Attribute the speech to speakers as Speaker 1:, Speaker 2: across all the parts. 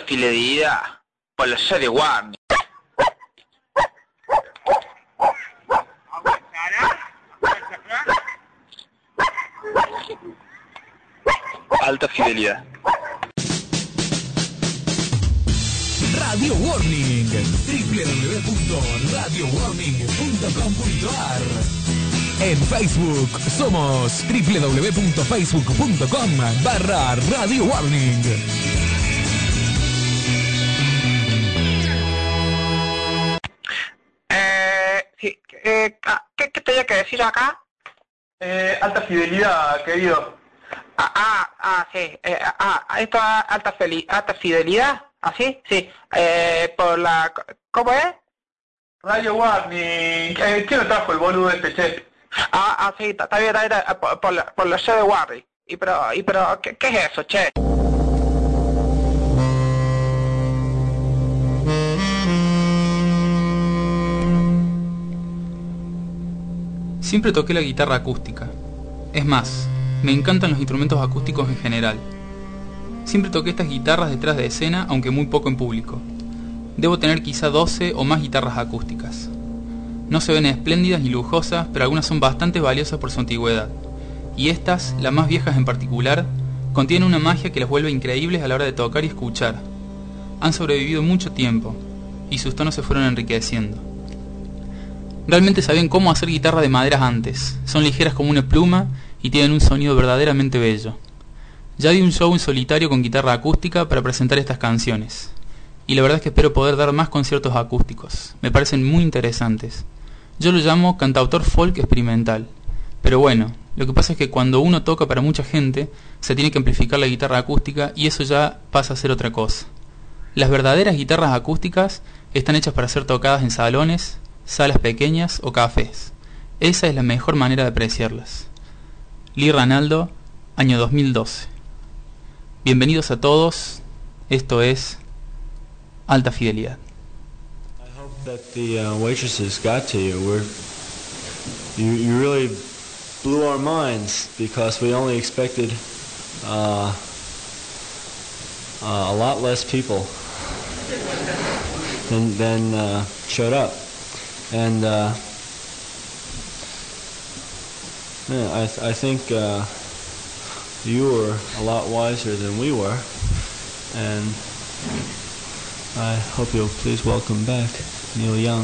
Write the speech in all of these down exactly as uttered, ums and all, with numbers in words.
Speaker 1: fidelidad por la serie Warner. Alta fidelidad.
Speaker 2: Radio Warning, doble u doble u doble u punto radio warning punto com punto a r. En Facebook somos doble u doble u doble u punto facebook punto com barra Radio Warning.
Speaker 1: Eh, sí, eh, ¿qué, ¿Qué tenía que decir acá?
Speaker 3: Eh, alta fidelidad, querido.
Speaker 1: Ah, ah, ah sí, eh, ah, esto es alta, feli alta fidelidad, ¿así? Sí, eh, por la... ¿Cómo es?
Speaker 3: Radio Warning. Eh, ¿Quién lo trajo el boludo este, che?
Speaker 1: Ah, ah, sí, está bien, está bien, por, por, la, por la show de Warning. Y pero, y pero, ¿qué, qué es eso, che?
Speaker 4: Siempre toqué la guitarra acústica. Es más, me encantan los instrumentos acústicos en general. Siempre toqué estas guitarras detrás de escena, aunque muy poco en público. Debo tener quizá doce o más guitarras acústicas. No se ven espléndidas ni lujosas, pero algunas son bastante valiosas por su antigüedad. Y estas, las más viejas en particular, contienen una magia que las vuelve increíbles a la hora de tocar y escuchar. Han sobrevivido mucho tiempo, y sus tonos se fueron enriqueciendo. Realmente sabían cómo hacer guitarra de maderas antes. Son ligeras como una pluma y tienen un sonido verdaderamente bello. Ya di un show en solitario con guitarra acústica para presentar estas canciones. Y la verdad es que espero poder dar más conciertos acústicos. Me parecen muy interesantes. Yo lo llamo cantautor folk experimental. Pero bueno, lo que pasa es que cuando uno toca para mucha gente, se tiene que amplificar la guitarra acústica y eso ya pasa a ser otra cosa. Las verdaderas guitarras acústicas están hechas para ser tocadas en salones, salas pequeñas o cafés. Esa es la mejor manera de apreciarlas. Lee Ranaldo, año dos mil doce. Bienvenidos a todos, esto es Alta Fidelidad.
Speaker 5: I hope that the uh, waitresses got to you. We're, you. You really blew our minds because we only expected uh, uh, a lot less people than, than uh, showed up. And uh, yeah, I, th I think uh, you were a lot wiser than we were, and I hope you'll please welcome back Neil Young.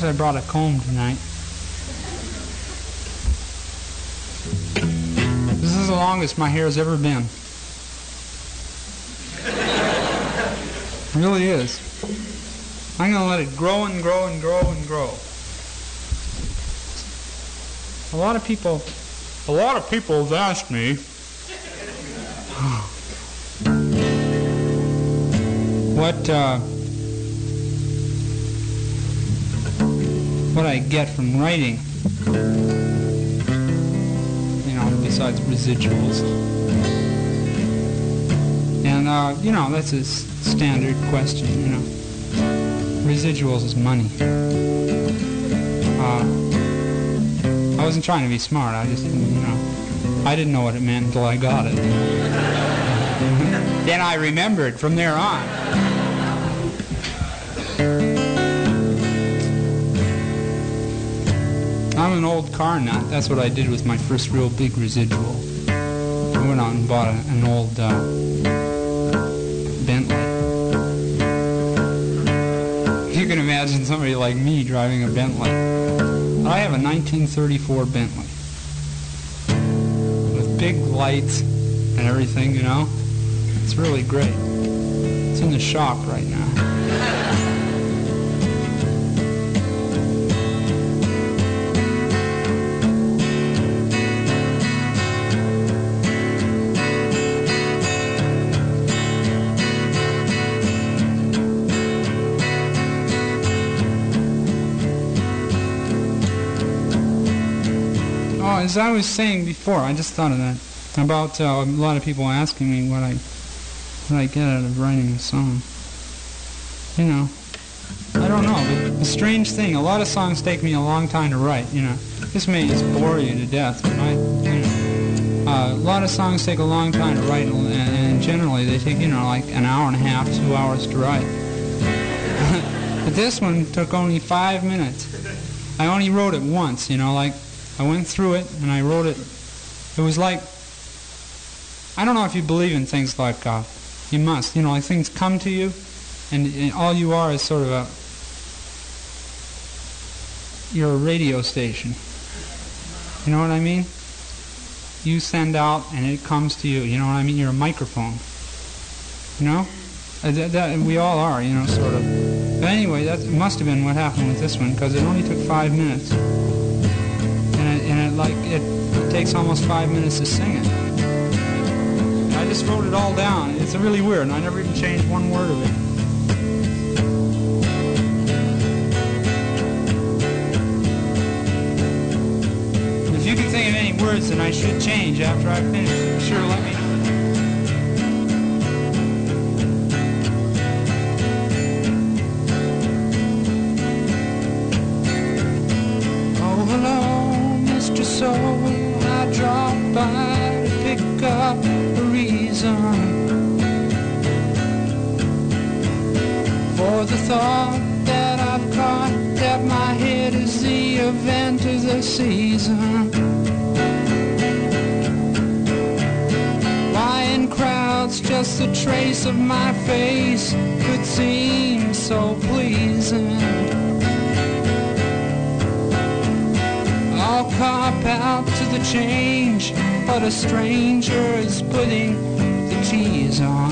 Speaker 6: I brought a comb tonight. This is the longest my hair's ever been. It really is. I'm going to let it grow and grow and grow and grow. A lot of people, a lot of people have asked me, what, uh, what I get from writing, you know, besides residuals. And, uh, you know, that's a s- standard question, you know. Residuals is money. Uh, I wasn't trying to be smart, I just didn't, you know, I didn't know what it meant until I got it. Then I remembered from there on. I'm an old car nut. That's what I did with my first real big residual. I went out and bought a, an old uh, Bentley. You can imagine somebody like me driving a Bentley. I have a nineteen thirty-four Bentley with big lights and everything, you know. It's really great. It's in the shop right now. As I was saying before, I just thought of that, about uh, a lot of people asking me what I what I get out of writing a song. You know, I don't know, but the strange thing, a lot of songs take me a long time to write, you know. This may just bore you to death, but I, you know, uh, a lot of songs take a long time to write, and, and generally they take, you know, like an hour and a half, two hours to write. But this one took only five minutes. I only wrote it once, you know, like, I went through it, and I wrote it. It was like, I don't know if you believe in things like, uh, you must, you know, like things come to you, and, and all you are is sort of a, you're a radio station. You know what I mean? You send out, and it comes to you. You know what I mean? You're a microphone. You know? Uh, that, that, we all are, you know, sort of. But anyway, that must have been what happened with this one, because it only took five minutes. And it like it, it takes almost five minutes to sing it. And I just wrote it all down. It's really weird, and I never even changed one word of it. If you can think of any words that I should change after I finish, sure, let me know. So I dropped by to pick up a reason for the thought that I've caught that my head is the event of the season. Why in crowds just a trace of my face could seem so pleasing. I'll cop out to the change, but a stranger is putting the keys on.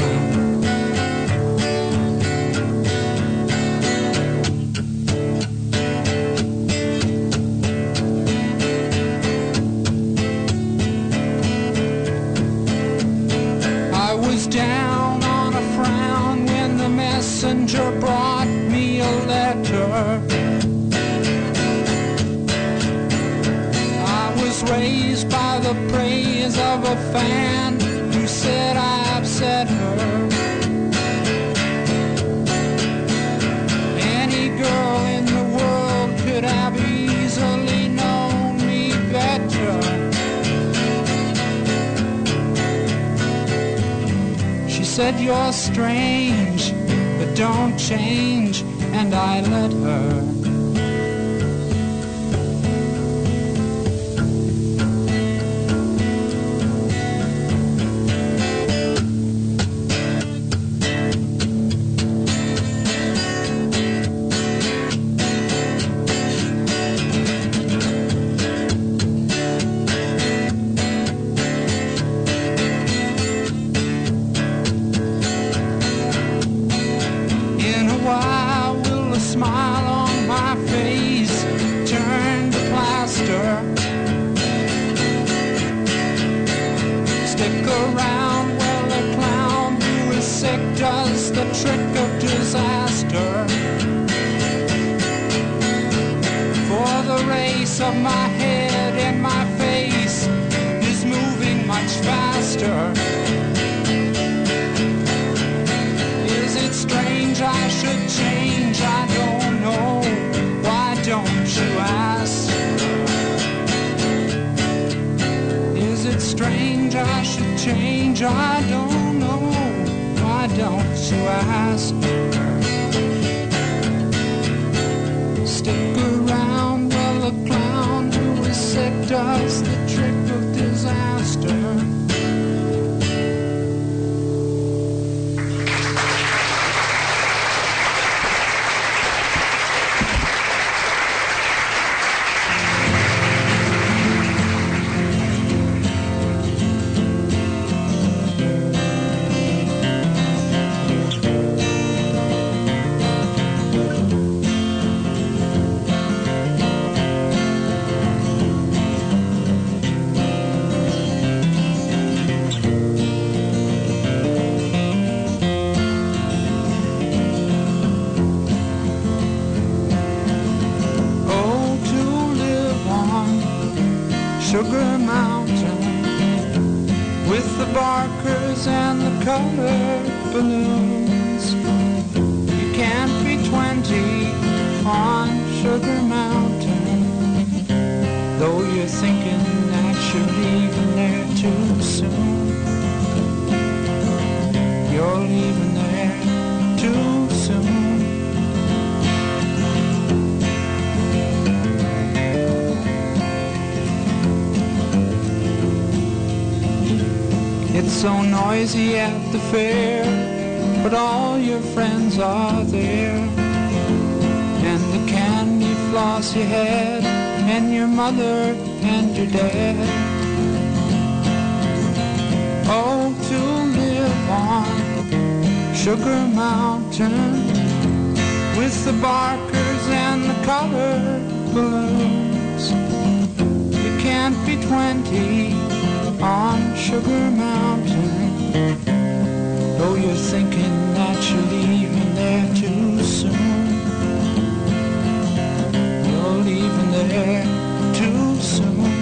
Speaker 6: I was down on a frown when the messenger brought me a letter. Raised by the praise of a fan who said I upset her. Any girl in the world could have easily known me better. She said, you're strange, but don't change, and I let her. Stick around, well, a clown who is sick does the trick of disaster. For the race of my head and my face is moving much faster. Is it strange I should change? I don't know. Why don't you ask? Is it strange I should change? I don't know. Why don't you ask? Stick around, well, a clown who is sick does the trick of disaster. Sugar Mountain with the barkers and the colored balloons. You can't be twenty on Sugar Mountain, though you're thinking that you're leaving there too soon. You're leaving there too soon. It's so noisy at the fair, but all your friends are there. And the candy floss you had, and your mother and your dad. Oh, to live on Sugar Mountain with the barkers and the colored balloons. You can't be twenty on Sugar Mountain, though you're thinking that you're leaving there too soon. You're leaving there too soon.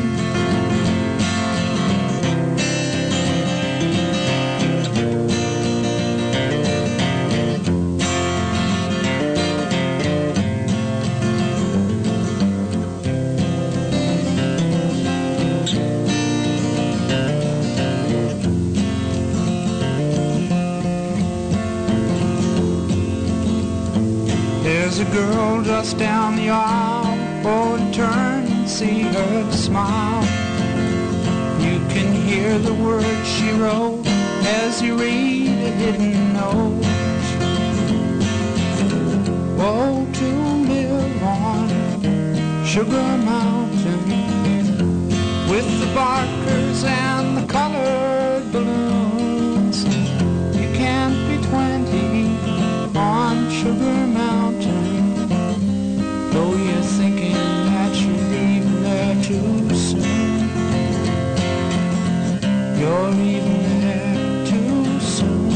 Speaker 6: There's a girl just down the aisle, oh, to turn and see her smile. You can hear the words she wrote as you read a hidden note. Oh, to live on Sugar Mountain with the barkers and the colored balloons. You can't be twenty on Sugar Mountain, though you're thinking that you're leaving there too soon. You're leaving there too soon.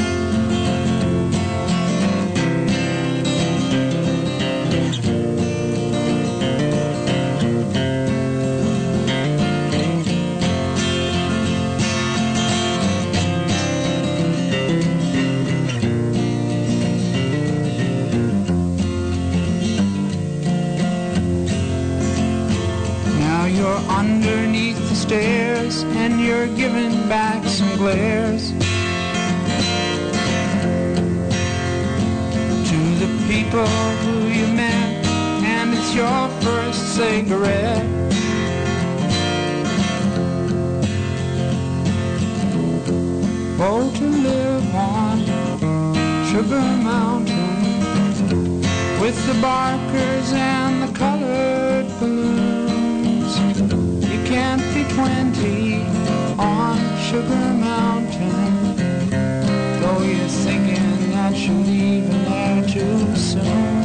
Speaker 6: You're underneath the stairs and you're giving back some glares to the people who you met, and it's your first cigarette. Oh, to live on Sugar Mountain with the barkers and the colored balloons. You can't be twenty on Sugar Mountain, though you're thinking that you're leaving there too soon.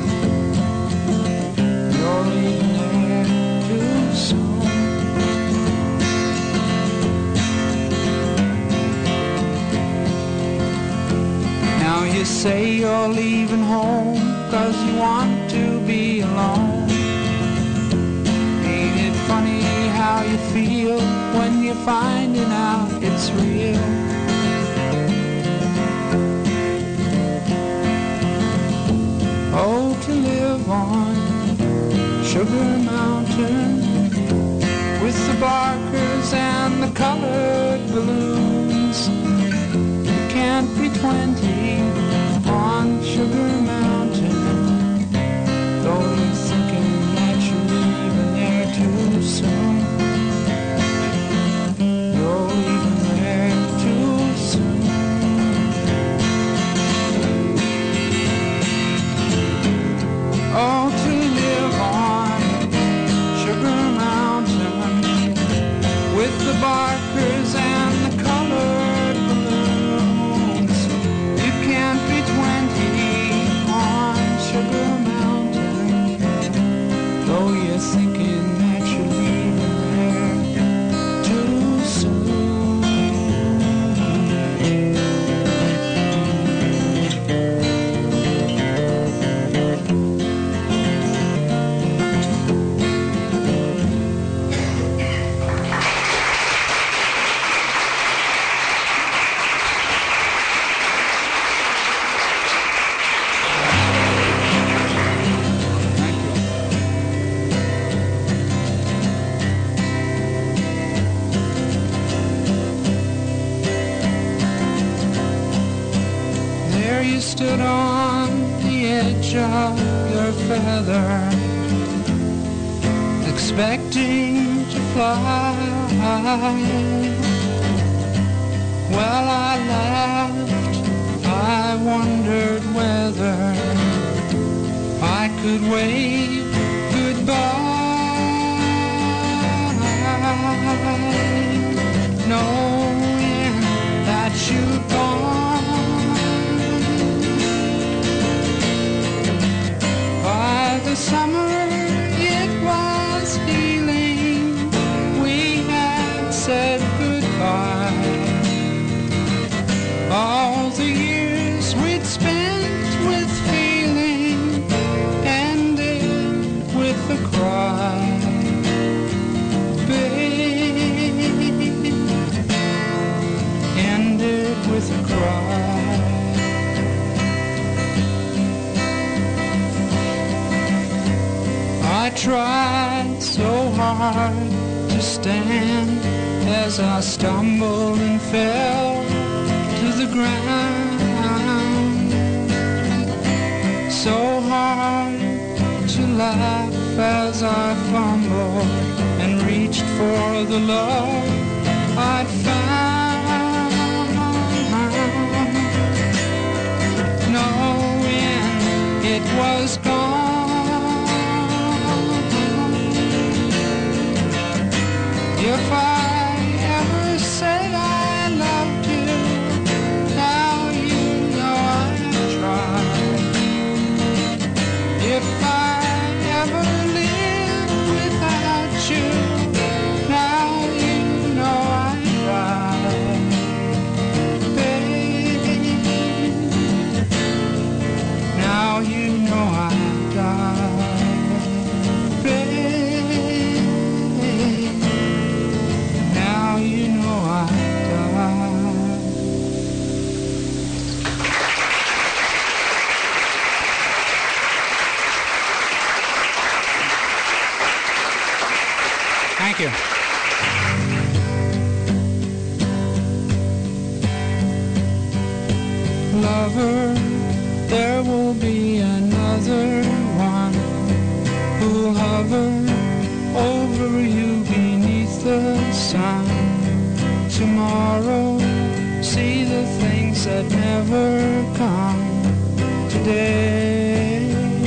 Speaker 6: You're leaving there too soon. You say you're leaving home 'cause you want to be alone. Ain't it funny how you feel when you're finding out it's real? Oh, to live on Sugar Mountain with the barkers and the colored balloons. You can't be twenty on Sugar Mountain, though you're thinking that you're leaving there too soon. You're leaving there too soon. Oh, to live on Sugar Mountain with the barkers and the colored balloons. You can't be twenty on Sugar Mountain, though you're thinking that you're leaving there too soon. There you stood on the edge of your feather, expecting to fly. Well, I laughed, I wondered whether I could wave goodbye, knowing that you'd gone. By the summer it was healing, we had said goodbye. All the years we'd spent with feeling ended with a cry. Babe, ended with a cry. I tried so hard to stand as I stumbled and fell to the ground. So hard to laugh as I fumbled and reached for the love I'd found, knowing it was gone. If I ever said I loved you, now you know I tried. If I ever lived without you, now you know I tried. Babe, now you know I died. Babe, now you know I died. Thank you. Lover, there will be another one who'll hover over you beneath the sun. Tomorrow, see the things that never come today.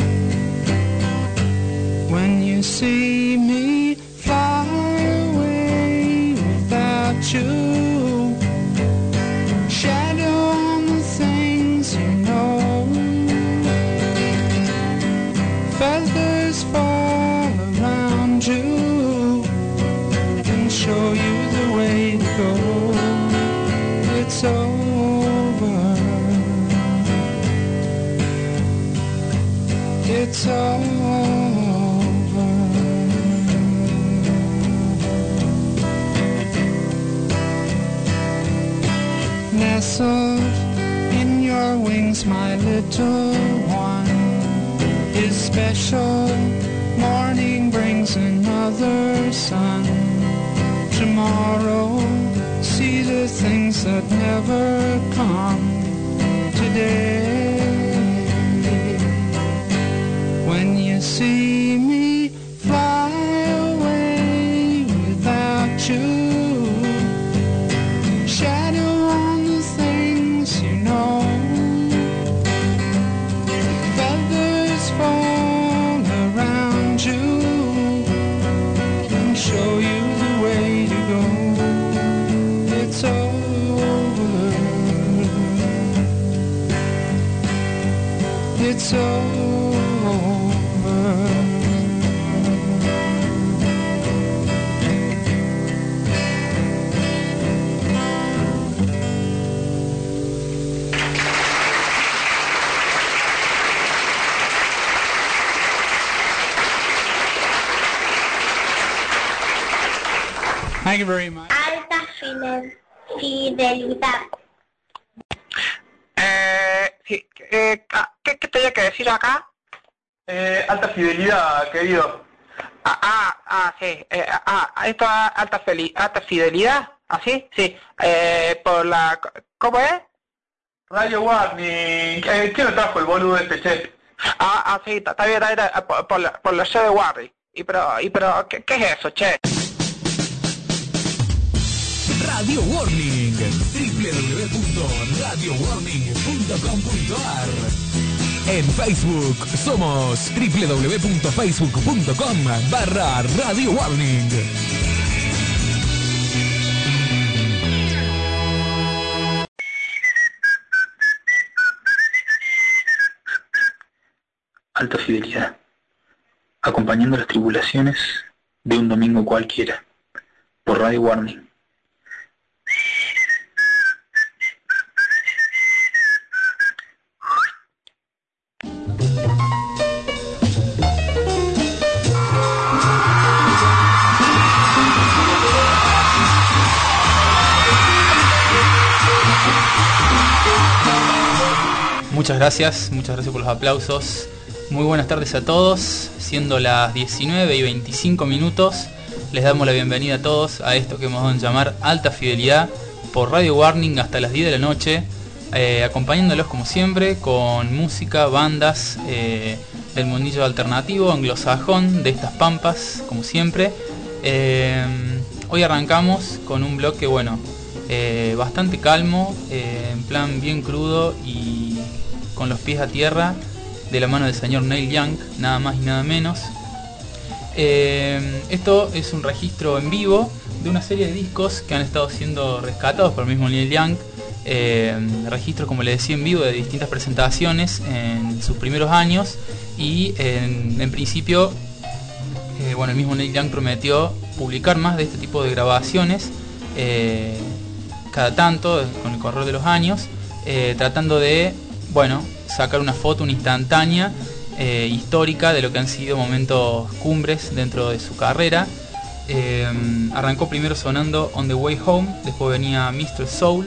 Speaker 6: When you see me fly away without you, shadow on the things you know, feathers fall around you and show you the way to go. It's over. it's over. Nestled in your wings, my little one, is special. Morning brings another sun. Tomorrow, see the things that never come. Today, when you see me fly away without you, shadow on the things you know, feathers fall around you and show you the way to go. It's over. It's over. Thank you very much.
Speaker 7: Alta fidel- fidelidad.
Speaker 1: Eh, sí, eh, ¿qué, ¿Qué tenía que decir acá?
Speaker 3: Eh, alta fidelidad, querido.
Speaker 1: Ah, ah, ah sí. Eh, ah, esto es alta, feli alta fidelidad. ¿Así? Sí. Eh, por la... ¿Cómo es?
Speaker 3: Radio Warning. Eh, ¿Quién lo trajo el boludo este, che?
Speaker 1: Ah, ah sí, está bien, está bien, por, por, la, por la show de Warning. Y pero, y pero, ¿qué, ¿qué es eso, che?
Speaker 2: Radio Warning, doble u doble u doble u punto radio warning punto com punto a r. En Facebook somos doble u doble u doble u punto facebook punto com barra Radio Warning.
Speaker 8: Alta fidelidad, acompañando las tribulaciones de un domingo cualquiera, por Radio Warning.
Speaker 4: Muchas gracias, muchas gracias por los aplausos. Muy buenas tardes a todos, siendo las diecinueve y veinticinco minutos, les damos la bienvenida a todos a esto que vamos a llamar Alta Fidelidad por Radio Warning hasta las diez de la noche, eh, acompañándolos como siempre con música, bandas eh, del mundillo alternativo, anglosajón, de estas pampas, como siempre. Eh, hoy arrancamos con un bloque, bueno, eh, bastante calmo, eh, en plan bien crudo y con los pies a tierra, de la mano del señor Neil Young, nada más y nada menos. Eh, esto es un registro en vivo de una serie de discos que han estado siendo rescatados por el mismo Neil Young. Eh, registros, como les decía, en vivo de distintas presentaciones en sus primeros años. Y en, en principio, eh, bueno, el mismo Neil Young prometió publicar más de este tipo de grabaciones eh, cada tanto, con el correr de los años, eh, tratando de, bueno, sacar una foto, una instantánea eh, histórica de lo que han sido momentos cumbres dentro de su carrera. Eh, arrancó primero sonando On the Way Home, después venía mister Soul,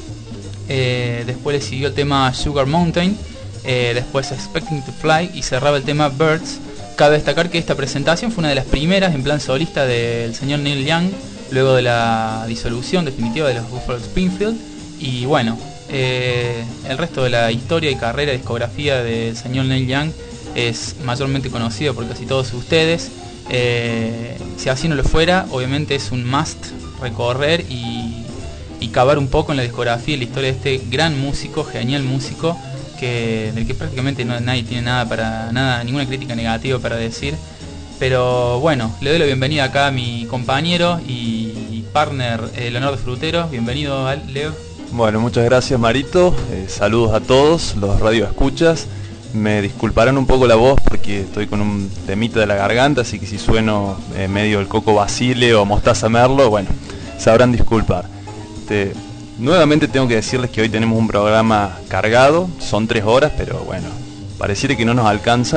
Speaker 4: eh, después le siguió el tema Sugar Mountain, eh, después Expecting to Fly y cerraba el tema Birds. Cabe destacar que esta presentación fue una de las primeras en plan solista del señor Neil Young, luego de la disolución definitiva de los Buffalo Springfield. Y bueno, Eh, el resto de la historia y carrera, discografía del señor Neil Young es mayormente conocido por casi todos ustedes. Eh, si así no lo fuera, obviamente es un must recorrer y, y cavar un poco en la discografía y la historia de este gran músico, genial músico, que, del que prácticamente no, nadie tiene nada para nada, ninguna crítica negativa para decir. Pero bueno, le doy la bienvenida acá a mi compañero y partner, eh, Leonardo Frutero. Bienvenido, Leo.
Speaker 9: Bueno, muchas gracias, Marito. Eh, saludos a todos los radioescuchas. Me disculparán un poco la voz porque estoy con un temita de la garganta, así que si sueno eh, medio el Coco Basile o Mostaza Merlo, bueno, sabrán disculpar. Este, nuevamente tengo que decirles que hoy tenemos un programa cargado, son tres horas, pero bueno, pareciera que no nos alcanzan.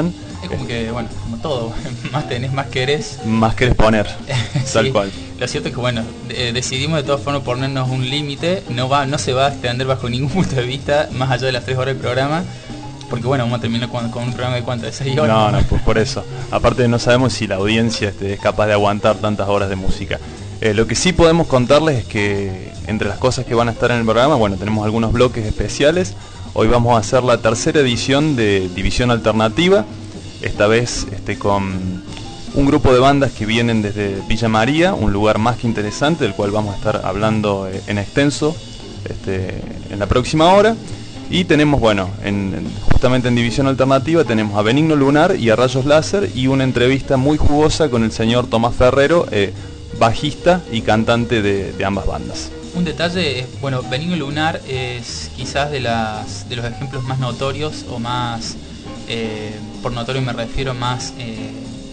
Speaker 4: Es como que, bueno, como todo, más tenés, más querés.
Speaker 9: Más querés poner,
Speaker 4: Sí,
Speaker 9: tal cual.
Speaker 4: Lo cierto es que, bueno, de- decidimos de todas formas ponernos un límite, no va, no se va a extender bajo ningún punto de vista, más allá de las tres horas del programa, porque bueno, vamos a terminar con, con un programa de cuánto, de seis horas.
Speaker 9: No, no, por, por eso. Aparte no sabemos si la audiencia este, es capaz de aguantar tantas horas de música. Eh, lo que sí podemos contarles es que entre las cosas que van a estar en el programa, bueno, tenemos algunos bloques especiales. Hoy vamos a hacer la tercera edición de División Alternativa, esta vez este, con un grupo de bandas que vienen desde Villa María, un lugar más que interesante, del cual vamos a estar hablando eh, en extenso este, en la próxima hora. Y tenemos, bueno, en, en, justamente en División Alternativa tenemos a Benigno Lunar y a Rayos Láser y una entrevista muy jugosa con el señor Tomás Ferrero, eh, bajista y cantante de, de ambas bandas.
Speaker 4: Un detalle es, bueno, Benigno Lunar es quizás de las de los ejemplos más notorios o más, eh, por notorio me refiero más eh,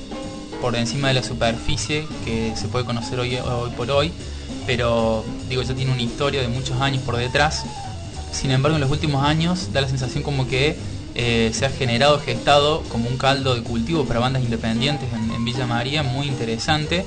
Speaker 4: por encima de la superficie que se puede conocer hoy, hoy por hoy, pero digo, ya tiene una historia de muchos años por detrás. Sin embargo, en los últimos años da la sensación como que eh, se ha generado, gestado como un caldo de cultivo para bandas independientes en, en Villa María, muy interesante.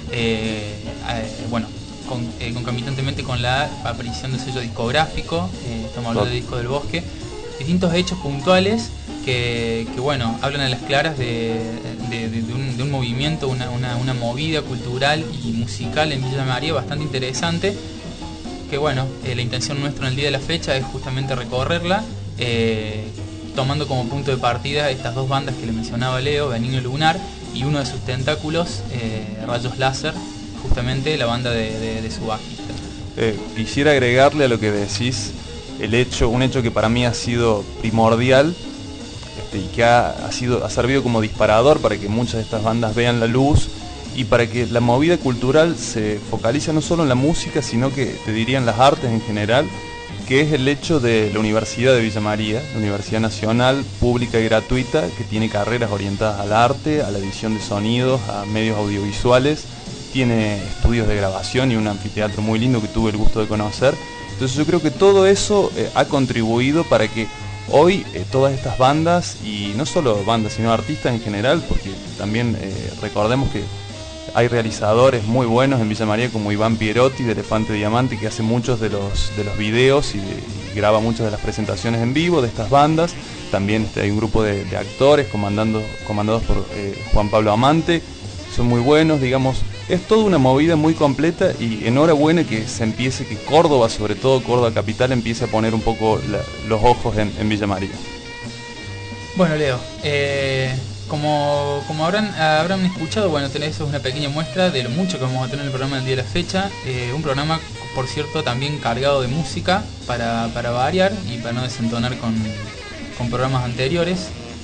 Speaker 4: Eh, eh, bueno, con, eh, concomitantemente con la aparición del sello discográfico, eh, estamos hablando del Disco del Bosque, distintos hechos puntuales que, que bueno, hablan a las claras de, de, de, de, un, de un movimiento, una, una, una movida cultural y musical en Villa María bastante interesante. Que bueno, eh, la intención nuestra en el día de la fecha es justamente recorrerla, eh, tomando como punto de partida estas dos bandas que le mencionaba Leo, Benigno Lunar, y uno de sus tentáculos, eh, Rayos Láser, justamente la banda de, de, de su bajista.
Speaker 9: Eh, quisiera agregarle a lo que decís el hecho, un hecho que para mí ha sido primordial este, y que ha, ha, sido, ha servido como disparador para que muchas de estas bandas vean la luz y para que la movida cultural se focalice no solo en la música, sino que te diría en las artes en general, que es el hecho de la Universidad de Villa María, la Universidad Nacional, pública y gratuita, que tiene carreras orientadas al arte, a la edición de sonidos, a medios audiovisuales, tiene estudios de grabación y un anfiteatro muy lindo que tuve el gusto de conocer. Entonces yo creo que todo eso eh, ha contribuido para que hoy eh, todas estas bandas, y no solo bandas, sino artistas en general, porque también eh, recordemos que hay realizadores muy buenos en Villa María como Iván Pierotti de Elefante Diamante, que hace muchos de los, de los videos y, de, y graba muchas de las presentaciones en vivo de estas bandas. También este, hay un grupo de, de actores comandando, comandados por eh, Juan Pablo Amante, son muy buenos, digamos. Es toda una movida muy completa y enhorabuena que se empiece, que Córdoba, sobre todo Córdoba Capital, empiece a poner un poco la, los ojos en, en Villa María.
Speaker 4: Bueno, Leo, eh... Como, como habrán, habrán escuchado, bueno, tenés una pequeña muestra de lo mucho que vamos a tener en el programa del día de la fecha. Eh, un programa, por cierto, también cargado de música para, para variar y para no desentonar con, con programas anteriores.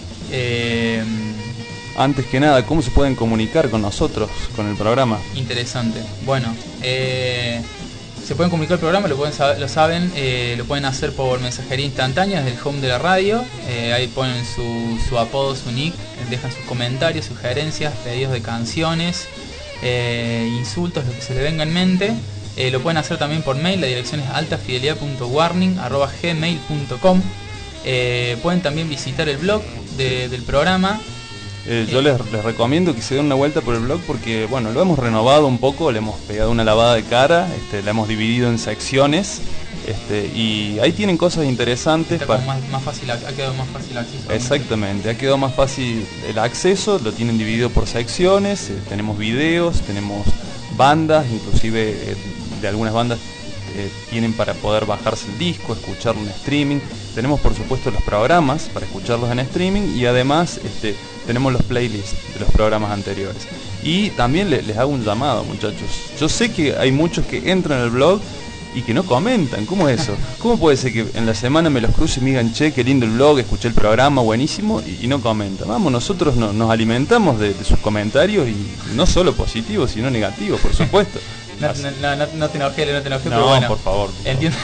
Speaker 4: Eh,
Speaker 9: Antes que nada, ¿cómo se pueden comunicar con nosotros, con el programa?
Speaker 4: Interesante. Bueno, eh, se pueden comunicar el programa, lo, pueden, lo saben, eh, lo pueden hacer por mensajería instantánea desde el home de la radio. Eh, ahí ponen su, su apodo, su nick, dejan sus comentarios, sugerencias, pedidos de canciones, eh, insultos, lo que se les venga en mente. Eh, lo pueden hacer también por mail, la dirección es altafidelidad punto warning arroba gmail punto com. Eh, pueden también visitar el blog de, del programa.
Speaker 9: Eh, yo les, les recomiendo que se den una vuelta por el blog porque, bueno, lo hemos renovado un poco, le hemos pegado una lavada de cara, este, la hemos dividido en secciones, este, y ahí tienen cosas interesantes.
Speaker 4: Está como más, más fácil, ha quedado más fácil acceso.
Speaker 9: Exactamente, ha quedado más fácil el acceso, lo tienen dividido por secciones, eh, tenemos videos, tenemos bandas, inclusive eh, de algunas bandas eh, tienen para poder bajarse el disco, escucharlo en streaming. Tenemos por supuesto los programas para escucharlos en streaming y además este, tenemos los playlists de los programas anteriores. Y también les, les hago un llamado, muchachos. Yo sé que hay muchos que entran al blog y que no comentan. ¿Cómo es eso? ¿Cómo puede ser que en la semana me los cruce y me digan, che, qué lindo el blog, escuché el programa, buenísimo, y, y no comentan? Vamos, nosotros no, nos alimentamos de, de sus comentarios y no solo positivos, sino negativos, por supuesto.
Speaker 4: No, no, no, no te enojes, no te enojes,
Speaker 9: no,
Speaker 4: pero bueno.
Speaker 9: por favor. Por
Speaker 4: entiendo.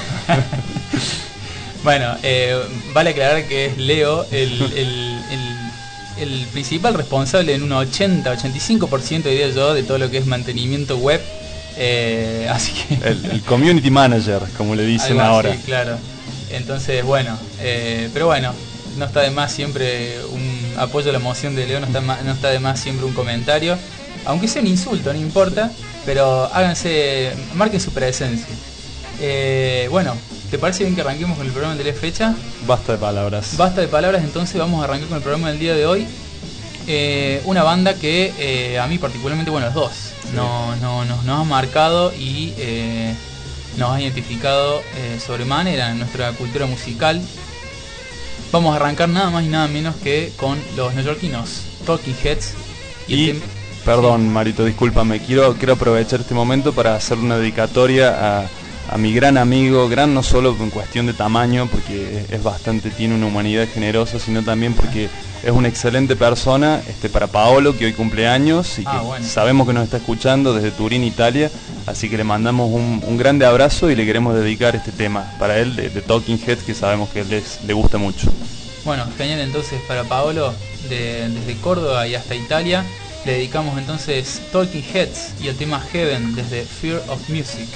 Speaker 4: Bueno, eh, vale aclarar que es Leo el, el, el, el principal responsable en un ochenta, ochenta y cinco por ciento diría yo de todo lo que es mantenimiento web. Eh, así que
Speaker 9: el, el community manager, como le dicen ahora.
Speaker 4: Sí, claro. Entonces, bueno, eh, pero bueno, no está de más siempre un apoyo la moción de Leo, no está, ma- no está de más siempre un comentario, aunque sea un insulto, no importa, pero háganse, marquen su presencia. Eh, bueno, ¿te parece bien que arranquemos con el programa de la fecha?
Speaker 9: Basta de palabras.
Speaker 4: Basta de palabras, entonces vamos a arrancar con el programa del día de hoy. Eh, una banda que eh, a mí particularmente, bueno, los dos, sí. no, no, nos, nos ha marcado y eh, nos ha identificado eh, sobremanera en nuestra cultura musical. Vamos a arrancar nada más y nada menos que con los neoyorquinos Talking Heads. Y,
Speaker 9: y
Speaker 4: tem-
Speaker 9: perdón,
Speaker 4: sí.
Speaker 9: Marito, discúlpame, quiero, quiero aprovechar este momento para hacer una dedicatoria a, a mi gran amigo, gran no solo en cuestión de tamaño, porque es bastante, tiene una humanidad generosa, sino también porque es una excelente persona, este, para Paolo, que hoy cumple años y
Speaker 4: ah,
Speaker 9: que
Speaker 4: bueno.
Speaker 9: sabemos que nos está escuchando desde Turín, Italia, así que le mandamos un, un grande abrazo y le queremos dedicar este tema para él de, de Talking Heads, que sabemos que les, le gusta mucho.
Speaker 4: Bueno, genial, entonces para Paolo, de, desde Córdoba y hasta Italia, le dedicamos entonces Talking Heads y el tema Heaven desde Fear of Music.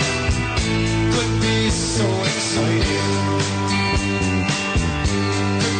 Speaker 10: So excited.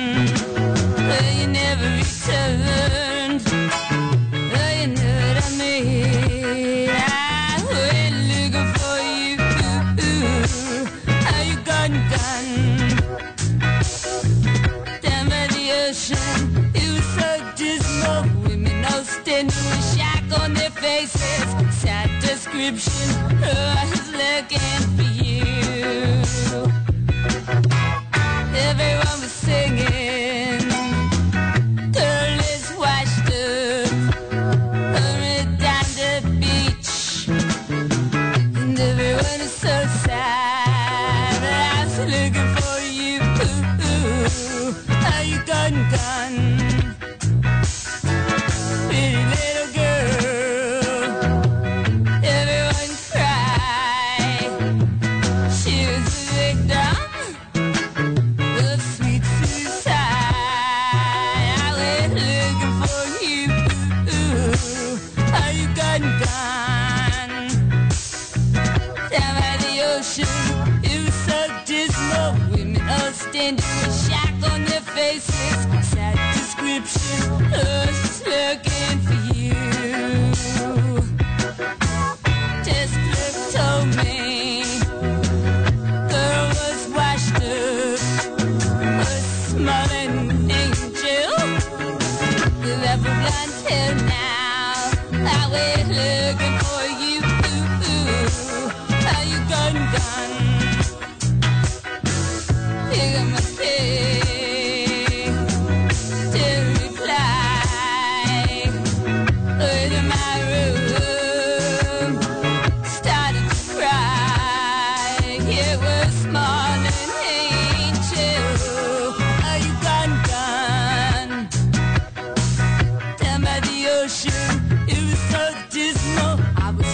Speaker 10: Oh, you never returned. Oh, you know what I mean. I went looking for you. Are you gone, gone? Down by the ocean, it was so dismal. Women all standing with shock on their faces. Sad description. Oh, I was looking for you. Everyone was singing. Girl is washed up, hurried down the beach, and everyone is so sad. I was looking for you. Are you gone, gone? Pretty little girl. Everyone cried. She was a victim of sweet suicide. I went looking for you. Are you gone, gone? Down by the ocean, it was so dismal. Women all standing with shock on their faces. Sad description, I was just looking for you. Test clerk told me girl was washed up, a smiling angel with apple blonde hair now. I went looking for you. Are you gone, gone? Pick up my cake to reply. Went to my room, started to cry. It was smiling angel. Are you gone, gone? Down by the ocean, it was so dismal. I was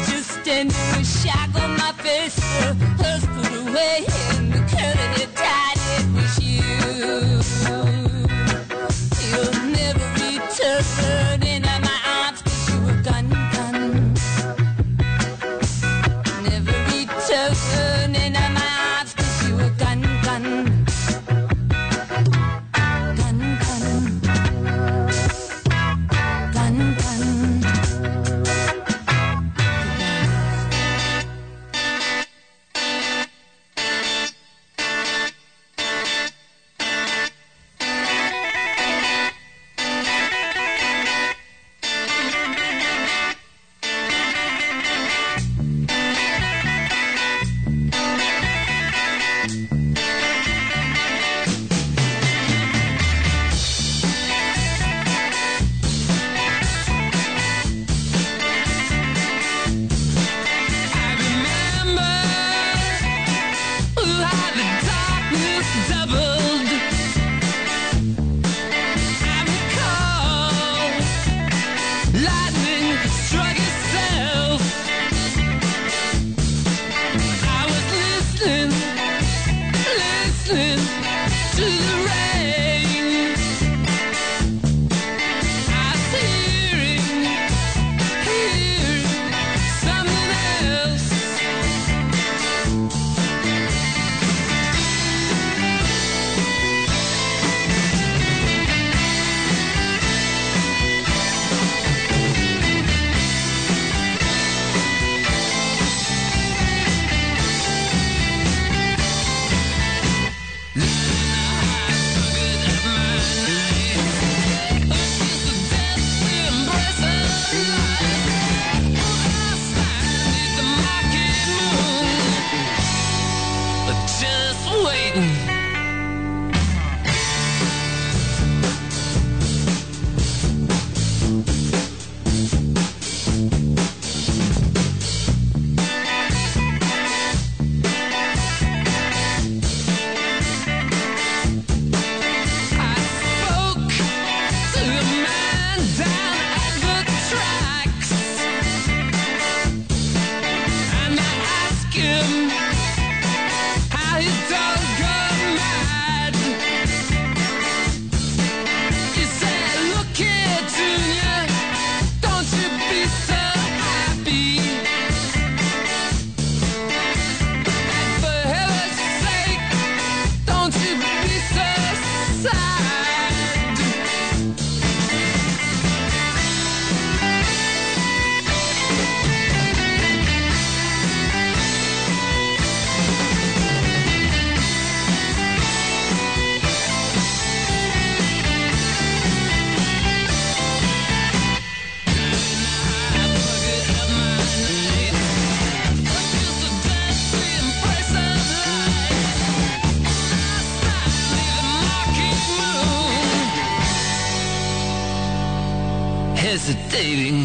Speaker 10: hesitating.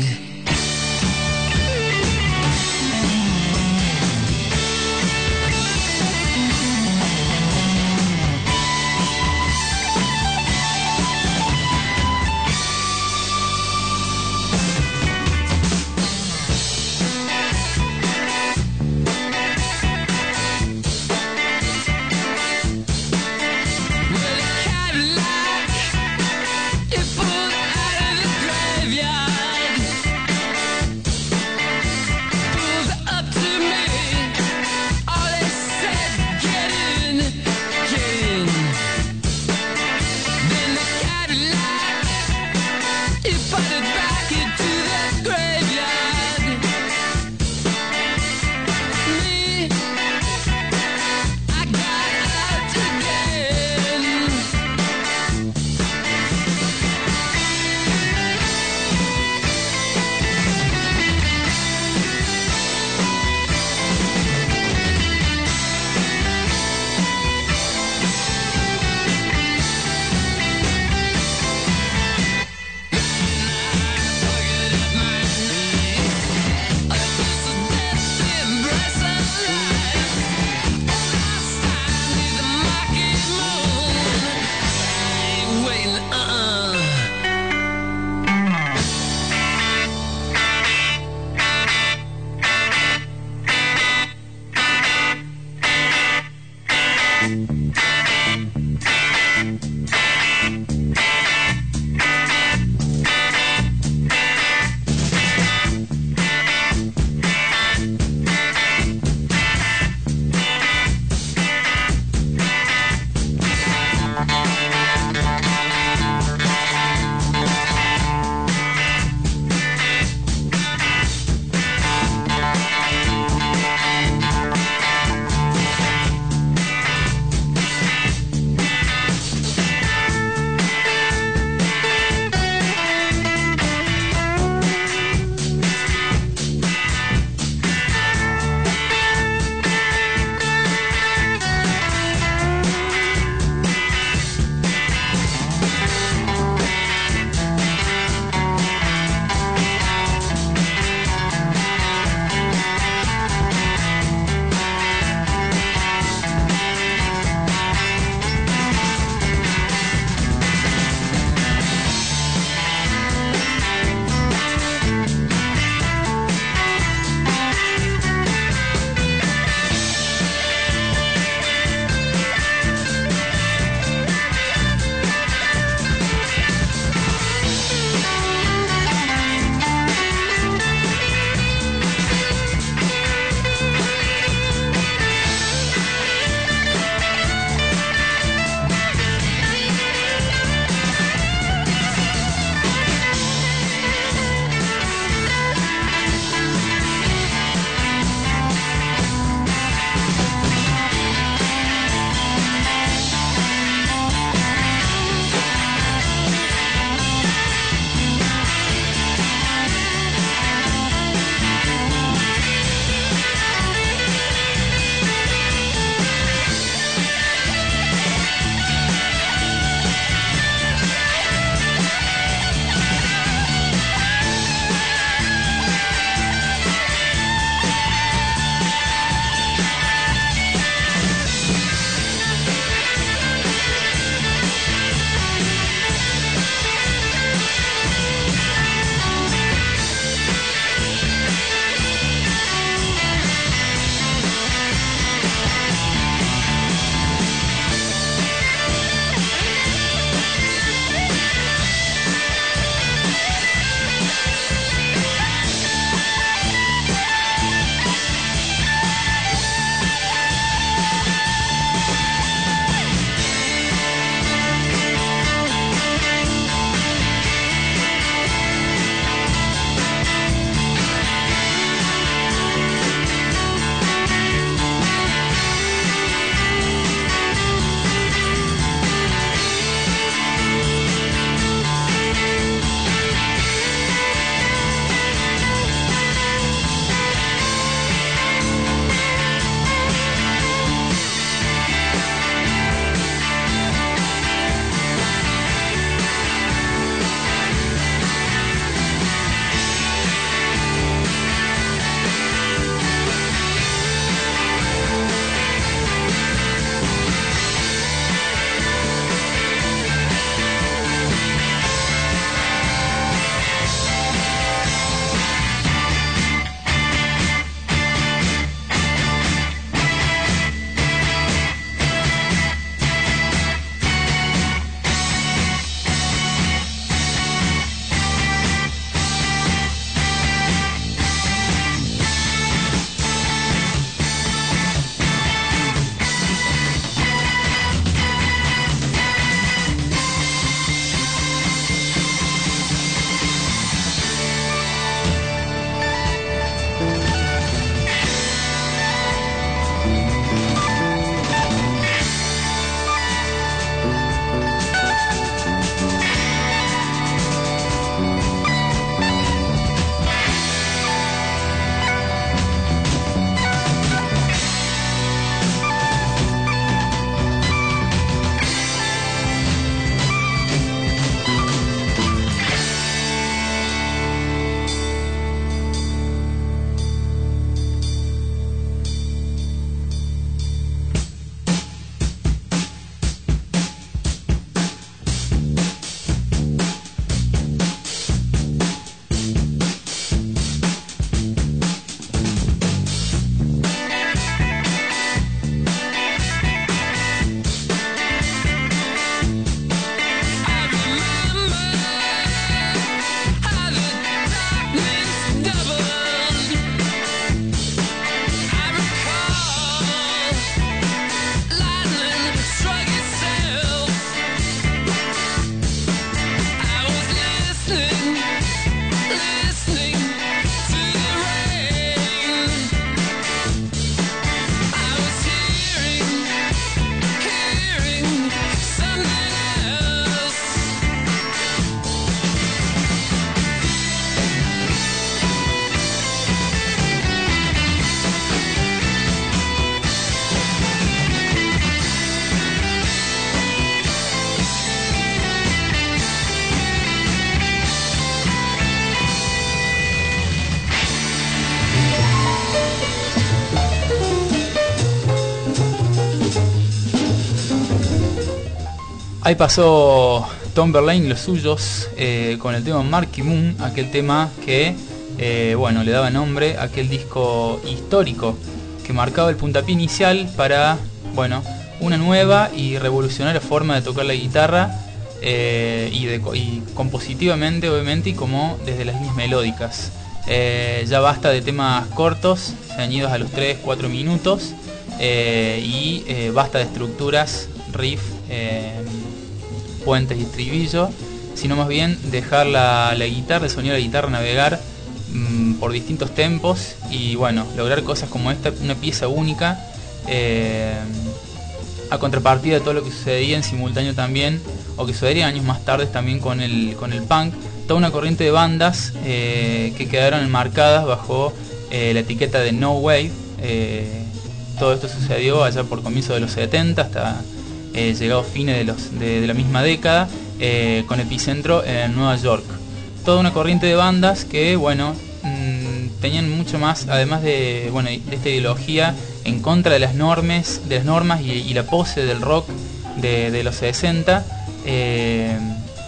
Speaker 4: Ahí pasó Tom Verlaine y los suyos eh, con el tema Marquee Moon, aquel tema que eh, bueno, le daba nombre a aquel disco histórico que marcaba el puntapié inicial para bueno, una nueva y revolucionaria forma de tocar la guitarra eh, y, de, y compositivamente obviamente y como desde las líneas melódicas. Eh, ya basta de temas cortos, ceñidos a los tres cuatro minutos eh, y eh, basta de estructuras, riff, eh, puentes y estribillo, sino más bien dejar la, la guitarra, el sonido de la guitarra navegar mmm, por distintos tempos y bueno, lograr cosas como esta, una pieza única, eh, a contrapartida de todo lo que sucedía en simultáneo también, o que sucedería años más tarde también con el, con el punk, toda una corriente de bandas eh, que quedaron enmarcadas bajo eh, la etiqueta de No Wave. Eh, todo esto sucedió allá por comienzos de los setenta hasta eh, llegados fines de, los, de, de la misma década, eh, con epicentro en Nueva York. Toda una corriente de bandas que, bueno, mmm, tenían mucho más, además de, bueno, de esta ideología en contra de las normas, de las normas y, y la pose del rock de, de los sesenta, eh,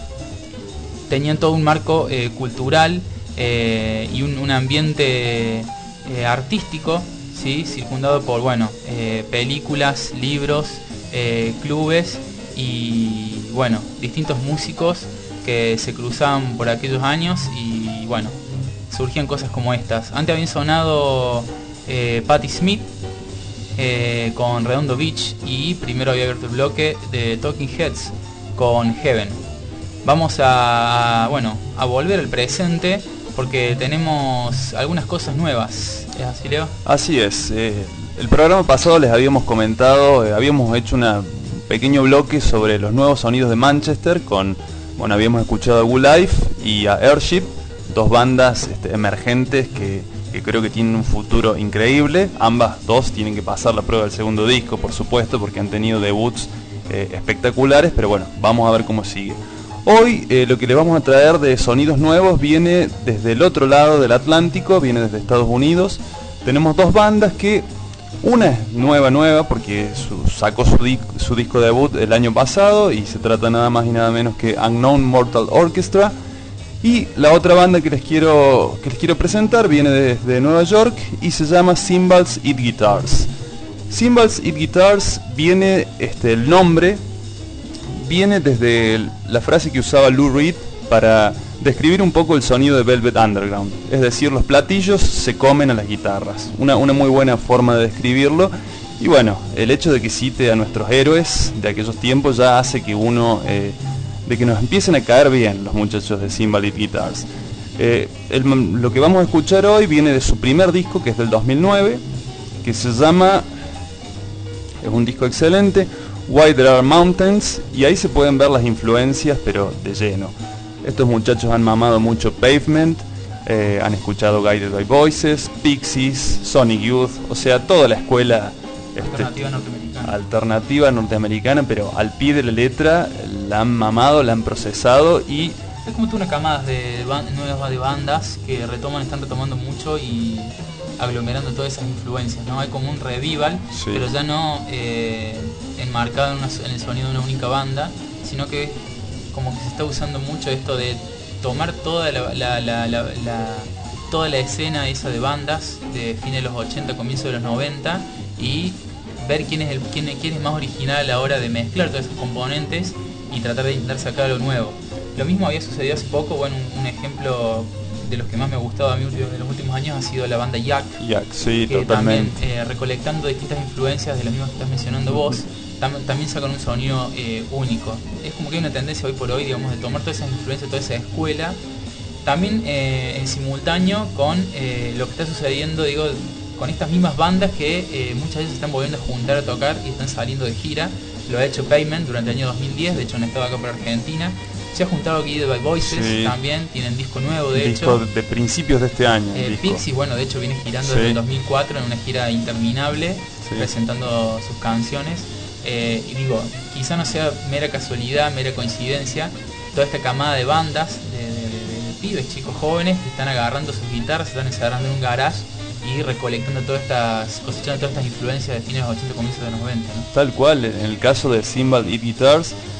Speaker 4: tenían todo un marco eh, cultural eh, y un, un ambiente eh, artístico, ¿sí? Circundado por bueno, eh, películas, libros, eh, clubes y bueno, distintos músicos que se cruzaban por aquellos años y bueno, surgían cosas como estas. Antes habían sonado eh, Patti Smith eh, con Redondo Beach y primero había abierto el bloque de Talking Heads con Heaven. Vamos a, bueno, a volver al presente porque tenemos algunas cosas nuevas. ¿Es así, Leo?
Speaker 9: Así es. Eh, el programa pasado les habíamos comentado, eh, habíamos hecho un pequeño bloque sobre los nuevos sonidos de Manchester con, bueno, habíamos escuchado a Good Life y a Airship, dos bandas este, emergentes que, que creo que tienen un futuro increíble. Ambas dos tienen que pasar la prueba del segundo disco, por supuesto, porque han tenido debuts eh, espectaculares, pero bueno, vamos a ver cómo sigue. Hoy eh, lo que le vamos a traer de sonidos nuevos viene desde el otro lado del Atlántico, viene desde Estados Unidos. Tenemos dos bandas que, una es nueva nueva porque su, sacó su, di su disco debut el año pasado y se trata nada más y nada menos que Unknown Mortal Orchestra. Y la otra banda que les quiero, que les quiero presentar viene desde Nueva York y se llama Cymbals Eat Guitars. Cymbals Eat Guitars viene, este, el nombre viene desde el, la frase que usaba Lou Reed para describir un poco el sonido de Velvet Underground. Es decir, los platillos se comen a las guitarras. Una, una muy buena forma de describirlo. Y bueno, el hecho de que cite a nuestros héroes de aquellos tiempos ya hace que uno, eh, de que nos empiecen a caer bien los muchachos de Cymbals Eat Guitars. Eh, el, lo que vamos a escuchar hoy viene de su primer disco, que es del dos mil nueve, que se llama, es un disco excelente, Why There Are Mountains, y ahí se pueden ver las influencias, pero de lleno. Estos muchachos han mamado mucho Pavement, eh, han escuchado Guided by Voices, Pixies, Sonic Youth, o sea, toda la escuela este,
Speaker 4: alternativa norteamericana.
Speaker 9: alternativa norteamericana, pero al pie de la letra, la han mamado, la han procesado y...
Speaker 4: Es como toda una camada de ban nuevas de bandas que retoman, están retomando mucho y aglomerando todas esas influencias, ¿no? Hay como un revival, sí, pero ya no eh, enmarcado en, una, en el sonido de una única banda, sino que como que se está usando mucho esto de tomar toda la, la, la, la, la, toda la escena esa de bandas de fines de los ochenta, comienzo de los noventa y ver quién es, el, quién, quién es más original a la hora de mezclar todos esos componentes y tratar de intentar sacar algo nuevo. Lo mismo había sucedido hace poco, bueno, un, un ejemplo de los que más me ha gustado a mí de los últimos años ha sido la banda Yak.
Speaker 9: Yak, sí,
Speaker 4: que
Speaker 9: totalmente.
Speaker 4: También, eh, recolectando distintas influencias de las mismas que estás mencionando vos, tam también sacan un sonido eh, único. Es como que hay una tendencia hoy por hoy, digamos, de tomar todas esas influencias, toda esa escuela, también eh, en simultáneo con eh, lo que está sucediendo, digo, con estas mismas bandas que eh, muchas veces se están volviendo a juntar a tocar y están saliendo de gira. Lo ha hecho Pavement durante el año dos mil diez, de hecho no estaba acá por Argentina. Se ha juntado Guided by Voices, sí, también tienen disco nuevo, de
Speaker 9: disco
Speaker 4: hecho.
Speaker 9: de principios de este año.
Speaker 4: Eh, Pixies, bueno, de hecho viene girando, sí, desde el dos mil cuatro en una gira interminable, sí, presentando sus canciones. Eh, y digo, quizá no sea mera casualidad, mera coincidencia, toda esta camada de bandas, de, de, de, de pibes, chicos jóvenes que están agarrando sus guitarras, se están encerrando en un garage y recolectando todas estas, cosechando todas estas influencias de fines de los ochenta, comienzos de los noventa, ¿no?
Speaker 9: Tal cual, en el caso de Cymbals Eat Guitars,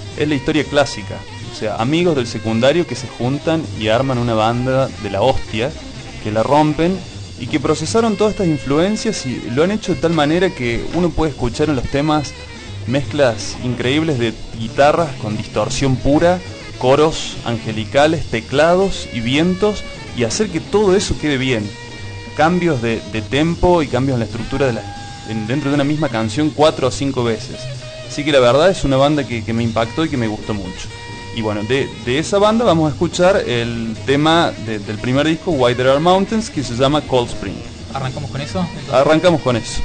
Speaker 9: es la historia clásica. O sea, amigos del secundario que se juntan y arman una banda de la hostia, que la rompen y que procesaron todas estas influencias y lo han hecho de tal manera que uno puede escuchar en los temas mezclas increíbles de guitarras con distorsión pura, coros angelicales, teclados y vientos, y hacer que todo eso quede bien. Cambios de, de tempo y cambios en la estructura de la, en, dentro de una misma canción cuatro o cinco veces. Así que la verdad es una banda que, que me impactó y que me gustó mucho. Y bueno, de, de esa banda vamos a escuchar el tema de, del primer disco, Why There Are Mountains, que se llama Cold Spring.
Speaker 4: ¿Arrancamos con eso? Entonces...
Speaker 9: Arrancamos con eso.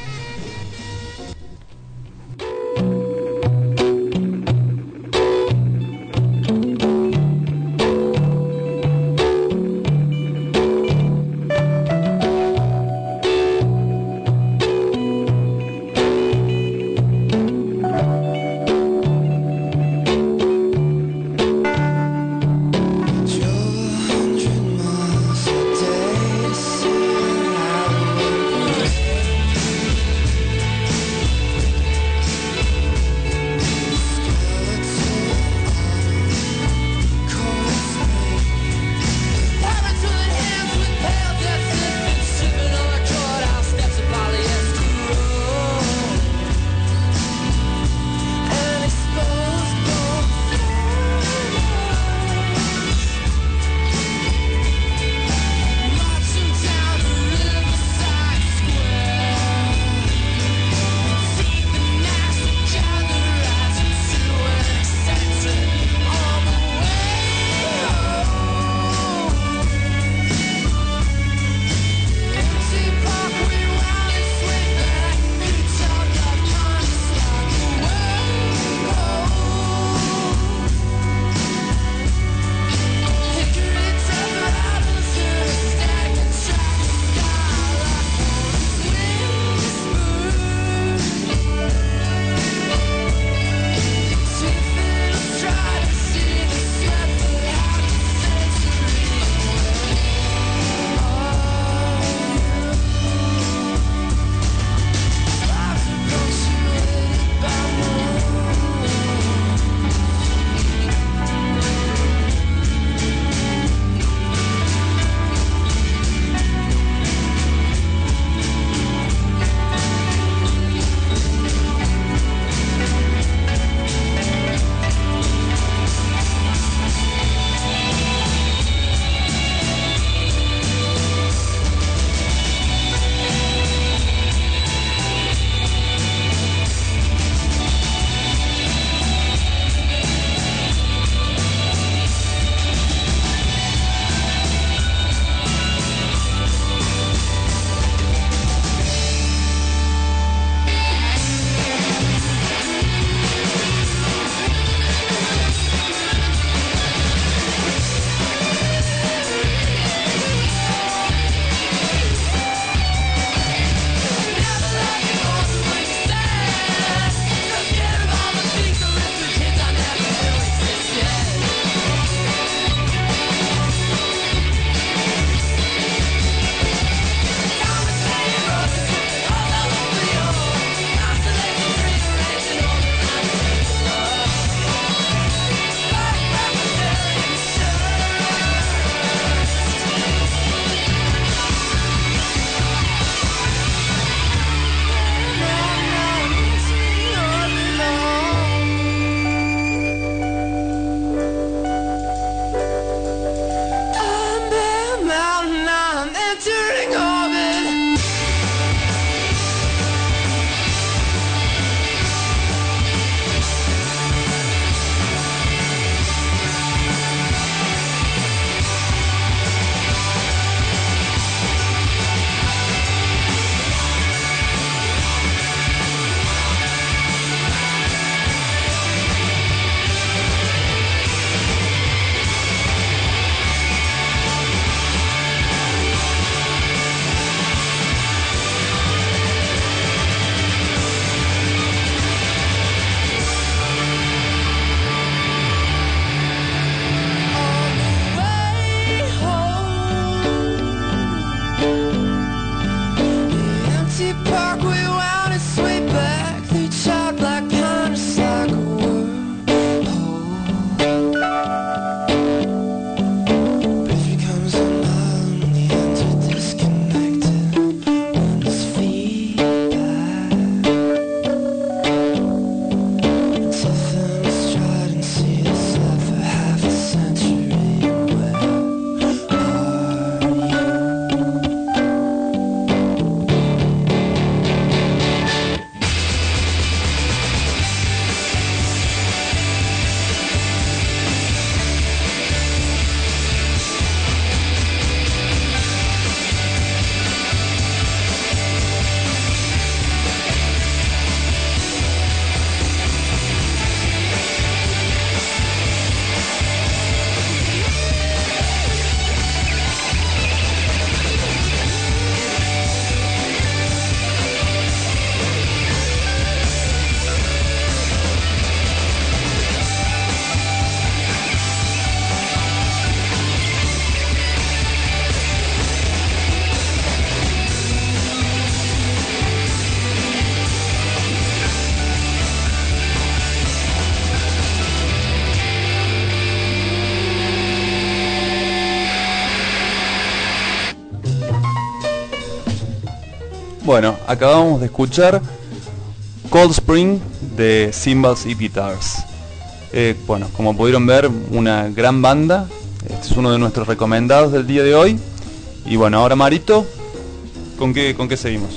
Speaker 9: Bueno, acabamos de escuchar Cold Spring de Cymbals y Guitars. Eh, bueno, como pudieron ver, una gran banda. Este es uno de nuestros recomendados del día de hoy. Y bueno, ahora Marito, ¿con qué, con qué seguimos?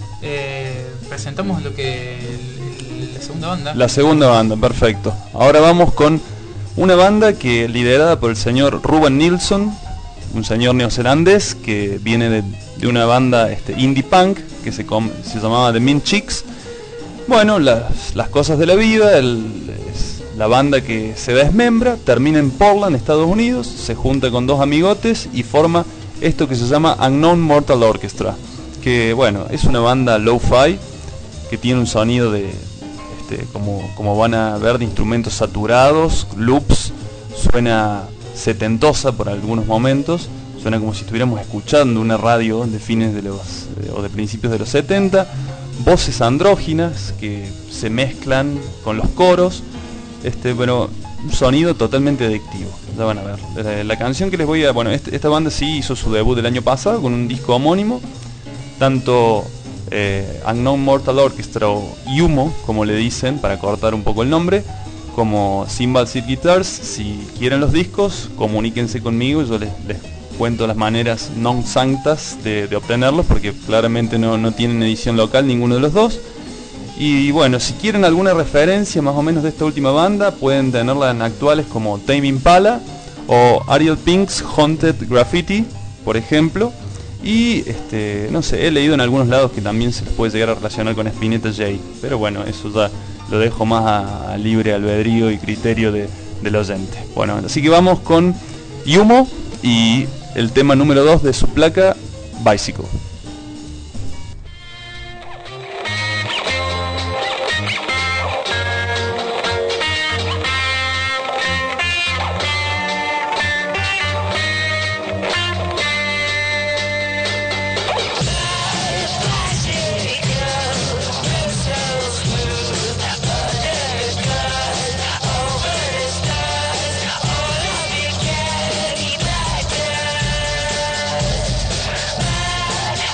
Speaker 4: Eh, presentamos lo que el, el, la segunda banda.
Speaker 9: La segunda banda, perfecto. Ahora vamos con una banda que liderada por el señor Ruben Nilsson, un señor neozelandés que viene de, de una banda este, indie punk que se, com, se llamaba The Mean Chicks. Bueno, las, las cosas de la vida, el, es la banda que se desmembra, termina en Portland, Estados Unidos, se junta con dos amigotes y forma esto que se llama Unknown Mortal Orchestra, que bueno, es una banda lo-fi que tiene un sonido de, este, como, como van a ver, de instrumentos saturados, loops, suena setentosa por algunos momentos, suena como si estuviéramos escuchando una radio de fines de los de, o de principios de los setenta, voces andróginas que se mezclan con los coros, este, bueno, un sonido totalmente adictivo, ya van a ver. La, la canción que les voy a, bueno, este, esta banda sí hizo su debut el año pasado con un disco homónimo, tanto eh, Unknown Mortal Orchestra o Yumo, como le dicen para cortar un poco el nombre, como Cymbals y Guitars. Si quieren los discos, comuníquense conmigo, yo les, les cuento las maneras non sanctas de, de obtenerlos, porque claramente no, no tienen edición local ninguno de los dos. Y bueno, si quieren alguna referencia más o menos de esta última banda, pueden tenerla en actuales como Tame Impala o Ariel Pink's Haunted Graffiti, por ejemplo. Y este, no sé, he leído en algunos lados que también se puede llegar a relacionar con Spinetta Jay, pero bueno, eso ya lo dejo más a, a libre albedrío y criterio de, del oyente. Bueno, así que vamos con Yumo y el tema número dos de su placa, Bicycle.
Speaker 10: Bye.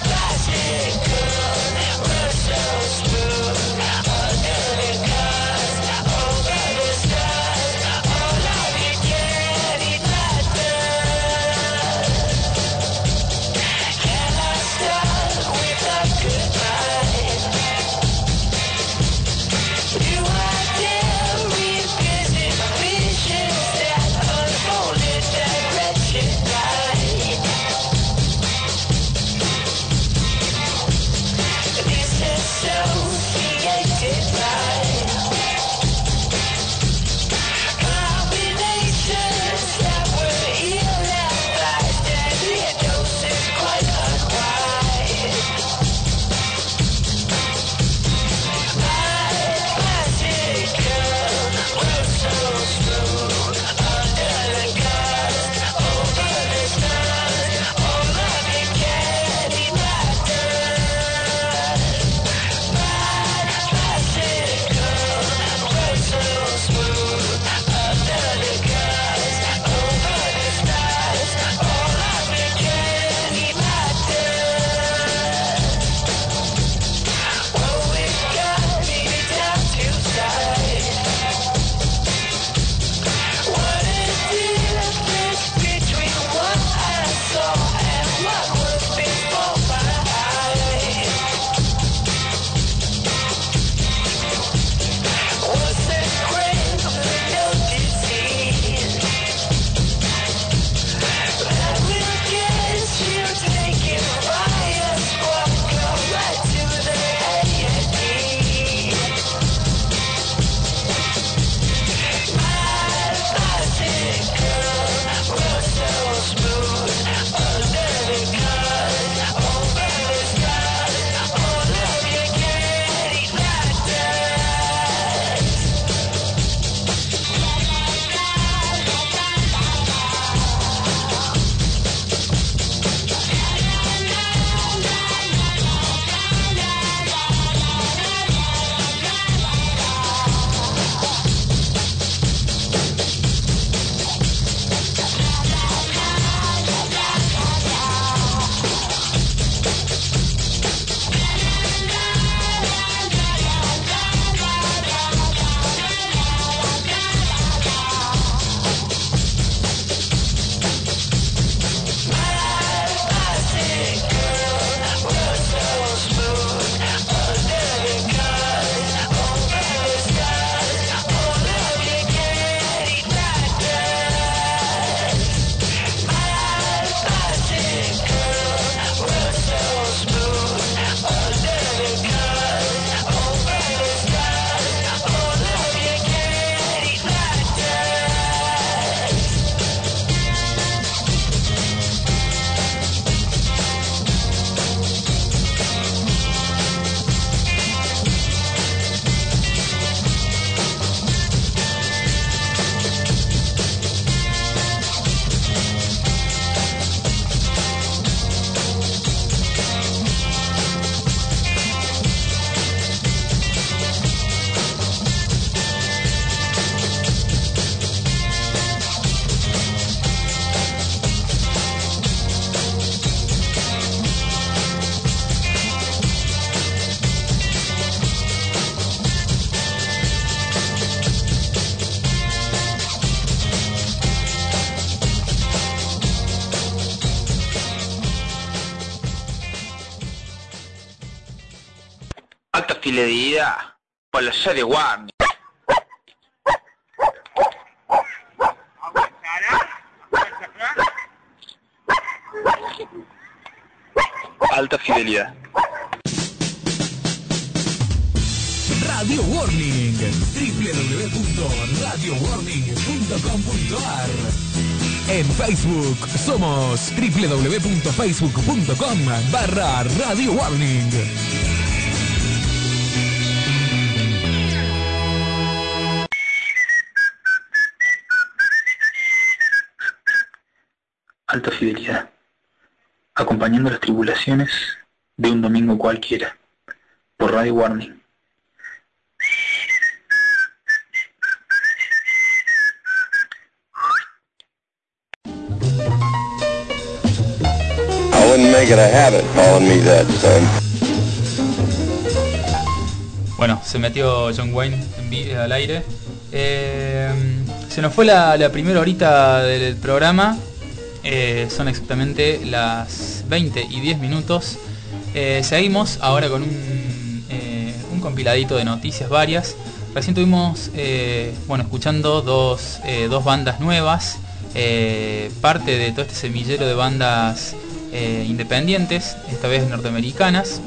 Speaker 1: fidelidad por la serie Warning.
Speaker 8: Alta fidelidad.
Speaker 2: Radio Warning, doble u doble u doble u punto radio warning punto com punto a r. En Facebook somos doble u doble u doble u punto facebook punto com barra Radio Warning.
Speaker 8: Alta fidelidad. Acompañando las tribulaciones de un domingo cualquiera. Por Radio Warning.
Speaker 11: I wouldn't make it a habit calling me that, son.
Speaker 4: Bueno, se metió John Wayne en vi- al aire. Eh, se nos fue la, la primera horita del programa. Eh, son exactamente las veinte y diez minutos. Eh, seguimos ahora con un, eh, un compiladito de noticias varias. Recién tuvimos, eh, bueno, escuchando dos, eh, dos bandas nuevas. Eh, parte de todo este semillero de bandas eh, independientes, esta vez norteamericanas.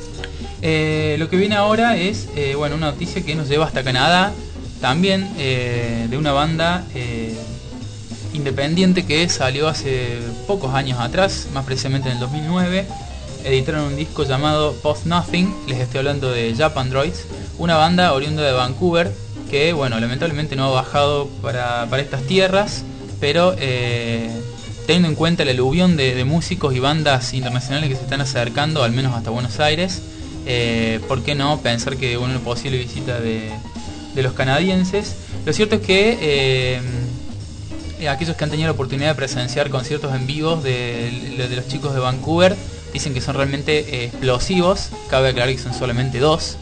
Speaker 4: Eh, lo que viene ahora es eh, bueno, una noticia que nos lleva hasta Canadá. También eh, de una banda eh, independiente que salió hace pocos años atrás, más precisamente en el dos mil nueve. Editaron un disco llamado Post Nothing. Les estoy hablando de Japandroids, una banda oriunda de Vancouver que, bueno, lamentablemente no ha bajado para, para estas tierras, pero eh, teniendo en cuenta el aluvión de, de músicos y bandas internacionales que se están acercando, al menos hasta Buenos Aires, eh, ¿por qué no pensar que una posible visita de, de los canadienses? Lo cierto es que eh, Eh, aquellos que han tenido la oportunidad de presenciar conciertos en vivos de, de, de los chicos de Vancouver dicen que son realmente eh, explosivos. Cabe aclarar que son solamente dos,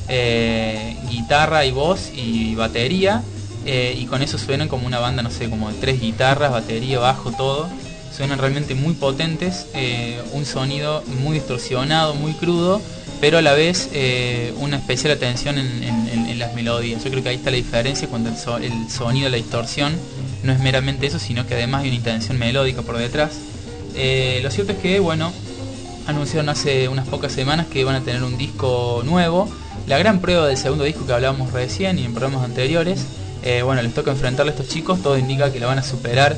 Speaker 4: eh, guitarra y voz y batería, eh, y con eso suenan como una banda, no sé, como de tres guitarras, batería, bajo, todo. Suenan realmente muy potentes, eh, un sonido muy distorsionado, muy crudo, pero a la vez eh, una especial atención en, en, en las melodías. Yo creo que ahí está la diferencia, cuando el, so, el sonido, la distorsión no es meramente eso, sino que además hay una intención melódica por detrás. Eh, lo cierto es que, bueno, anunciaron hace unas pocas semanas que van a tener un disco nuevo. La gran prueba del segundo disco que hablábamos recién y en programas anteriores, eh, bueno, les toca enfrentarle a estos chicos. Todo indica que la van a superar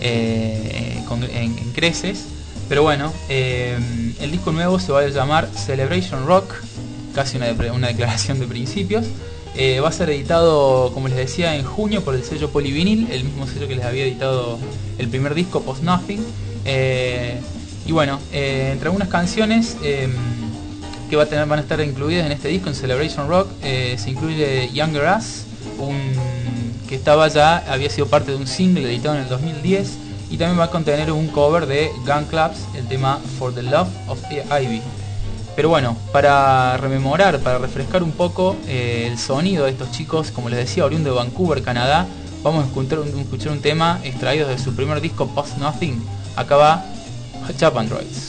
Speaker 4: eh, con, en, en creces. Pero bueno, eh, el disco nuevo se va a llamar Celebration Rock, casi una, de, una declaración de principios. Eh, va a ser editado, como les decía, en junio por el sello Polyvinyl, el mismo sello que les había editado el primer disco, Post Nothing. Eh, y bueno, eh, entre algunas canciones eh, que va a tener, van a estar incluidas en este disco, en Celebration Rock, eh, se incluye Younger Us, un, que estaba ya, había sido parte de un single editado en el dos mil diez, y también va a contener un cover de Gun Clubs, el tema For the Love of Ivy. Pero bueno, para rememorar, para refrescar un poco eh, el sonido de estos chicos, como les decía, oriundo de Vancouver, Canadá, vamos a escuchar un, escuchar un tema extraído de su primer disco, Post Nothing. Acá va Japandroids.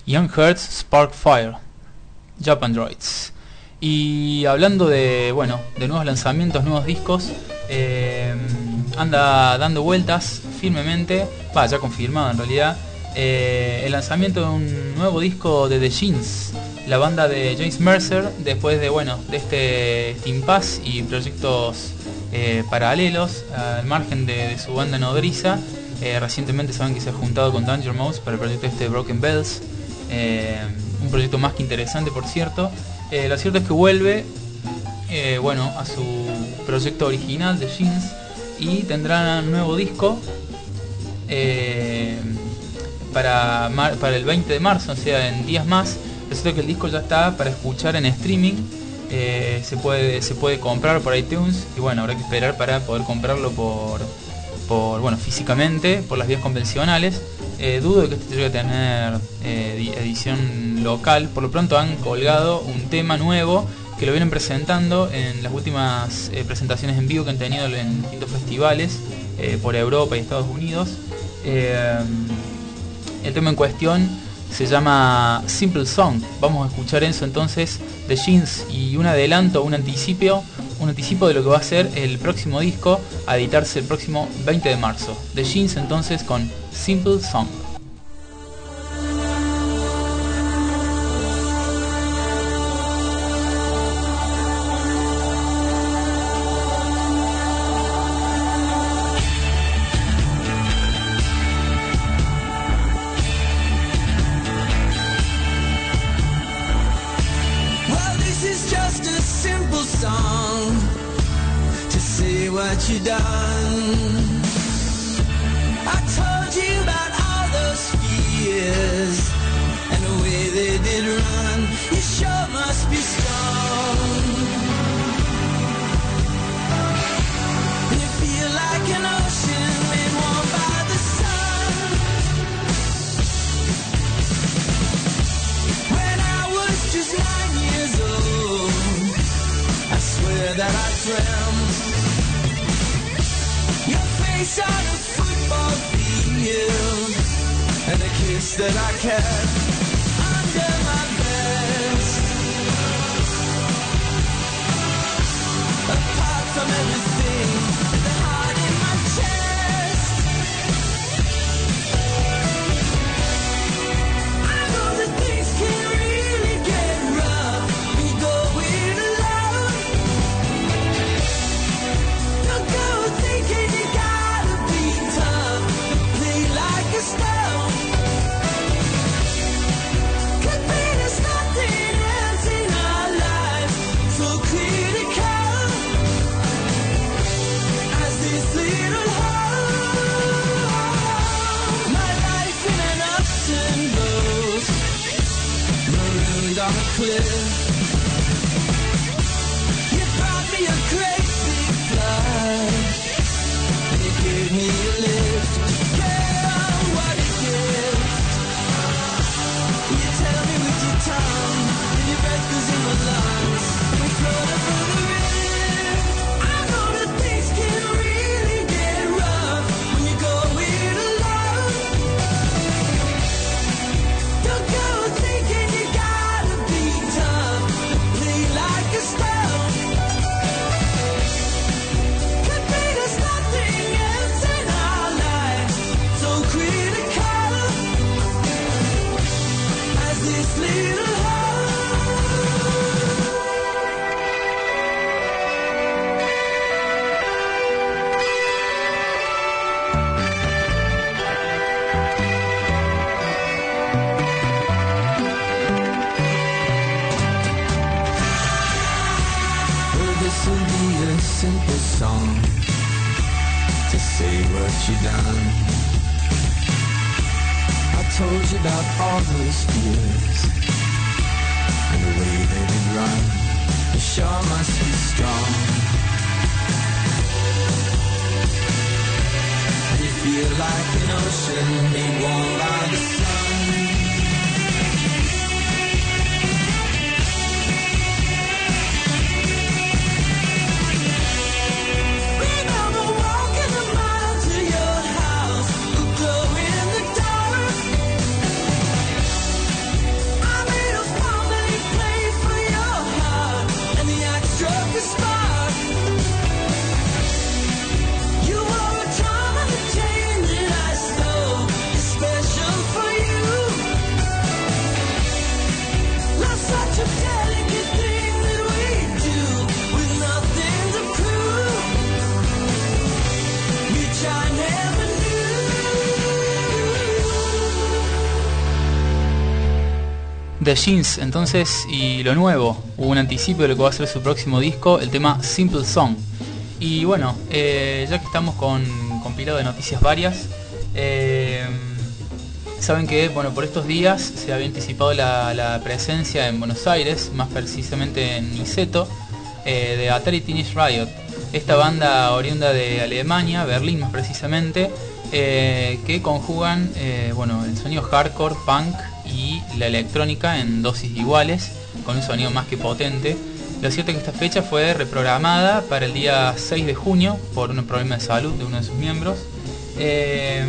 Speaker 4: Young Hearts Spark Fire, Japan Droids. Y hablando de, bueno, de nuevos lanzamientos, nuevos discos, eh, anda dando vueltas firmemente, va, ya confirmado en realidad, eh, el lanzamiento de un nuevo disco de The Jeans, la banda de James Mercer, después de, bueno, de este, este impasse y proyectos eh, paralelos al margen de, de su banda nodriza. Eh, recientemente saben que se ha juntado con Danger Mouse para el proyecto este Broken Bells, eh, un proyecto más que interesante, por cierto. Eh, lo cierto es que vuelve eh, bueno, a su proyecto original de Jeans y tendrá un nuevo disco eh, para, mar, para el veinte de marzo, o sea, en días más. Lo cierto es que el disco ya está para escuchar en streaming, eh, se, puede, se puede comprar por iTunes y bueno, habrá que esperar para poder comprarlo por, por bueno, físicamente, por las vías convencionales. Eh, dudo de que este llegue a tener eh, edición local. Por lo pronto han colgado un tema nuevo que lo vienen presentando en las últimas eh, presentaciones en vivo que han tenido en distintos festivales eh, por Europa y Estados Unidos. Eh, el tema en cuestión se llama Simple Song. Vamos a escuchar eso entonces de Jeans y un adelanto, un anticipo, un anticipo de lo que va a ser el próximo disco a editarse el próximo veinte de marzo. De Jeans entonces con Simple Song.
Speaker 10: What you done? I told you about all those fears and the way they did run. You sure must be strong. And you feel like an ocean made warm by the sun. When I was just nine years old, I swear that I dreamt on a football field and a kiss that I kept under my vest. Apart from everything, the heart in my chest, I know that things can really get rough when you go it alone. Don't go thinking you got stone. Could be there's nothing else in our life so critical as this little hole. My life in an ups and downs, marooned on a cliff. You brought me a great big flight and you gave me a lift. Tongue, and your breath goes in my lungs. We float over the river. I know that things can really get rough when you go it alone. Don't go thinking you gotta be tough to play like a stone. Could be there's nothing else in our life so critical as this little. Simple song to say what you done. I told you about all those fears and the way they did run. You sure must be strong. And you feel like an ocean made warm by the sun.
Speaker 4: The Jeans, entonces, y lo nuevo, hubo un anticipo de lo que va a ser su próximo disco, el tema Simple Song. Y bueno, eh, ya que estamos con compilado de noticias varias, eh, saben que bueno, por estos días se había anticipado la, la presencia en Buenos Aires, más precisamente en Niceto, eh, de Atari Teenage Riot, esta banda oriunda de Alemania, Berlín más precisamente, eh, que conjugan eh, bueno, el sonido hardcore, punk y la electrónica en dosis iguales, con un sonido más que potente. Lo cierto es que esta fecha fue reprogramada para el día seis de junio por un problema de salud de uno de sus miembros. Eh,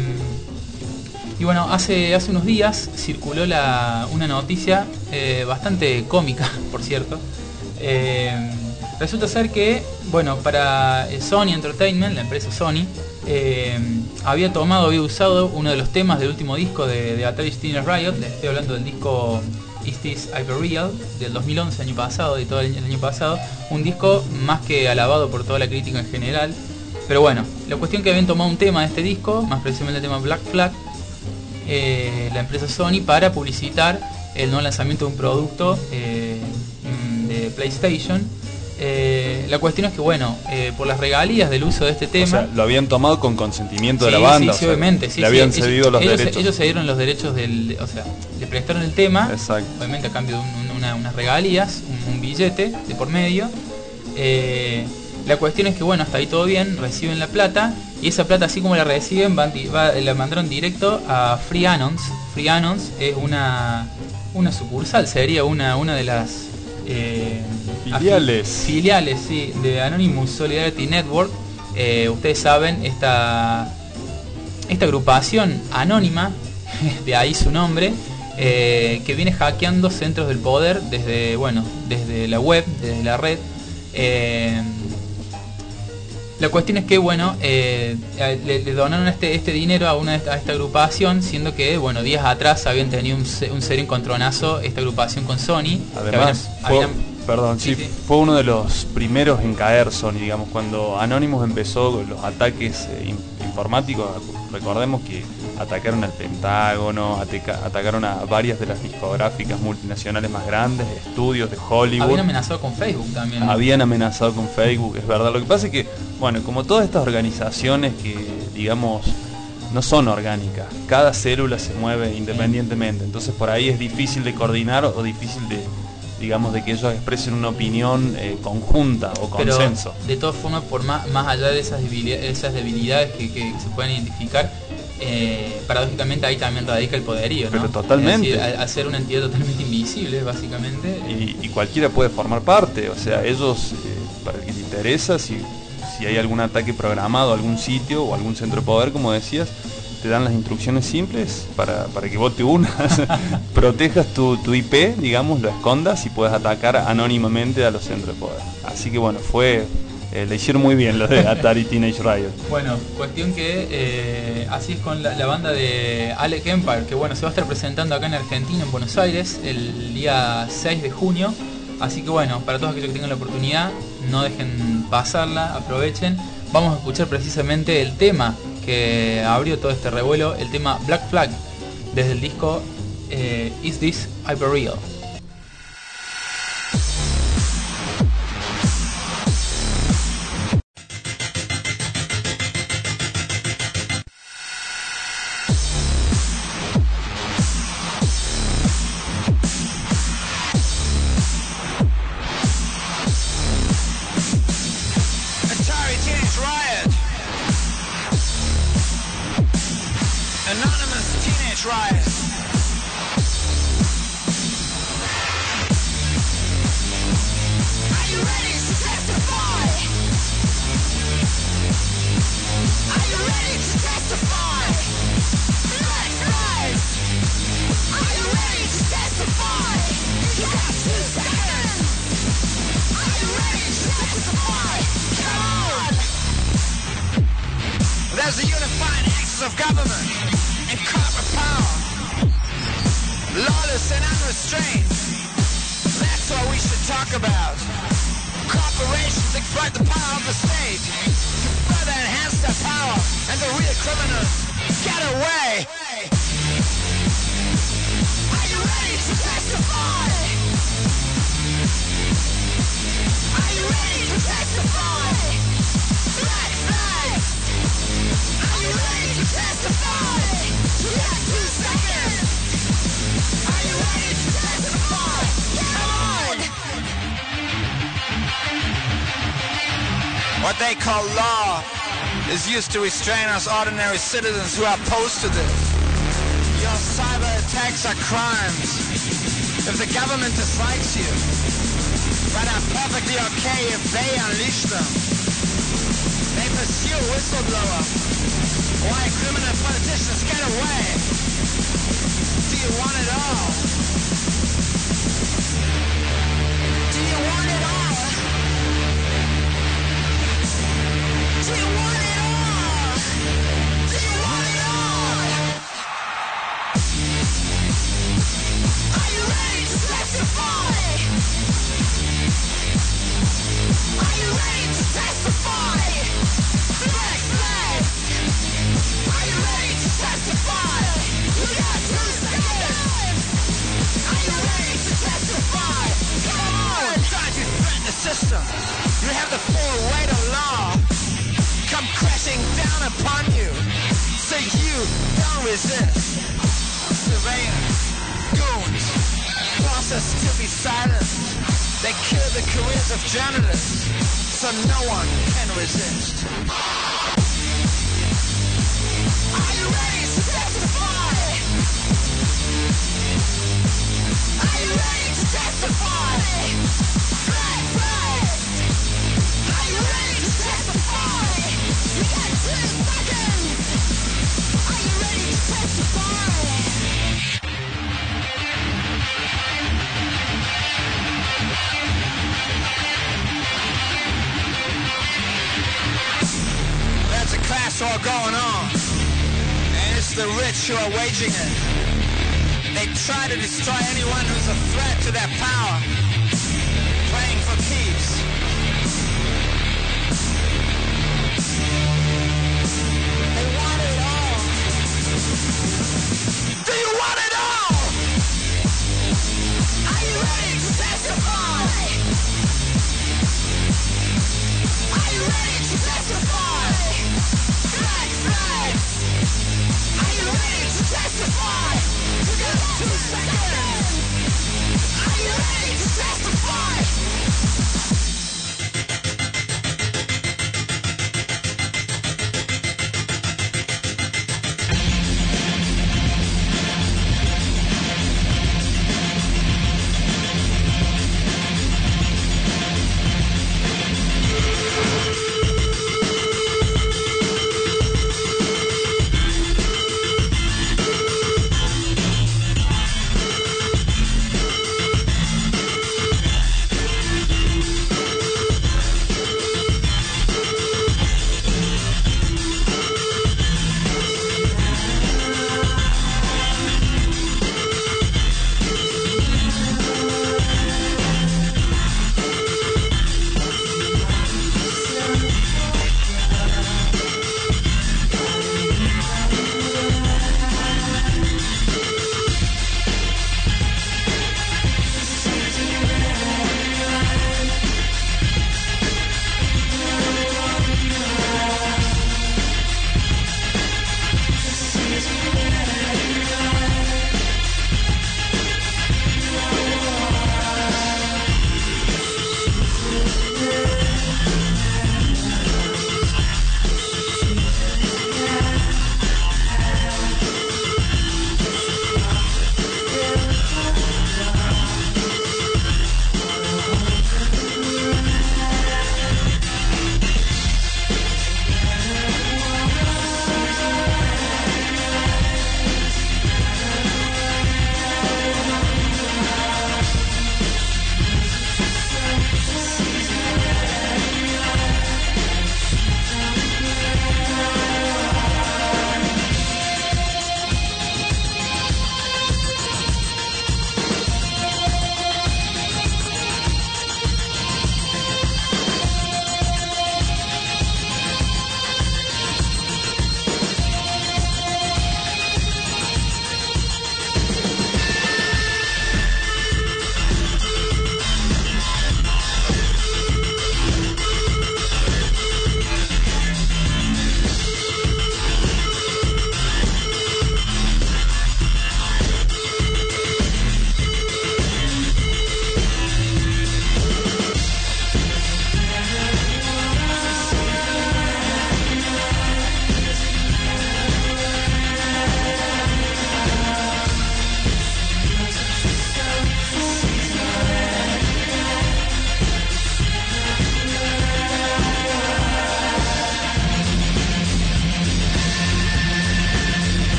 Speaker 4: y bueno, hace, hace unos días circuló la, una noticia eh, bastante cómica, por cierto. Eh, resulta ser que, bueno, para Sony Entertainment, la empresa Sony, eh, había tomado, había usado uno de los temas del último disco de, de Atari Teenage Riot. Les estoy hablando del disco Is This Hyperreal del dos mil once, año pasado, de todo el año, el año pasado. Un disco más que alabado por toda la crítica en general. Pero bueno, la cuestión que habían tomado un tema de este disco, más precisamente el tema Black Flag, eh, la empresa Sony, para publicitar el nuevo lanzamiento de un producto eh, de PlayStation. Eh, la cuestión es que bueno, eh, por las regalías del uso de este tema,
Speaker 9: o sea, lo habían tomado con consentimiento
Speaker 4: sí,
Speaker 9: de la banda,
Speaker 4: sí, sí,
Speaker 9: o sea,
Speaker 4: obviamente, sí,
Speaker 9: le habían
Speaker 4: sí,
Speaker 9: cedido
Speaker 4: ellos,
Speaker 9: los
Speaker 4: ellos,
Speaker 9: derechos.
Speaker 4: Ellos cedieron los derechos del, o sea, le prestaron el tema,
Speaker 9: exacto,
Speaker 4: obviamente a cambio de un, una, unas regalías, un, un billete de por medio. Eh, la cuestión es que bueno, hasta ahí todo bien, reciben la plata, y esa plata, así como la reciben, van, va, la mandaron directo a Free Anons. Free Anons es una, una sucursal, sería una, una de las eh,
Speaker 9: filiales
Speaker 4: filiales sí, de Anonymous Solidarity Network. Eh, ustedes saben, esta esta agrupación anónima, de ahí su nombre, eh, que viene hackeando centros del poder desde bueno desde la web, desde la red. Eh, la cuestión es que bueno, eh, le, le donaron este este dinero a una a esta agrupación, siendo que bueno, días atrás habían tenido un, un serio encontronazo esta agrupación con Sony.
Speaker 9: Además,
Speaker 4: habían,
Speaker 9: fue,
Speaker 4: habían,
Speaker 9: perdón, sí, sí, fue uno de los primeros en caer Sony, digamos, cuando Anonymous empezó con los ataques eh, informáticos. Recordemos que atacaron al Pentágono, ataca, atacaron a varias de las discográficas multinacionales más grandes, estudios de Hollywood.
Speaker 4: Habían amenazado con Facebook también.
Speaker 9: Habían amenazado con Facebook, es verdad. Lo que pasa es que, bueno, como todas estas organizaciones que, digamos, no son orgánicas, cada célula se mueve independientemente, entonces por ahí es difícil de coordinar o difícil de, digamos, de que ellos expresen una opinión eh, conjunta o consenso.
Speaker 4: Pero, de todas formas, por más, más allá de esas debilidades, esas debilidades que, que se pueden identificar, eh, paradójicamente ahí también radica el poderío, ¿no?
Speaker 9: Pero totalmente.
Speaker 4: Es decir, al, al ser una entidad totalmente invisible, básicamente.
Speaker 9: Y, y cualquiera puede formar parte, o sea, ellos, eh, para el que te interesa, si, si hay algún ataque programado a algún sitio o algún centro de poder, como decías, te dan las instrucciones simples para, para que vos te unas, protejas tu, tu I P, digamos, lo escondas y puedas atacar anónimamente a los centros de poder. Así que bueno, fue eh, le hicieron muy bien los de Atari Teenage Riot.
Speaker 4: Bueno, cuestión que eh, así es con la, la banda de Alec Empire, que bueno, se va a estar presentando acá en Argentina, en Buenos Aires, el día seis de junio. Así que bueno, para todos aquellos que tengan la oportunidad, no dejen pasarla, aprovechen. Vamos a escuchar precisamente el tema que abrió todo este revuelo, el tema Black Flag, desde el disco eh, Is This Hyperreal.
Speaker 12: There's a unified axis of government and corporate power, lawless and unrestrained. That's what we should talk about. Corporations exploit the power of the state to further enhance their power, and the real criminals get away. Are you ready to testify? What they call law is used to restrain us ordinary citizens who are opposed to this. Your cyber attacks are crimes. If the government dislikes you, but are perfectly okay if they unleash them. They pursue a whistleblower. Why criminal politicians get away? Do you want it all? Do you want it all? Do you want it all? Do you want it all? Are you ready to testify? Are you ready to testify? Flex, flex. Are you ready to testify? You got two seconds. Are you ready to testify? Come on! Don't you threaten the system. You have the full weight of law. Come crashing down upon you. So you don't resist. Surveillance, goons, force us to be silent. They kill the careers of journalists, so no one can resist. Are you ready to testify? Are you ready to testify? Flex, flex. Are you ready to testify? You got two seconds. Are you ready to testify? There's a class war going on, and it's the rich who are waging it. They try to destroy anyone who's a threat to their power, playing for keeps. They want it all. Do you want it all? Are you ready to testify? Are you ready to testify? Flex, flex. Are you ready to testify? You got two seconds. Are you ready to testify?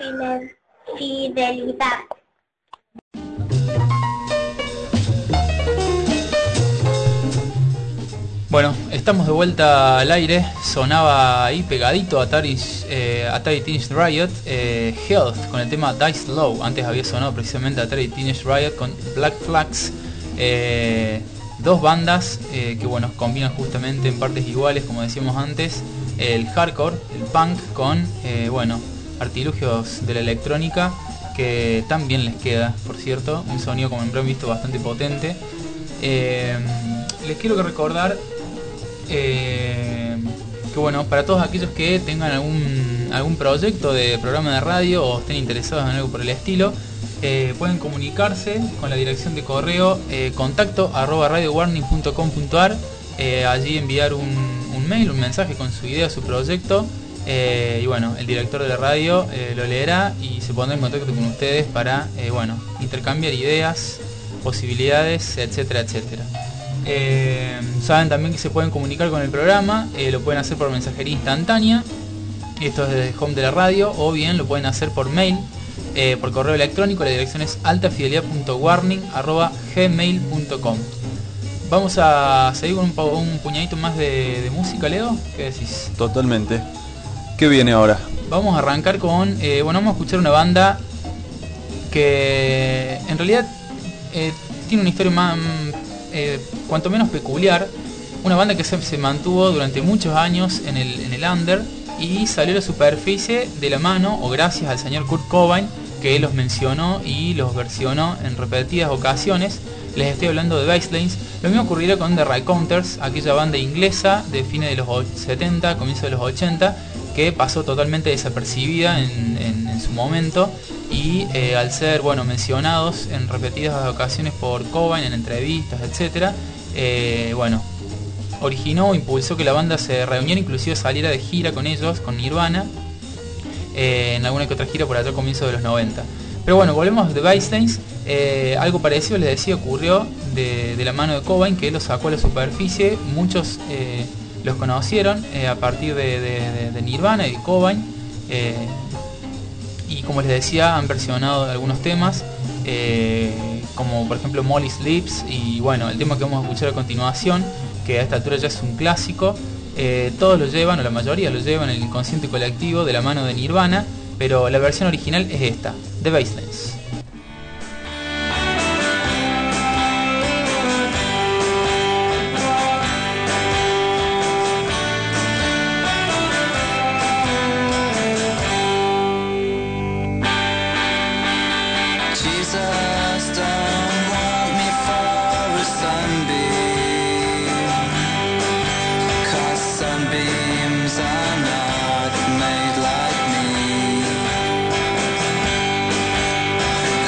Speaker 7: fide- fidelidad.
Speaker 4: Bueno, estamos de vuelta al aire. Sonaba ahí pegadito a Atari, eh, Atari Teenage Riot, eh, Health con el tema Die Slow. Antes había sonado precisamente Atari Teenage Riot con Black Flags. Eh, dos bandas eh, que bueno, combinan justamente en partes iguales, como decíamos antes, el hardcore, el punk con eh, bueno, artilugios de la electrónica que tan bien les queda, por cierto. Un sonido, como habrán visto, bastante potente. Eh, les quiero que recordar Eh, que bueno, para todos aquellos que tengan algún, algún proyecto de programa de radio o estén interesados en algo por el estilo, eh, pueden comunicarse con la dirección de correo eh, contacto arroba radio warning punto com punto ar, eh, allí enviar un, un mail, un mensaje con su idea, su proyecto, eh, y bueno, el director de la radio eh, lo leerá y se pondrá en contacto con ustedes para eh, bueno, intercambiar ideas, posibilidades, etcétera, etcétera. Eh, saben también que se pueden comunicar con el programa, eh, lo pueden hacer por mensajería instantánea, esto es desde home de la radio, o bien lo pueden hacer por mail, eh, por correo electrónico. La dirección es altafidelidad punto warning arroba gmail punto com. Vamos a seguir con un, un puñadito más de, de música, Leo, ¿qué decís?
Speaker 13: Totalmente. ¿Qué viene ahora?
Speaker 4: Vamos a arrancar con, eh, bueno, vamos a escuchar una banda que en realidad eh, tiene una historia más Eh, cuanto menos peculiar. Una banda que se, se mantuvo durante muchos años en el, en el under y salió a la superficie de la mano o gracias al señor Kurt Cobain, que los mencionó y los versionó en repetidas ocasiones. Les estoy hablando de Baselines. Lo mismo ocurrirá con The Raconteurs, aquella banda inglesa de fines de los setenta, comienzo de los ochenta, que pasó totalmente desapercibida en, en, en su momento, y eh, al ser bueno, mencionados en repetidas ocasiones por Cobain en entrevistas, etcétera, eh, bueno, originó, impulsó que la banda se reuniera, inclusive saliera de gira con ellos, con Nirvana, eh, en alguna que otra gira por allá a comienzos de los noventa. Pero bueno, volvemos a The Baselines. Eh, algo parecido, les decía, ocurrió de, de la mano de Cobain, que él los sacó a la superficie. Muchos eh, los conocieron eh, a partir de, de, de, de Nirvana y de Cobain. Eh, y como les decía, han versionado algunos temas, eh, como por ejemplo Molly's Lips, y bueno, el tema que vamos a escuchar a continuación, que a esta altura ya es un clásico. Eh, todos lo llevan, o la mayoría lo llevan en el inconsciente colectivo de la mano de Nirvana, pero la versión original es esta, The Baselines.
Speaker 14: Made like me.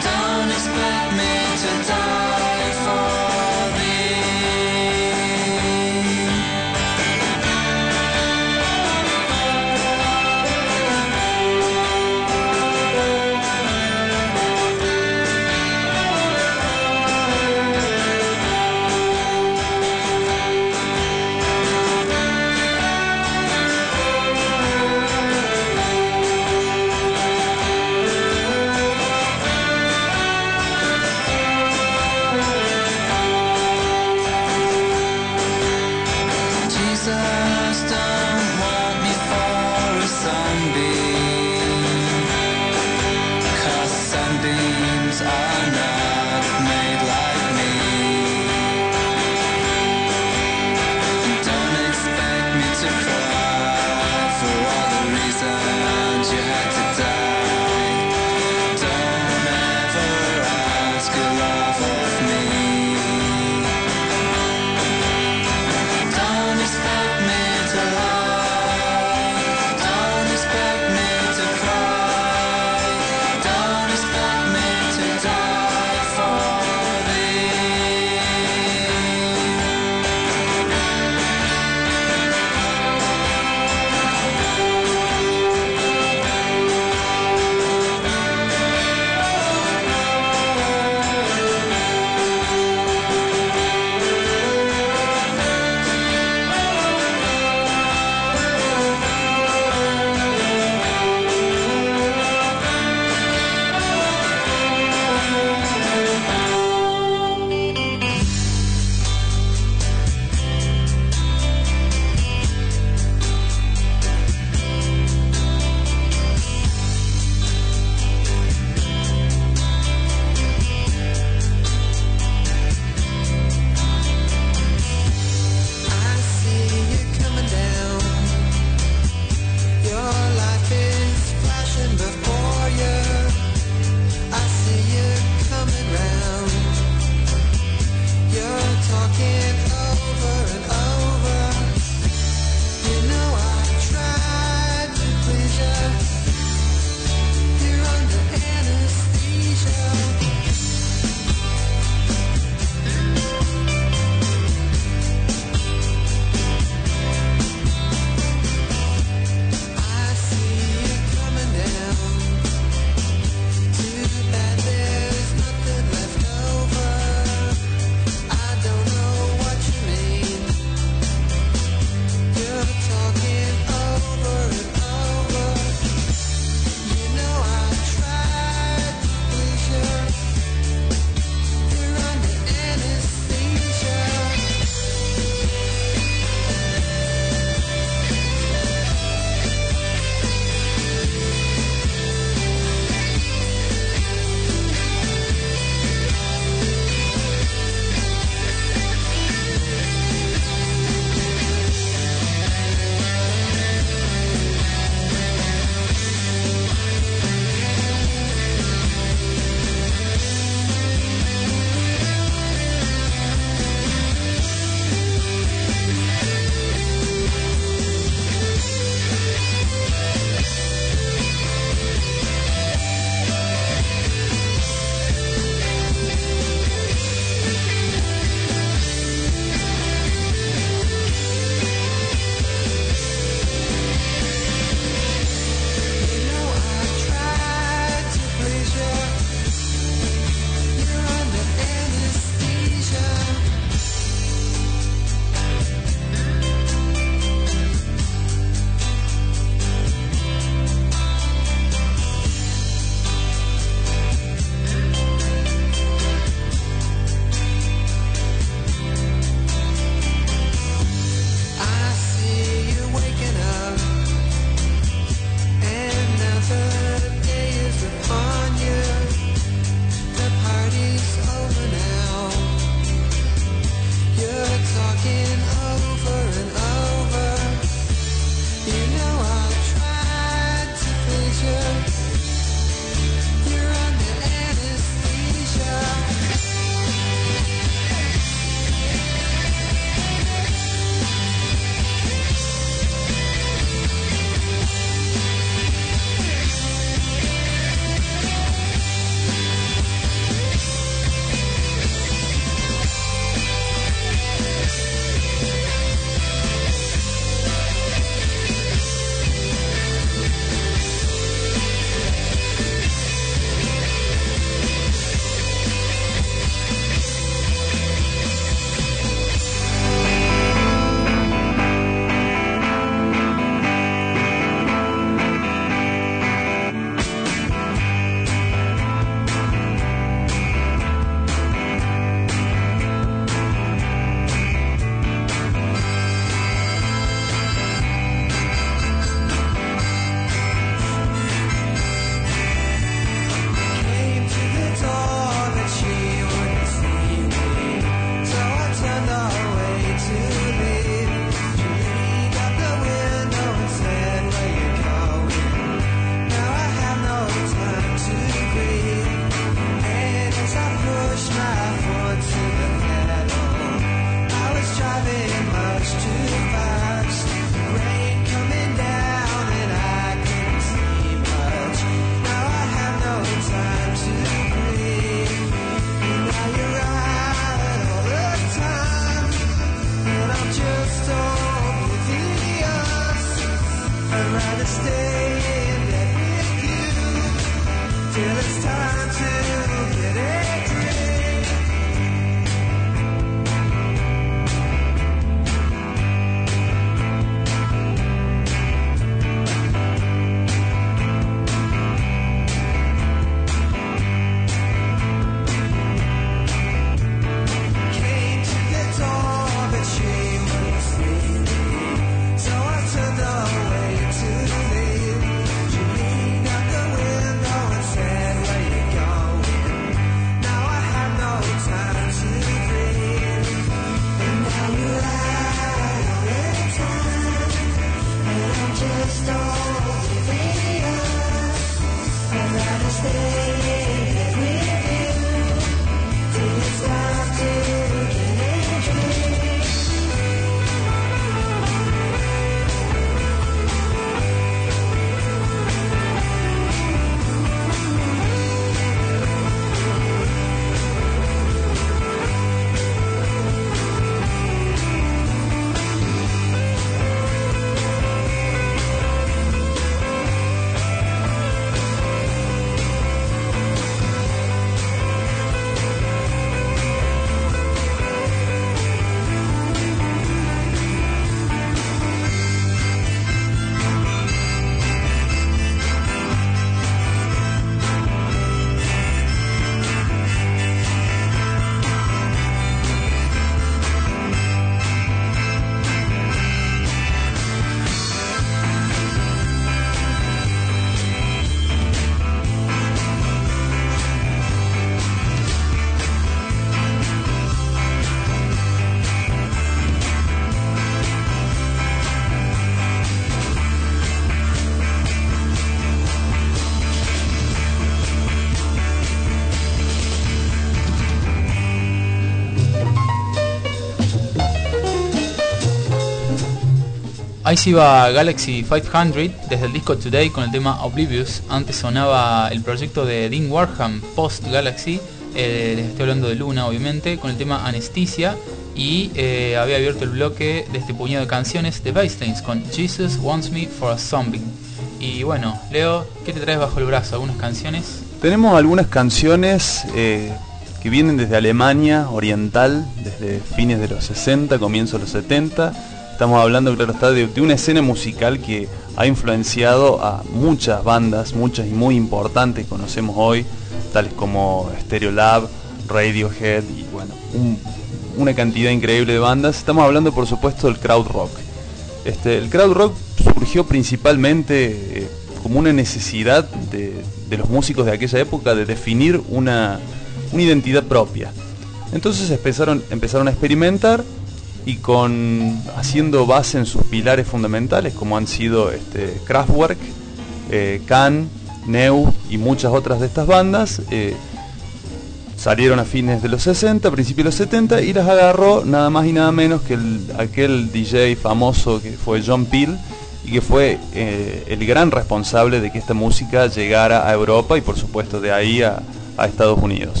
Speaker 4: Ahí se iba Galaxy quinientos desde el disco Today con el tema Oblivious. Antes sonaba el proyecto de Dean Warham post Galaxy, eh, les estoy hablando de Luna obviamente, con el tema Anestesia. Y eh, había abierto el bloque de este puñado de canciones de Bastains con Jesus Wants Me for a Zombie. Y bueno, Leo, ¿qué te traes bajo el brazo? ¿Algunas canciones?
Speaker 13: Tenemos algunas canciones eh, que vienen desde Alemania oriental, desde fines de los sesenta, comienzos de los setenta. Estamos hablando, claro está, de, de una escena musical que ha influenciado a muchas bandas, muchas y muy importantes que conocemos hoy, tales como Stereolab, Radiohead y bueno, un, una cantidad increíble de bandas. Estamos hablando, por supuesto, del crowd rock. Este, el crowd rock surgió principalmente eh, como una necesidad de, de los músicos de aquella época de definir una, una identidad propia. Entonces empezaron, empezaron a experimentar y con haciendo base en sus pilares fundamentales, como han sido este, Kraftwerk, eh, Can, Neu y muchas otras de estas bandas, eh, salieron a fines de los sesenta, principios de los setenta, y las agarró nada más y nada menos que el, aquel D J famoso que fue John Peel, y que fue eh, el gran responsable de que esta música llegara a Europa y por supuesto de ahí a, a Estados Unidos.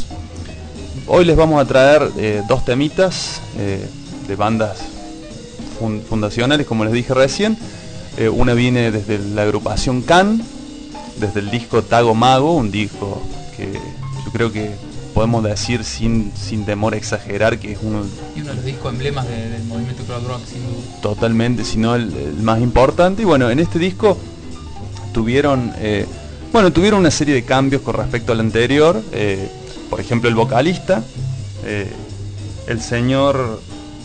Speaker 13: Hoy les vamos a traer eh, dos temitas eh, de bandas fund fundacionales, como les dije recién. Eh, una viene desde la agrupación Can, desde el disco Tago Mago, un disco que yo creo que podemos decir sin, sin temor a exagerar que es uno,
Speaker 4: y uno de los discos emblemas de, del movimiento crowd rock, sin duda.
Speaker 13: Totalmente, si no el, el más importante. Y bueno, en este disco tuvieron eh, bueno, tuvieron una serie de cambios con respecto al anterior. Eh, por ejemplo, el vocalista, eh, el señor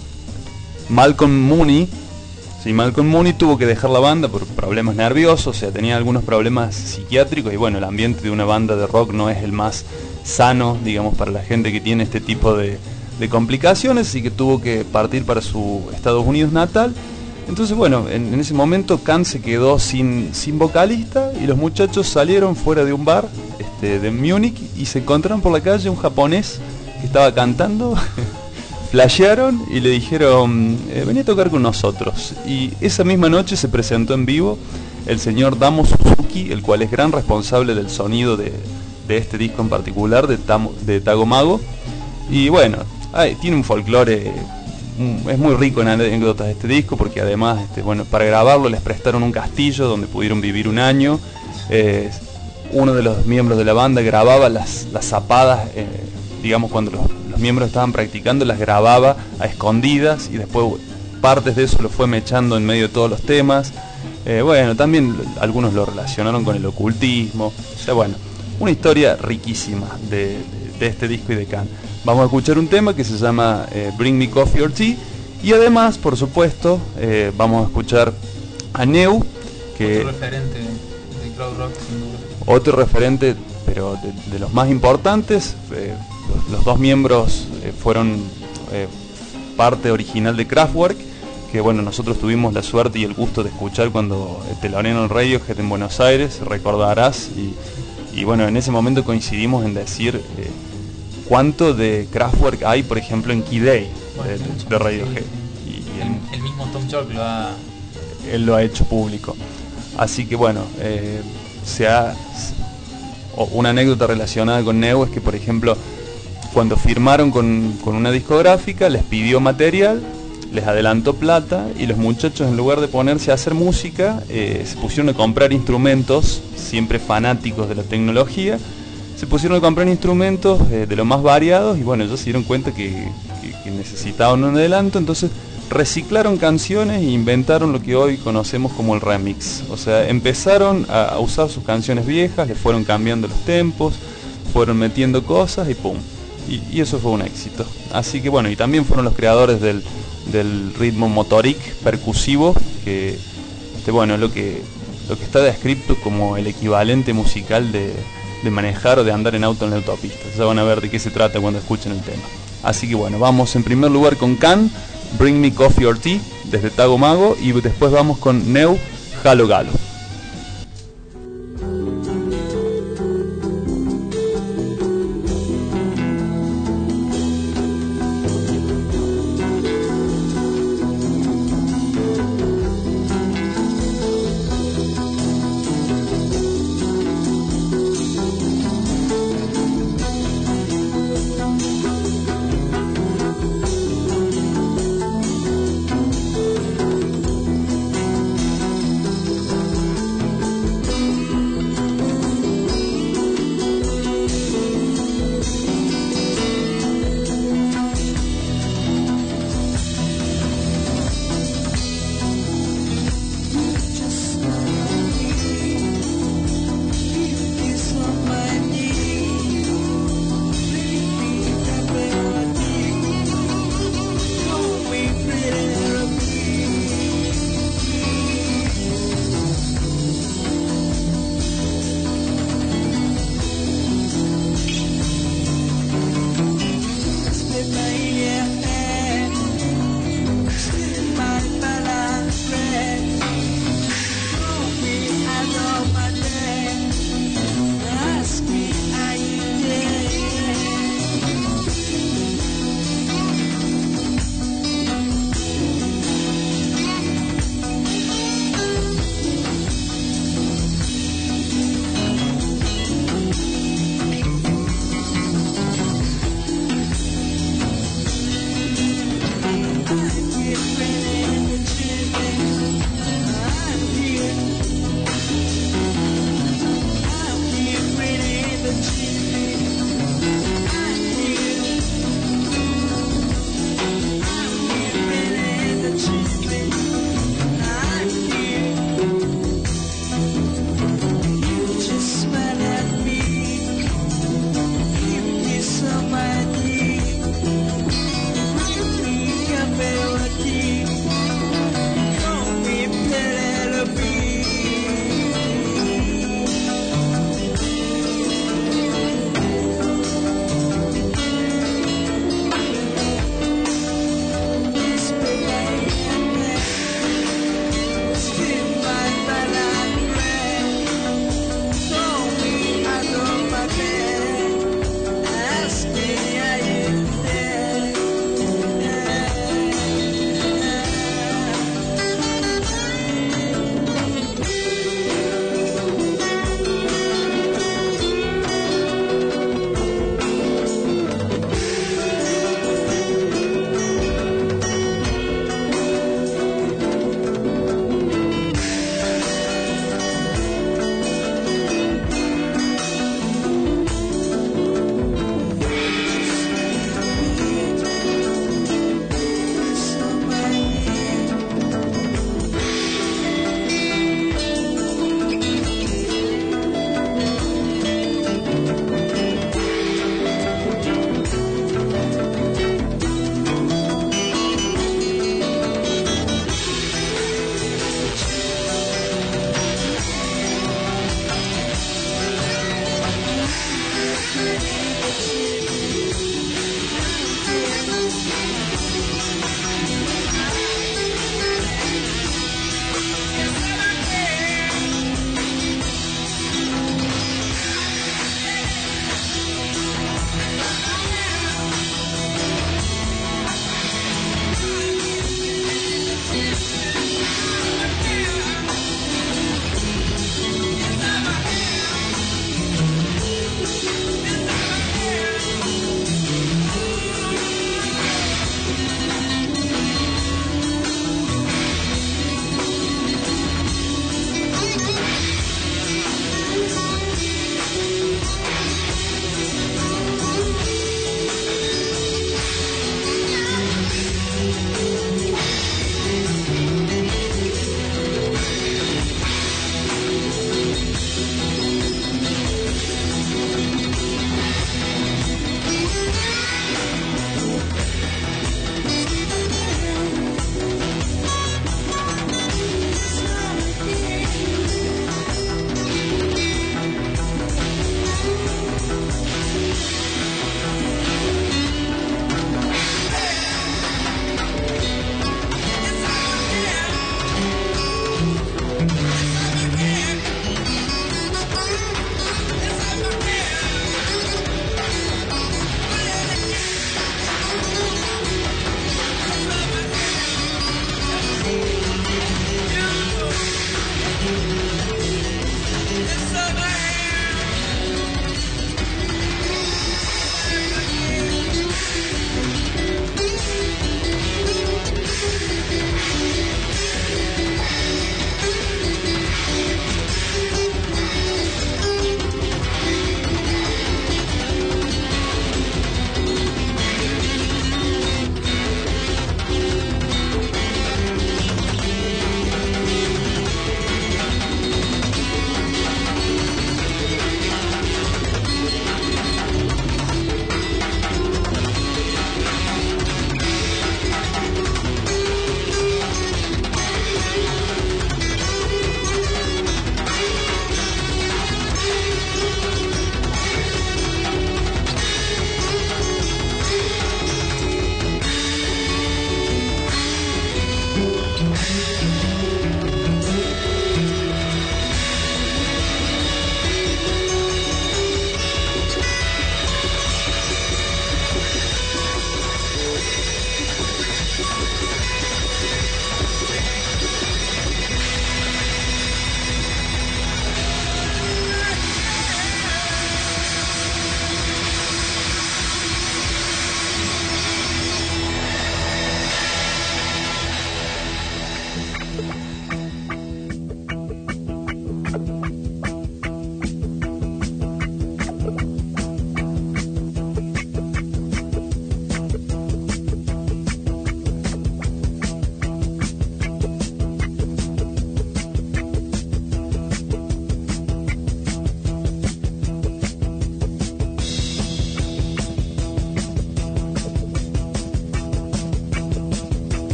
Speaker 13: Malcolm Mooney, sí, Malcolm Mooney tuvo que dejar la banda por problemas nerviosos, o sea, tenía algunos problemas psiquiátricos, y bueno, el ambiente de una banda de rock no es el más sano, digamos, para la gente que tiene este tipo de, de complicaciones, así que tuvo que partir para su Estados Unidos natal. Entonces, bueno, en, en ese momento Can se quedó sin, sin vocalista, y los muchachos salieron fuera de un bar este, de Múnich y se encontraron por la calle un japonés que estaba cantando. Flashearon y le dijeron, eh, vení a tocar con nosotros. Y esa misma noche se presentó en vivo el señor Damo Suzuki, el cual es gran responsable del sonido de, de este disco en particular, de, Tamo, de Tago Mago. Y bueno, ay, tiene un folclore mm, es muy rico en anécdotas este disco, porque además, este, bueno, para grabarlo les prestaron un castillo donde pudieron vivir un año. Eh, uno de los miembros de la banda grababa las, las zapadas, eh, digamos, cuando los, los miembros estaban practicando, las grababa a escondidas y después partes de eso lo fue mechando en medio de todos los temas. Eh, bueno, también algunos lo relacionaron con el ocultismo. O sea, bueno, una historia riquísima de, de, de este disco y de Can. Vamos a escuchar un tema que se llama eh, Bring Me Coffee or Tea. Y además, por supuesto, eh, vamos a escuchar a Neu, que
Speaker 4: otro referente de Cloud Rock, sin duda.
Speaker 13: Otro referente, pero de, de los más importantes. Eh, los, los dos miembros eh, fueron eh, parte original de Kraftwerk, que bueno, nosotros tuvimos la suerte y el gusto de escuchar cuando telonearon el Radiohead en Buenos Aires, recordarás, y, y bueno, en ese momento coincidimos en decir eh, cuánto de Kraftwerk hay, por ejemplo, en Key Day, bueno, de, de, de Radiohead.
Speaker 4: Sí. Y, y el, el mismo Tom York lo ha...
Speaker 13: Él lo ha hecho público. Así que bueno, eh, se ha... Una anécdota relacionada con Neu es que, por ejemplo, cuando firmaron con, con una discográfica, les pidió material, les adelantó plata, y los muchachos, en lugar de ponerse a hacer música, eh, se pusieron a comprar instrumentos, siempre fanáticos de la tecnología, se pusieron a comprar instrumentos eh, de lo más variados, y bueno, ellos se dieron cuenta que, que, que necesitaban un adelanto, entonces reciclaron canciones e inventaron lo que hoy conocemos como el remix. O sea, empezaron a, a usar sus canciones viejas, le fueron cambiando los tempos, fueron metiendo cosas y pum. Y, y eso fue un éxito. Así que bueno, y también fueron los creadores del, del ritmo motoric percusivo, que este, bueno, es lo que, lo que está descrito como el equivalente musical de, de manejar o de andar en auto en la autopista. Ya van a ver de qué se trata cuando escuchen el tema. Así que bueno, vamos en primer lugar con Can, Bring Me Coffee or Tea, desde Tago Mago, y después vamos con Neu, Halo Galo.
Speaker 12: Thank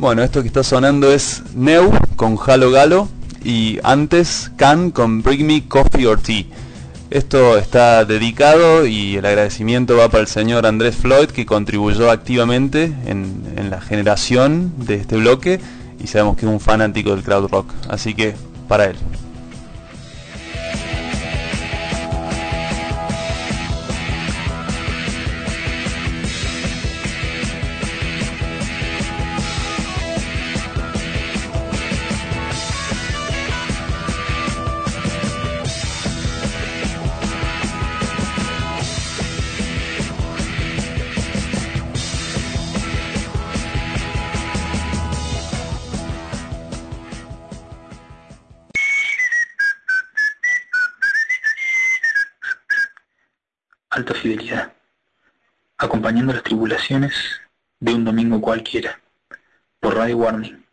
Speaker 13: Bueno, esto que está sonando es Neu con Halo Galo y antes Can con Bring Me Coffee or Tea. Esto está dedicado y el agradecimiento va para el señor Andrés Floyd, que contribuyó activamente en, en la generación de este bloque y sabemos que es un fanático del crowd rock, así que para él.
Speaker 8: Alta fidelidad, acompañando las tribulaciones de un domingo cualquiera, por Radio Warning.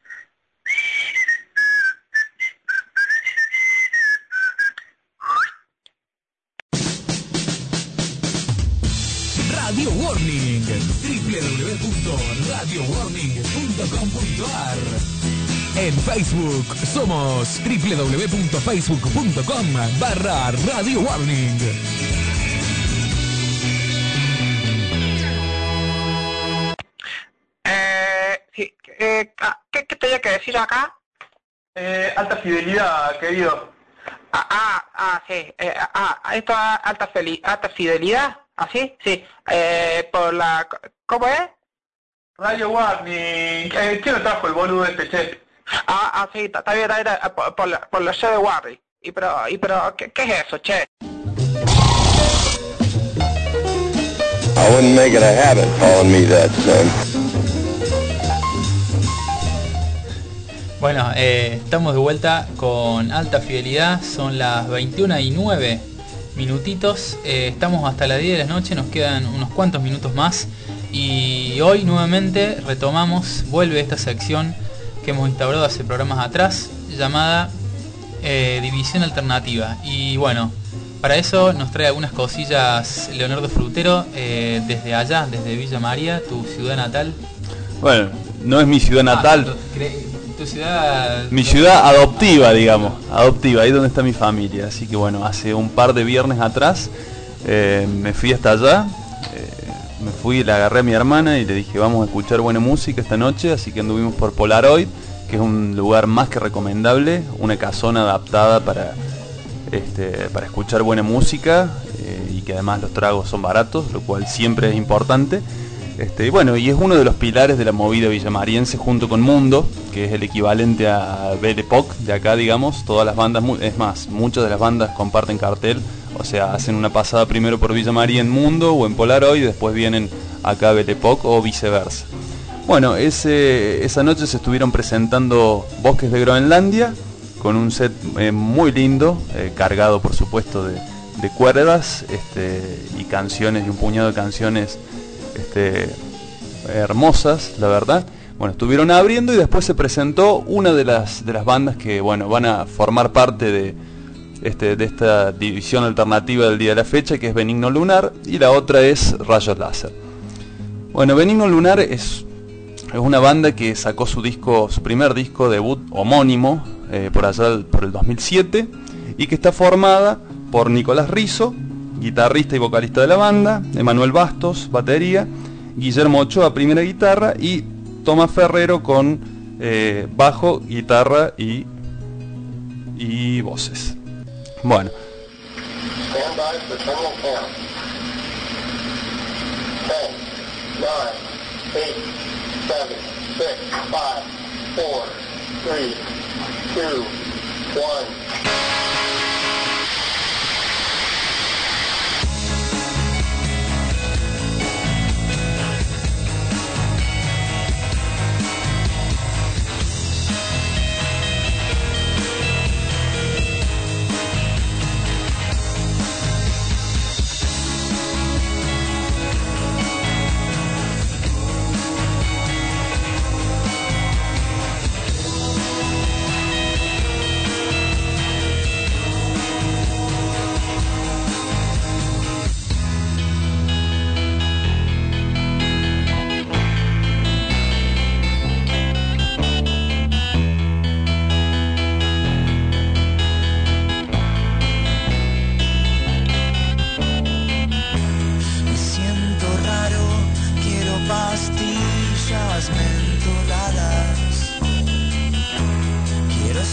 Speaker 2: Radio Warning, doble u doble u doble u punto radio warning punto com punto a r. En Facebook somos doble u doble u doble u punto facebook punto com barra Radio Warning.
Speaker 1: Eh, sí, eh, ah, ¿qué, ¿Qué tenía que decir acá?
Speaker 3: Eh, alta fidelidad, querido.
Speaker 1: Ah, ah, ah sí, eh, ah, esto es alta, feli alta fidelidad, ¿así? Sí, eh, por la... ¿Cómo es?
Speaker 3: Radio Warning. Eh, ¿Quién lo trajo el boludo este, che?
Speaker 1: Ah, ah, sí, está bien, está bien, por, por, la, por la show de Warning. Y pero, y pero, ¿qué, qué es eso, che?
Speaker 11: I wouldn't make it a habit calling me that, son.
Speaker 4: Bueno, eh, estamos de vuelta con alta fidelidad, son las veintiuna y nueve minutitos, eh, estamos hasta las diez de la noche, nos quedan unos cuantos minutos más y hoy nuevamente retomamos, vuelve esta sección que hemos instaurado hace programas atrás, llamada eh, División Alternativa. Y bueno, para eso nos trae algunas cosillas Leonardo Frutero, eh, desde allá, desde Villa María, tu ciudad natal.
Speaker 13: Bueno, no es mi ciudad natal.
Speaker 4: Ah, tu ciudad...
Speaker 13: Mi ciudad adoptiva, digamos, adoptiva, ahí donde está mi familia. Así que bueno, hace un par de viernes atrás eh, me fui hasta allá, eh, me fui, le agarré a mi hermana y le dije vamos a escuchar buena música esta noche, así que anduvimos por Polaroid, que es un lugar más que recomendable, una casona adaptada para, este, para escuchar buena música eh, y que además los tragos son baratos, lo cual siempre es importante. Este, y bueno, y es uno de los pilares de la movida villamariense junto con Mundo, que es el equivalente a Belle Époque de acá, digamos. Todas las bandas, es más, muchas de las bandas comparten cartel, o sea, hacen una pasada primero por Villa María en Mundo o en Polaroid y después vienen acá a Belle Époque o viceversa. Bueno, ese, esa noche se estuvieron presentando Bosques de Groenlandia con un set eh, muy lindo, eh, cargado por supuesto de, de cuerdas este, y canciones, y un puñado de canciones Este, hermosas, la verdad. Bueno, estuvieron abriendo y después se presentó una de las de las bandas que bueno van a formar parte de este de esta división alternativa del día de la fecha, que es Benigno Lunar, y la otra es Rayos Láser. Bueno, Benigno Lunar es es una banda que sacó su disco, su primer disco debut homónimo eh, por allá por el dos mil siete y que está formada por Nicolás Rizzo, guitarrista y vocalista de la banda, Emanuel Bastos, batería, Guillermo Ochoa, primera guitarra, y Tomás Ferrero con eh, bajo, guitarra y, y voces. Bueno.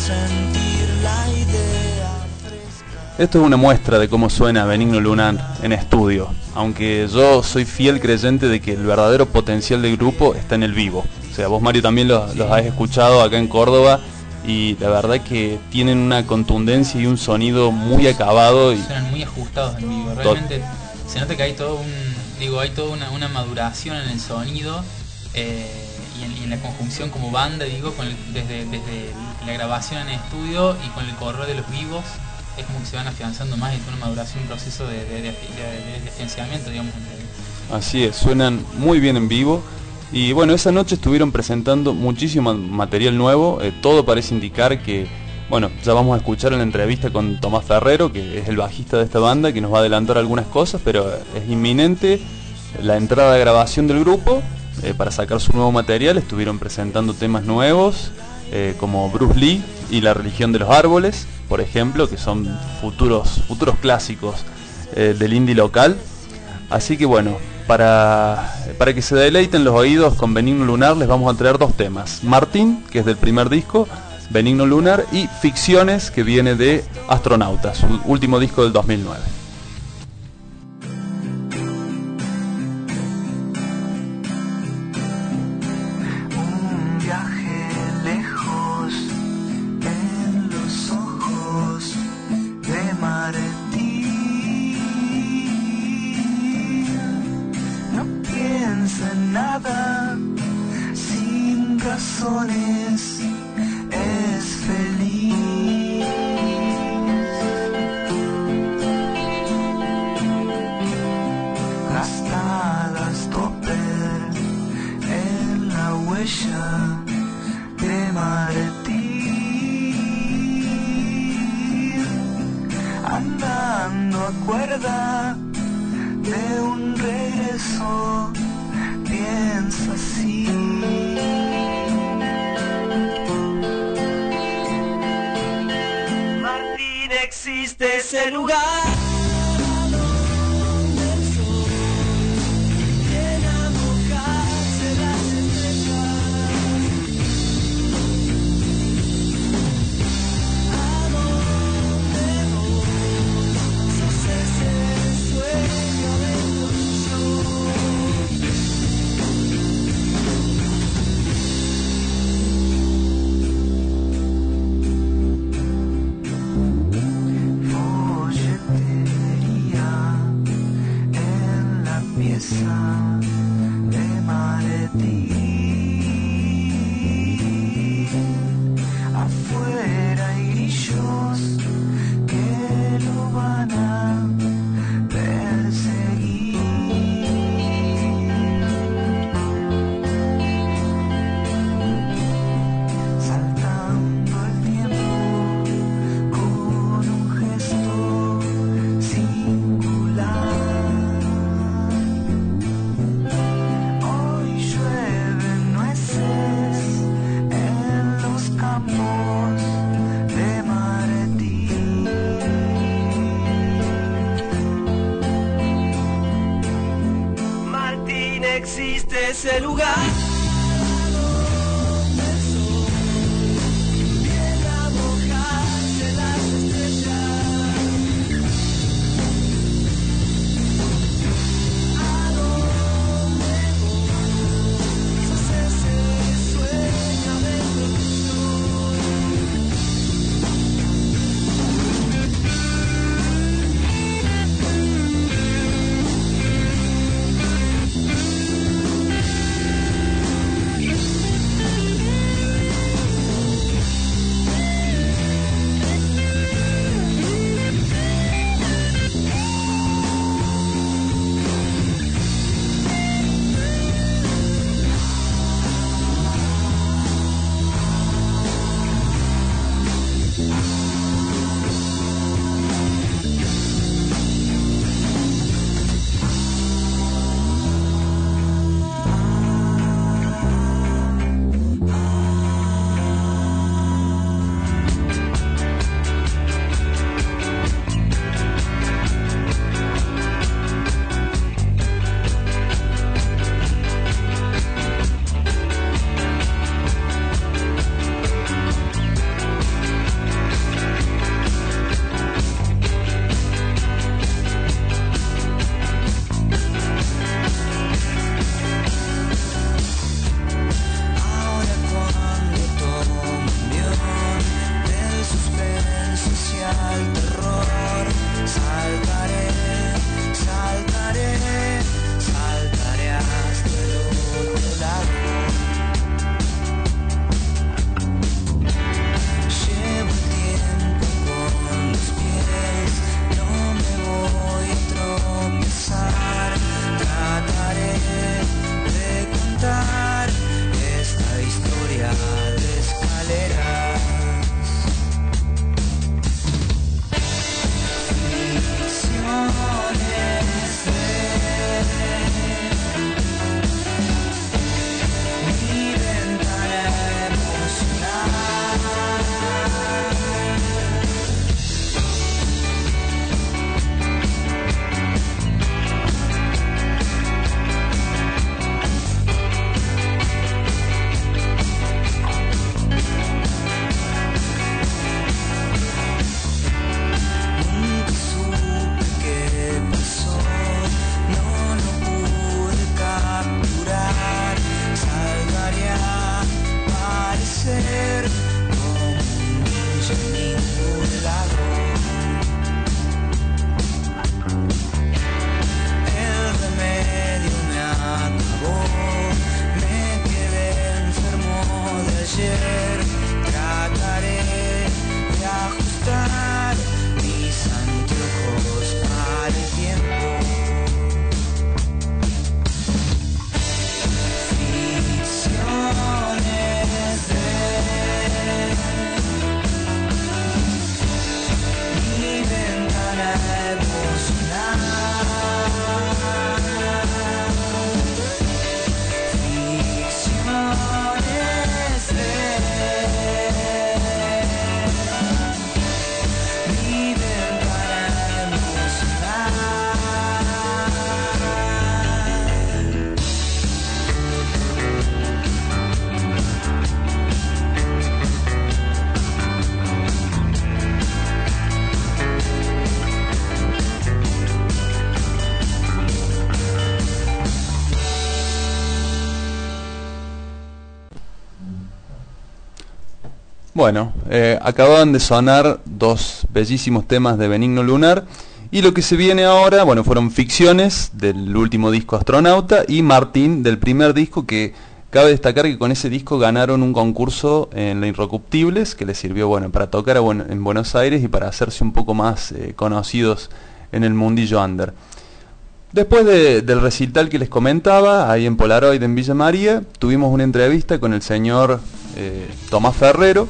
Speaker 12: sentir la idea.
Speaker 13: Esto es una muestra de cómo suena Benigno Lunar en estudio, aunque yo soy fiel creyente de que el verdadero potencial del grupo está en el vivo. O sea, vos, Mario, también los, los has escuchado acá en Córdoba y la verdad que tienen una contundencia y un sonido muy acabado. Y
Speaker 4: suenan muy ajustados en vivo, realmente se nota que hay todo un, digo, hay toda una, una maduración en el sonido eh, y, en, y en la conjunción como banda, digo, con el, desde, desde la grabación en estudio y con el correr de los vivos. Es como que se van afianzando más y es una maduración, un proceso de, de, de, de, de afianzamiento, digamos.
Speaker 13: Así es, suenan muy bien en vivo. Y bueno, esa noche estuvieron presentando muchísimo material nuevo. Eh, todo parece indicar que, bueno, ya vamos a escuchar en la entrevista con Tomás Ferrero, que es el bajista de esta banda, que nos va a adelantar algunas cosas, pero es inminente la entrada de grabación del grupo eh, para sacar su nuevo material. Estuvieron presentando temas nuevos, eh, como Bruce Lee y La religión de los árboles, por ejemplo, que son futuros futuros clásicos eh, del indie local. Así que bueno, para, para que se deleiten los oídos con Benigno Lunar, les vamos a traer dos temas: Martín, que es del primer disco, Benigno Lunar, y Ficciones, que viene de Astronauta, su último disco del dos mil nueve.
Speaker 12: Nada sin razones es feliz. Gastadas topper en la huella de Martín, andando a cuerda de un regreso. Piensa así. Martín, existe ese lugar. De maletín, afuera hay grillos que lo van a perseguir. Saltando el tiempo con un gesto singular. Existe ese lugar.
Speaker 13: Bueno, eh, acababan de sonar dos bellísimos temas de Benigno Lunar. Y lo que se viene ahora, bueno, fueron Ficciones del último disco Astronauta y Martín del primer disco, que cabe destacar que con ese disco ganaron un concurso en la Inrecuptibles que les sirvió, bueno, para tocar a buen, en Buenos Aires y para hacerse un poco más eh, conocidos en el mundillo under. Después de, del recital que les comentaba, ahí en Polaroid en Villa María, tuvimos una entrevista con el señor eh, Tomás Ferrero,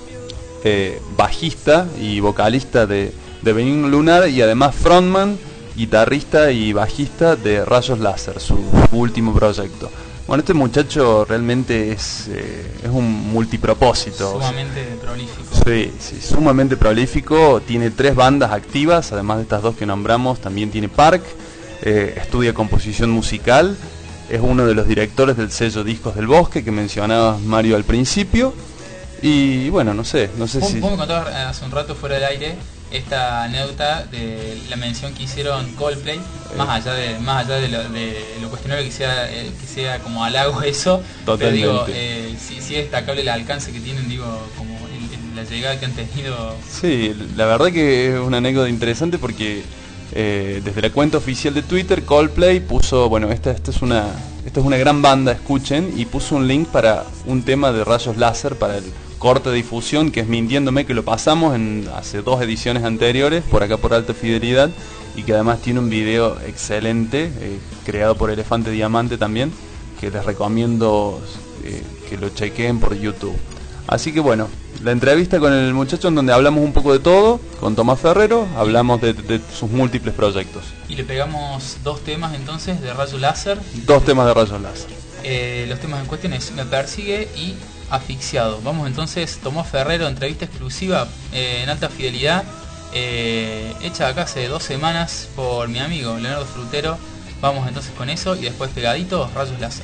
Speaker 13: eh, bajista y vocalista de... de Benigno Lunar y además frontman, guitarrista y bajista de Rayos Láser, su último proyecto. Bueno, este muchacho realmente es, eh, es un multipropósito.
Speaker 4: Sumamente prolífico.
Speaker 13: Sí, sí, sumamente prolífico. Tiene tres bandas activas, además de estas dos que nombramos, también tiene Park, eh, estudia composición musical, es uno de los directores del sello Discos del Bosque que mencionabas, Mario, al principio. Y bueno, no sé, no sé
Speaker 4: ¿Vos,
Speaker 13: si...
Speaker 4: vos me contabas hace un rato fuera del aire esta anécdota de la mención que hicieron Coldplay, eh. más allá de más allá de lo, de lo cuestionario que sea eh, que sea como halago eso.
Speaker 13: Totalmente.
Speaker 4: Pero digo, eh, sí, sí es destacable el alcance que tienen, digo, como el, el, la llegada que han tenido.
Speaker 13: Sí, la verdad que es una anécdota interesante porque eh, desde la cuenta oficial de Twitter, Coldplay puso, bueno, esta, esta es una esta es una gran banda, escuchen, y puso un link para un tema de Rayos Láser para el corte de difusión, que es Mintiéndome, que lo pasamos en hace dos ediciones anteriores, por acá por Alta Fidelidad, y que además tiene un video excelente, eh, creado por Elefante Diamante también, que les recomiendo eh, que lo chequeen por YouTube. Así que bueno, la entrevista con el muchacho en donde hablamos un poco de todo, con Tomás Ferrero, hablamos de, de sus múltiples proyectos.
Speaker 4: Y le pegamos dos temas entonces de Rayo Láser.
Speaker 13: Dos temas de Rayos Láser.
Speaker 4: Eh, los temas en cuestión es Me Persigue y Asfixiado. Vamos entonces, Tomás Ferrero, entrevista exclusiva eh, en Alta Fidelidad, eh, hecha acá hace dos semanas por mi amigo Leonardo Frutero. Vamos entonces con eso y después pegaditos, Rayos Láser.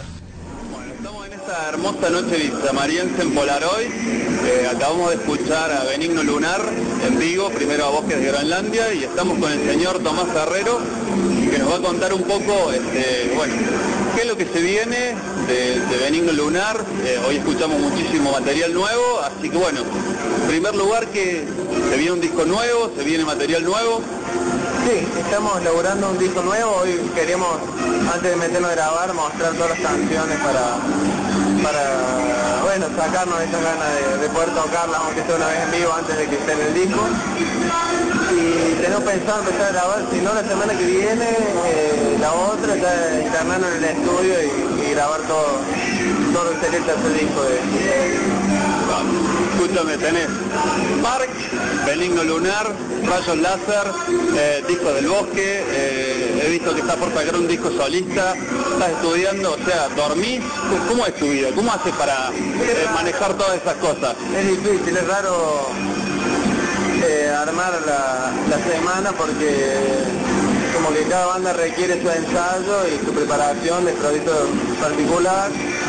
Speaker 14: Esta hermosa noche villamariense en Polaroid, eh, acabamos de escuchar a Benigno Lunar en vivo, primero a Bosques de Groenlandia, y estamos con el señor Tomás Ferrero, que nos va a contar un poco, este, bueno, qué es lo que se viene de, de Benigno Lunar. Eh, hoy escuchamos muchísimo material nuevo, así que bueno, en primer lugar, que se viene un disco nuevo, se viene material nuevo.
Speaker 15: Sí, estamos elaborando un disco nuevo. Hoy queremos, antes de meternos a grabar, mostrar todas las canciones para, para bueno, sacarnos esas ganas de, de poder tocarlas, aunque sea una vez en vivo, antes de que esté en el disco. Y tenemos pensado empezar a grabar, si no la semana que viene, eh, la otra, ya internarnos en el estudio y, y grabar todo, todo el tercer disco de...
Speaker 14: Escúchame, tenés Park, Benigno Lunar, Rayos Láser, eh, Disco del Bosque, eh, he visto que estás por sacar un disco solista, estás estudiando, o sea, ¿dormís? ¿Cómo es tu vida? ¿Cómo haces para eh, manejar todas esas cosas?
Speaker 15: Es difícil, es raro eh, armar la, la semana porque como que cada banda requiere su ensayo y su preparación de proyecto particular,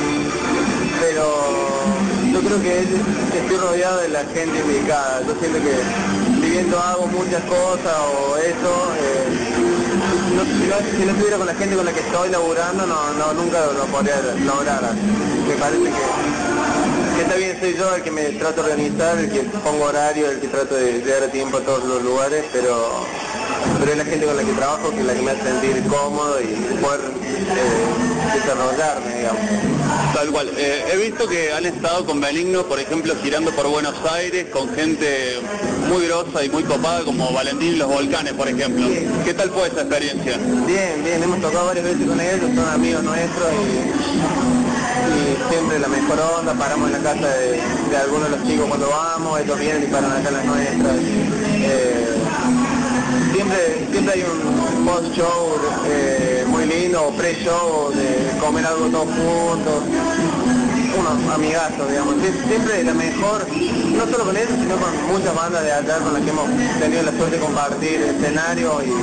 Speaker 15: pero yo creo que estoy rodeado de la gente indicada. Yo siento que si bien yo hago muchas cosas o eso, eh, no, si, no, si no estuviera con la gente con la que estoy laburando, no, no nunca lo podría lograr. Me parece que, que está bien, soy yo el que me trato de organizar, el que pongo horario, el que trato de llegar a tiempo a todos los lugares, pero, pero es la gente con la que trabajo que es la que me hace sentir cómodo y poder eh, desarrollarme, digamos.
Speaker 14: Tal cual. Eh, he visto que han estado con Benigno, por ejemplo, girando por Buenos Aires, con gente muy grosa y muy copada, como Valentín y los Volcanes, por ejemplo. ¿Qué tal fue esa experiencia?
Speaker 15: Bien, bien, hemos tocado varias veces con ellos, son amigos nuestros y, y siempre la mejor onda, paramos en la casa de, de algunos de los chicos cuando vamos, ellos vienen y paran acá en las nuestras. Eh, Siempre, siempre hay un post-show eh, muy lindo, o pre-show, de comer algo todos juntos, unos amigazos, digamos. Siempre la mejor, no solo con ellos, sino con muchas bandas de allá con las que hemos tenido la suerte de compartir escenario y,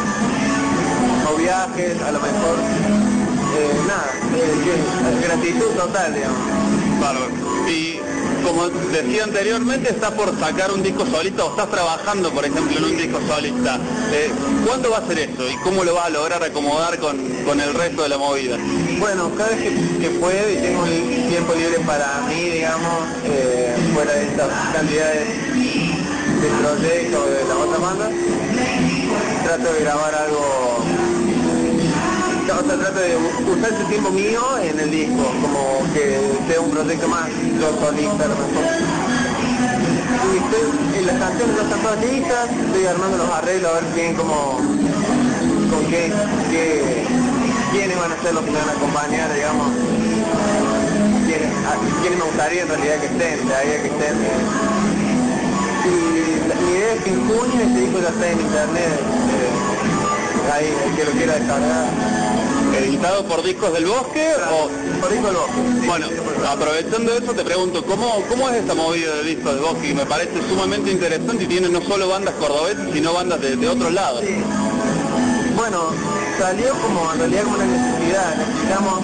Speaker 15: o viajes, a lo mejor, eh, nada, eh, gratitud total, digamos.
Speaker 14: Bárbaro. Y como decía anteriormente, estás por sacar un disco solista o estás trabajando, por ejemplo, en un disco solista. Eh, ¿Cuándo va a ser eso y cómo lo vas a lograr acomodar con, con el resto de la movida?
Speaker 15: Bueno, cada vez que, que puedo y tengo el tiempo libre para mí, digamos, eh, fuera de estas cantidades de proyectos de las otras bandas, trato de grabar algo, o sea, trato de usar ese tiempo mío en el disco, como que sea un proyecto más, yo solista a lo mejor. Y estoy, en las canciones no están todas listas, estoy armando los arreglos a ver bien como, con qué, qué, quiénes van a ser los que me van a acompañar, digamos, quiénes, a, quiénes me gustaría en realidad que estén, de ahí a que estén. Y la, mi idea es que en junio este disco ya esté en internet, eh, ahí, el que lo quiera descargar.
Speaker 14: ¿Editado por Discos del Bosque o...?
Speaker 15: Por Discos del Bosque. Sí,
Speaker 14: bueno, aprovechando eso te pregunto, ¿cómo, cómo es esta movida de Discos del Bosque? Me parece sumamente interesante y tiene no solo bandas cordobesas, sino bandas de, de otros lados.
Speaker 15: Sí. Bueno, salió como, en realidad como una necesidad, necesitamos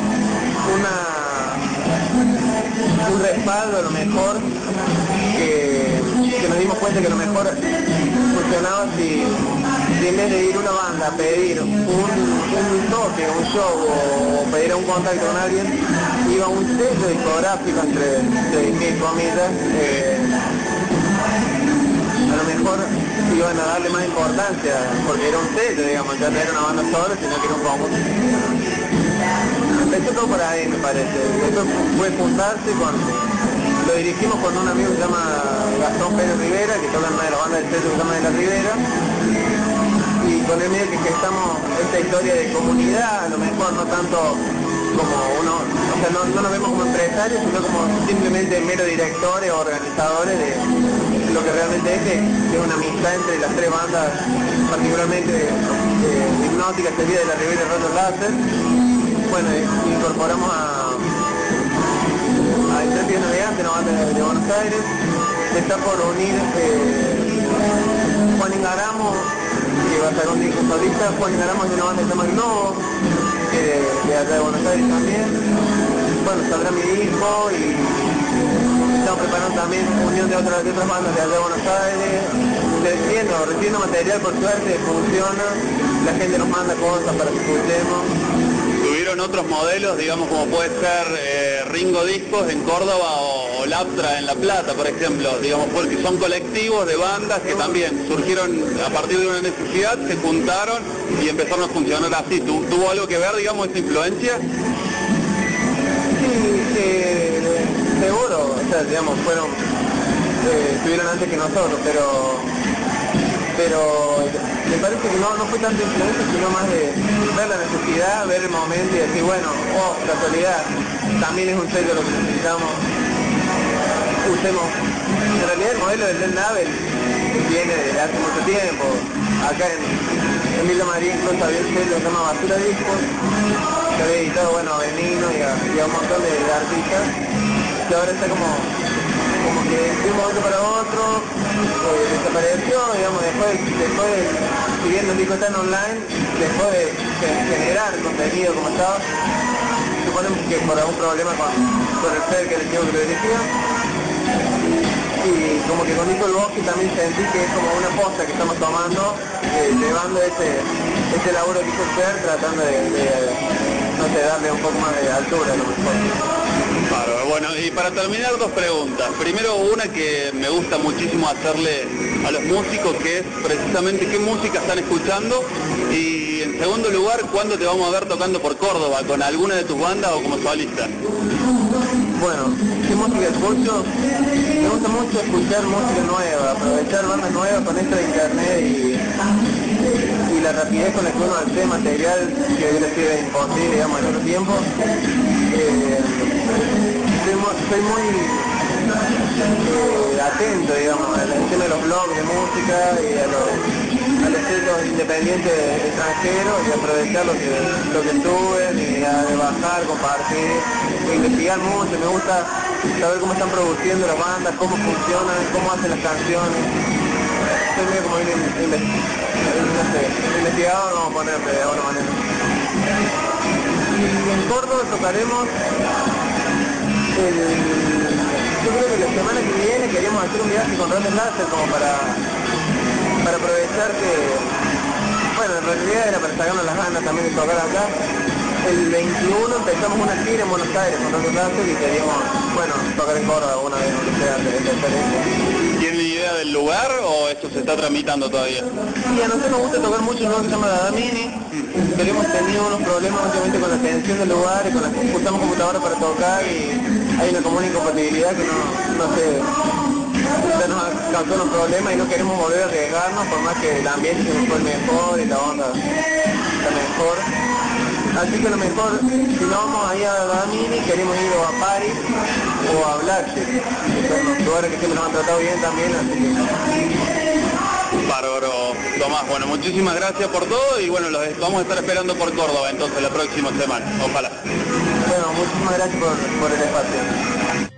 Speaker 15: una, un respaldo a lo mejor, que, que nos dimos cuenta que a lo mejor funcionaba si, si en vez de ir una banda a pedir un, un toque, un show o pedir un contacto con alguien, iba un sello discográfico entre, entre mil comillas, eh, a lo mejor iban a darle más importancia, porque era un sello, digamos, ya no era una banda sola, sino que era un conjunto. Empezó todo por ahí, me parece. Después fue juntarse con... Lo dirigimos con un amigo que se llama Gastón Pérez Rivera, que toca en una de las bandas del sello que se llama De la Rivera. Y con él medio que gestamos esta historia de comunidad, a lo mejor no tanto como uno, o sea, no, no nos vemos como empresarios, sino como simplemente mero directores o organizadores de lo que realmente es, que es una amistad entre las tres bandas, particularmente eh, Hipnótica, Sevilla de la Rivera y Roto Láser. Bueno, incorporamos a, a Intrépido Navegante, una banda de, de Buenos Aires. Se está por unir eh, Juan Ingaramo, que va a estar con disco solista. Juan Ingaramo es de una banda que se llama Globo, que de, de allá de Buenos Aires también. Bueno, saldrá mi disco y estamos preparando también unión de otras, de otras bandas de allá de Buenos Aires. Recibiendo, recibiendo material, por suerte, funciona. La gente nos manda cosas para que escuchemos.
Speaker 14: ¿Tuvieron otros modelos, digamos, como puede ser eh, Ringo Discos en Córdoba o, o Laptra en La Plata, por ejemplo? Digamos, porque son colectivos de bandas que también surgieron a partir de una necesidad, se juntaron y empezaron a funcionar así. ¿Tu, ¿Tuvo algo que ver, digamos, esta influencia?
Speaker 15: Sí, eh, seguro, o sea, digamos, fueron, eh, estuvieron antes que nosotros, pero pero me parece que no, no fue tanta influencia, sino más de ver la necesidad, ver el momento y decir, bueno, oh, casualidad, también es un sello lo que necesitamos, usemos. En realidad el modelo del Del Nave viene de hace mucho tiempo. Acá en, en Villa María incluso había un sello que se llama Basura Discos, que había editado, bueno, a Benigno y a, y a un montón de, de artistas, que ahora está como como que de un momento para otro eh, desapareció, digamos, después, después de, si bien los discos están online, después de, de generar contenido como estaba, suponemos que por algún problema con, con el Fer, que era el chico que lo dirigía, y como que con Disco del Bosque también sentí que es como una posta que estamos tomando, eh, llevando ese, ese laburo que hizo el Fer, tratando de, de, no sé, darle un poco más de altura a lo mejor.
Speaker 14: Claro, bueno, y para terminar dos preguntas. Primero una que me gusta muchísimo hacerle a los músicos, que es precisamente qué música están escuchando, y en segundo lugar, ¿cuándo te vamos a ver tocando por Córdoba? ¿Con alguna de tus bandas o como solista?
Speaker 15: Bueno, ¿qué música escucho? Me gusta mucho escuchar música nueva, aprovechar bandas nuevas con esto de internet y, y la rapidez con la que uno accede material que hubiera sido imposible, digamos, en otro tiempo. Eh, soy muy, soy muy eh, atento, digamos, al tema de los blogs de música y a los, a los sellos independientes extranjeros, y aprovechar lo que, lo que suben y a bajar, compartir, investigar mucho. Me gusta saber cómo están produciendo las bandas, cómo funcionan, cómo hacen las canciones. Soy medio como un inve- no sé, investigador, vamos a ponerle de alguna manera. Y en Córdoba tocaremos el, yo creo que la semana que viene queremos hacer un viaje con Roto Láser como para, para aprovechar que, bueno, en realidad era para sacarnos las ganas también de tocar acá, el veintiuno empezamos una gira en Buenos Aires con Rock Láser y queríamos, bueno, tocar en Córdoba alguna vez, donde sea, de, de experiencia.
Speaker 14: ¿Tienen idea del lugar o esto se está tramitando todavía?
Speaker 15: Sí, a nosotros nos gusta tocar mucho un lugar que se llama La Damini, pero hemos tenido unos problemas últimamente con la atención del lugar y con la usamos computadora para tocar y hay una común incompatibilidad que no, no sé, ya nos causó unos problemas y no queremos volver a arriesgarnos por más que el ambiente se nos fue el mejor y la onda la mejor. Así que lo mejor, si no vamos ahí a la Mini, queremos ir o a Paris o a Blackship, que son los lugares que siempre nos han tratado bien también, así que...
Speaker 14: Bárbaro, Tomás. Bueno, muchísimas gracias por todo y bueno, los vamos a estar esperando por Córdoba entonces la próxima semana. Ojalá.
Speaker 15: Bueno, muchísimas gracias por, por el espacio.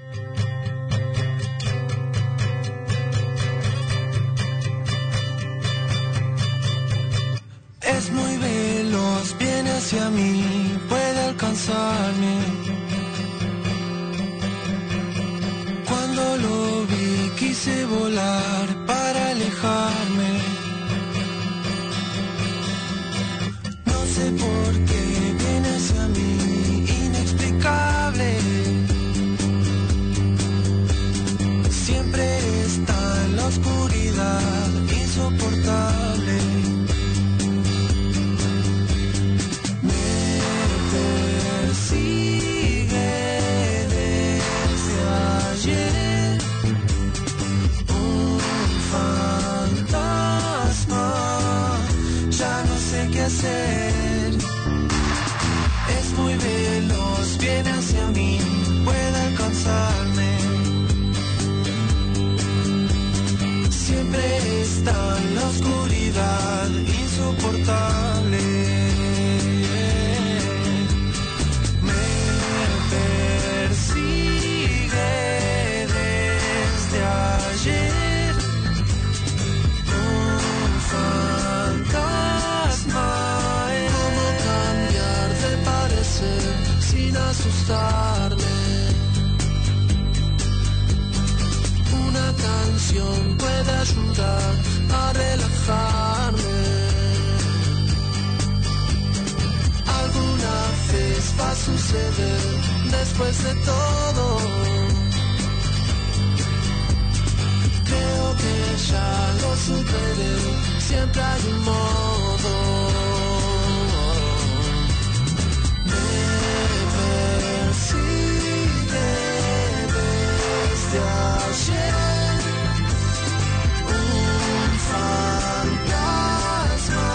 Speaker 16: Es muy veloz, viene hacia mí, puede alcanzarme. Cuando lo vi quise volar para alejarme. No sé por qué viene hacia mí, inexplicable. Siempre está en la oscuridad, insoportable. Sigue desde ayer un fantasma, ya no sé qué hacer. Es muy veloz, viene hacia mí, puede alcanzarme. Siempre está en la oscuridad, insoportable. Persigue desde ayer un fantasma. ¿Cómo cambiar de parecer sin asustarme? Una canción puede ayudar a relajarme. Alguna vez va a suceder después de todo. Creo que ya lo superé, siempre hay un modo. Me persigue desde ayer un fantasma.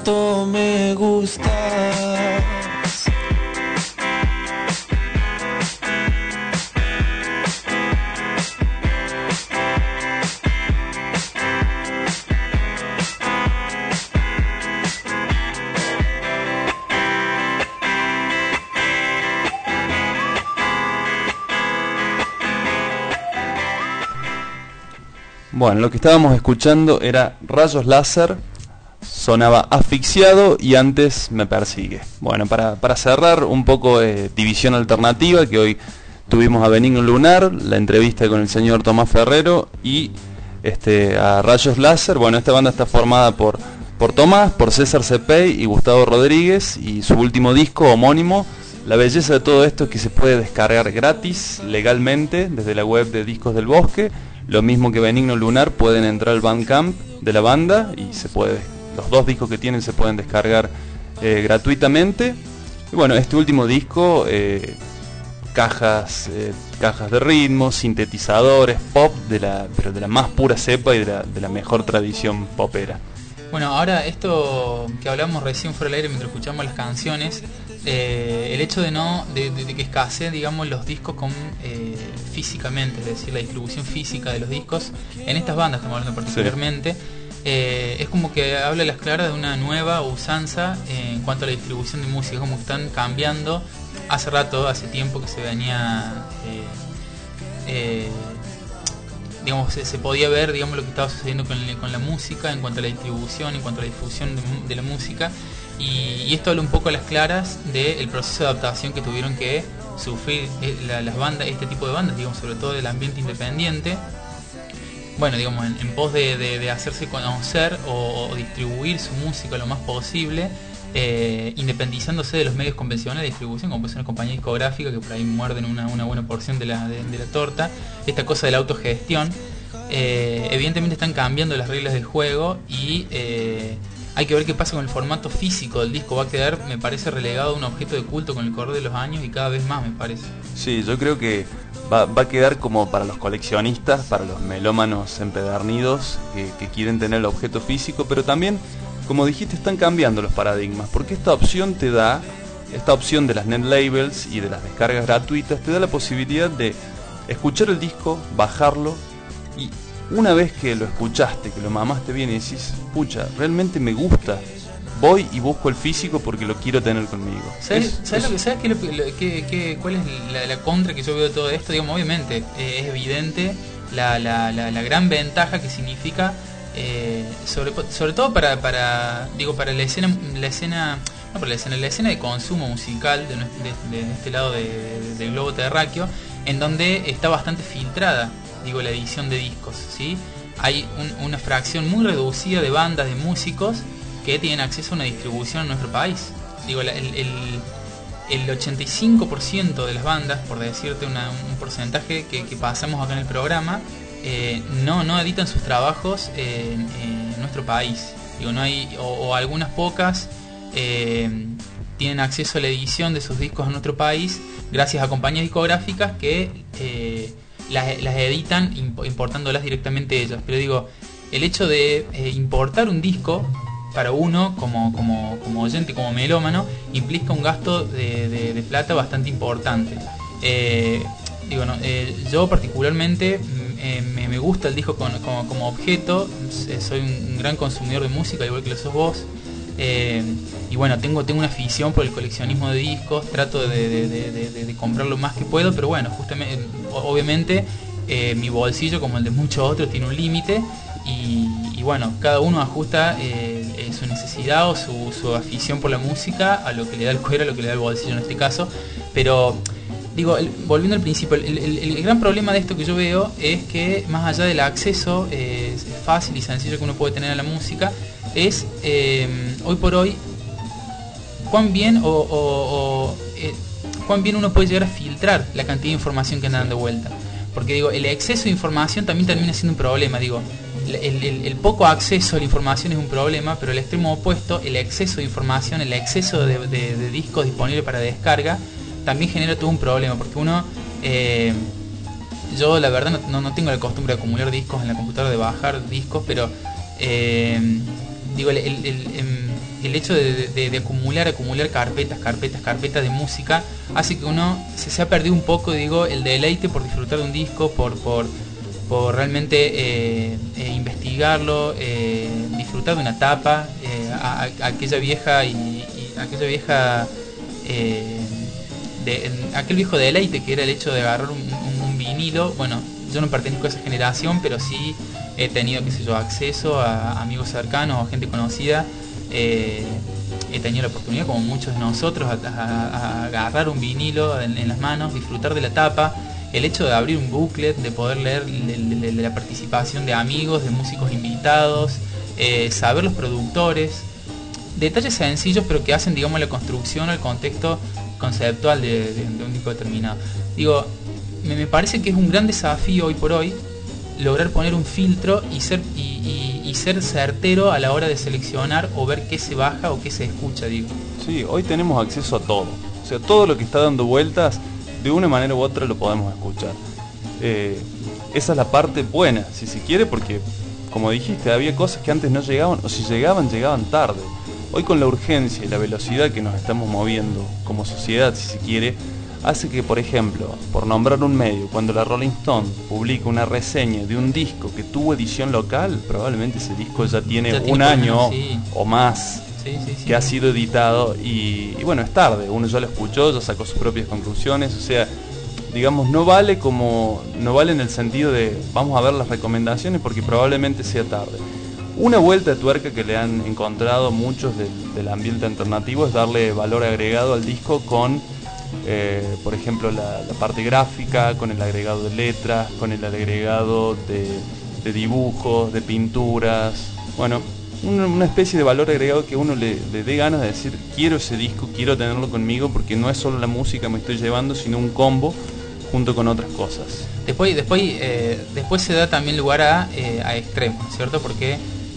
Speaker 16: tanto me gustas.
Speaker 13: Bueno, lo que estábamos escuchando era Rayos Láser, sonaba Asfixiado y Antes me persigue. Bueno, para, para cerrar un poco eh, División Alternativa, que hoy tuvimos a Benigno Lunar, la entrevista con el señor Tomás Ferrero y este a Rayos Láser. Bueno, esta banda está formada por, por Tomás, por César Cepey y Gustavo Rodríguez, y su último disco homónimo. La belleza de todo esto es que se puede descargar gratis, legalmente, desde la web de Discos del Bosque. Lo mismo que Benigno Lunar, pueden entrar al Bandcamp de la banda y se puede, los dos discos que tienen se pueden descargar eh, gratuitamente. Y bueno, este último disco, eh, cajas, eh, cajas de ritmo, sintetizadores, pop, de la, pero de la más pura cepa y de la, de la mejor tradición popera.
Speaker 4: Bueno, ahora esto que hablamos recién fuera del aire mientras escuchamos las canciones, eh, el hecho de no de, de, de que escasee, digamos, los discos con eh, físicamente, es decir, la distribución física de los discos en estas bandas que estamos hablando particularmente, sí. eh, es como que habla a las claras de una nueva usanza eh, en cuanto a la distribución de música, como que están cambiando. Hace rato, hace tiempo que se venía eh, eh, digamos, se, se podía ver, digamos, lo que estaba sucediendo con, con la música en cuanto a la distribución, en cuanto a la difusión de, de la música, y, y esto habla un poco a las claras del proceso de adaptación que tuvieron que sufrir la, las bandas, este tipo de bandas, digamos, sobre todo del ambiente independiente, bueno, digamos, en, en pos de, de, de hacerse conocer o, o distribuir su música lo más posible, eh, independizándose de los medios convencionales de distribución, como puede ser una compañía discográfica que por ahí muerden una, una buena porción de la, de, de la torta, esta cosa de la autogestión. Eh, evidentemente están cambiando las reglas del juego y eh, hay que ver qué pasa con el formato físico del disco. Va a quedar, me parece, relegado a un objeto de culto con el correr de los años y cada vez más, me parece.
Speaker 13: Sí, yo creo que va, va a quedar como para los coleccionistas, para los melómanos empedernidos que, que quieren tener el objeto físico, pero también, como dijiste, están cambiando los paradigmas, porque esta opción te da, esta opción de las net labels y de las descargas gratuitas, te da la posibilidad de escuchar el disco, bajarlo, y una vez que lo escuchaste, que lo mamaste bien y decís, pucha, realmente me gusta, voy y busco el físico porque lo quiero tener conmigo.
Speaker 4: ¿Sabes,
Speaker 13: es,
Speaker 4: ¿sabes
Speaker 13: es...
Speaker 4: lo que sabes qué, lo, qué, qué, cuál es la, la contra que yo veo de todo esto? Digamos, obviamente eh, es evidente la, la, la, la gran ventaja que significa, eh, sobre, sobre todo para, para digo para la escena la escena no para la escena la escena de consumo musical de, de, de este lado de, de, del globo terráqueo, en donde está bastante filtrada, digo, la edición de discos, ¿sí? Hay un, una fracción muy reducida de bandas, de músicos que tienen acceso a una distribución en nuestro país. Digo, el, el, el ochenta y cinco por ciento de las bandas, por decirte una, un porcentaje que, que pasamos acá en el programa, eh, no, no editan sus trabajos en, en nuestro país. Digo, no hay, o, o algunas pocas eh, tienen acceso a la edición de sus discos en nuestro país gracias a compañías discográficas que eh, las, las editan importándolas directamente ellas. Pero digo, el hecho de eh, importar un disco para uno como, como, como oyente, como melómano, implica un gasto de, de, de plata bastante importante. Eh, digo, no, eh, yo particularmente eh, me, me gusta el disco con, como, como objeto, soy un gran consumidor de música, al igual que lo sos vos. Eh, y bueno, tengo, tengo una afición por el coleccionismo de discos, trato de, de, de, de, de comprar lo más que puedo, pero bueno, justamente, obviamente eh, mi bolsillo, como el de muchos otros, tiene un límite. Y, y bueno, cada uno ajusta eh, eh, su necesidad o su, su afición por la música a lo que le da el cuero, a lo que le da el bolsillo en este caso. Pero digo, el, volviendo al principio, el, el, el gran problema de esto que yo veo es que más allá del acceso eh, fácil y sencillo que uno puede tener a la música, es eh, hoy por hoy cuán bien o, o, o eh, cuán bien uno puede llegar a filtrar la cantidad de información que anda dando vuelta. Porque digo, el exceso de información también termina siendo un problema. Digo, El, el, el poco acceso a la información es un problema, pero el extremo opuesto, el exceso de información, el exceso de, de, de discos disponibles para descarga, también genera todo un problema, porque uno, eh, yo la verdad no, no tengo la costumbre de acumular discos en la computadora, de bajar discos, pero eh, digo, el, el, el, el hecho de, de, de acumular, acumular carpetas, carpetas, carpetas de música, hace que uno se, se ha perdido un poco, digo, el deleite por disfrutar de un disco, por, por, por realmente eh, eh, investigarlo, eh, disfrutar de una tapa, eh, a, a, aquella vieja y, y aquella vieja eh, de, aquel viejo deleite que era el hecho de agarrar un, un, un vinilo. Bueno, yo no pertenezco a esa generación, pero sí he tenido, qué sé yo, acceso a amigos cercanos o gente conocida. Eh, he tenido la oportunidad, como muchos de nosotros, a, a, a agarrar un vinilo en, en las manos, disfrutar de la tapa, el hecho de abrir un booklet, de poder leer de, de, de la participación de amigos, de músicos invitados, eh, saber los productores, detalles sencillos pero que hacen, digamos, la construcción, el contexto conceptual de, de, de un disco determinado. Digo, me, me parece que es un gran desafío hoy por hoy lograr poner un filtro y ser y, y, y ser certero a la hora de seleccionar o ver qué se baja o qué se escucha, digo.
Speaker 13: Sí, hoy tenemos acceso a todo. O sea, todo lo que está dando vueltas, de una manera u otra lo podemos escuchar. Eh, esa es la parte buena, si se quiere, porque, como dijiste, había cosas que antes no llegaban, o si llegaban, llegaban tarde. Hoy, con la urgencia y la velocidad que nos estamos moviendo como sociedad, si se quiere, hace que, por ejemplo, por nombrar un medio, cuando la Rolling Stone publica una reseña de un disco que tuvo edición local, probablemente ese disco ya tiene, ya tiene un año sí. o más sí, sí, sí, que sí. ha sido editado y, y bueno, es tarde, uno ya lo escuchó, ya sacó sus propias conclusiones, o sea, digamos, no vale como no vale en el sentido de vamos a ver las recomendaciones porque probablemente sea tarde. Una vuelta de tuerca que le han encontrado muchos del, del ambiente alternativo es darle valor agregado al disco con Eh, por ejemplo la, la parte gráfica, con el agregado de letras, con el agregado de, de dibujos, de pinturas, bueno, una, una especie de valor agregado que uno le, le dé ganas de decir quiero ese disco, quiero tenerlo conmigo porque no es solo la música me estoy llevando, sino un combo junto con otras cosas.
Speaker 4: Después, después, eh, después se da también lugar a, eh, a extremos, ¿cierto? Porque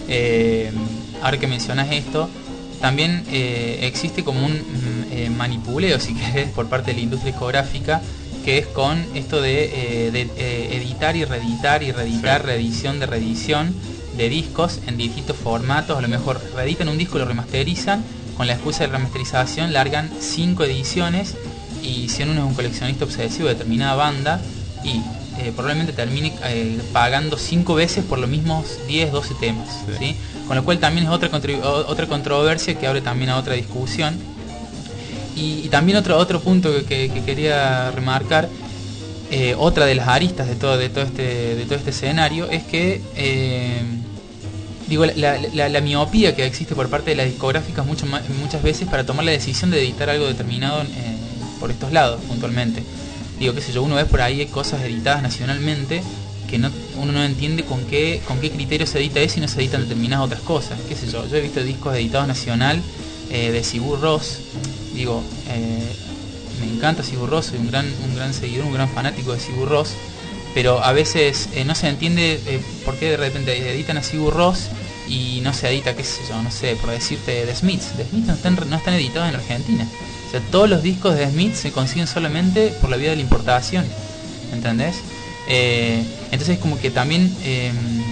Speaker 4: eh, ahora que mencionas esto, también eh, existe como un eh, manipuleo, si querés, por parte de la industria discográfica, que es con esto de, eh, de eh, editar y reeditar y reeditar, sí. reedición de reedición de discos en distintos formatos. A lo mejor reeditan un disco, lo remasterizan, con la excusa de remasterización largan cinco ediciones, y si uno es un coleccionista obsesivo de determinada banda, y eh, probablemente termine eh, pagando cinco veces por los mismos diez, doce temas, sí. ¿sí? Con lo cual también es otra, otra controversia que abre también a otra discusión. Y, y también otro, otro punto que, que, que quería remarcar, eh, otra de las aristas de todo, de todo, este, de todo este escenario, es que eh, digo, la, la, la miopía que existe por parte de las discográficas mucho, muchas veces para tomar la decisión de editar algo determinado eh, por estos lados puntualmente. Digo, qué sé yo, uno ve por ahí cosas editadas nacionalmente que no, uno no entiende con qué con qué criterio se edita eso y no se editan determinadas otras cosas, qué sé yo. Yo he visto discos editados nacional eh, de Sigur Rós, digo, eh, me encanta Sigur Rós, soy un gran, un gran seguidor, un gran fanático de Sigur Rós, pero a veces eh, no se entiende eh, por qué de repente editan a Sigur Rós y no se edita, qué sé yo, no sé, por decirte, The Smiths. The Smiths no están, no están editados en la Argentina. O sea, todos los discos de The Smiths se consiguen solamente por la vía de la importación, ¿entendés? Eh, entonces como que también eh,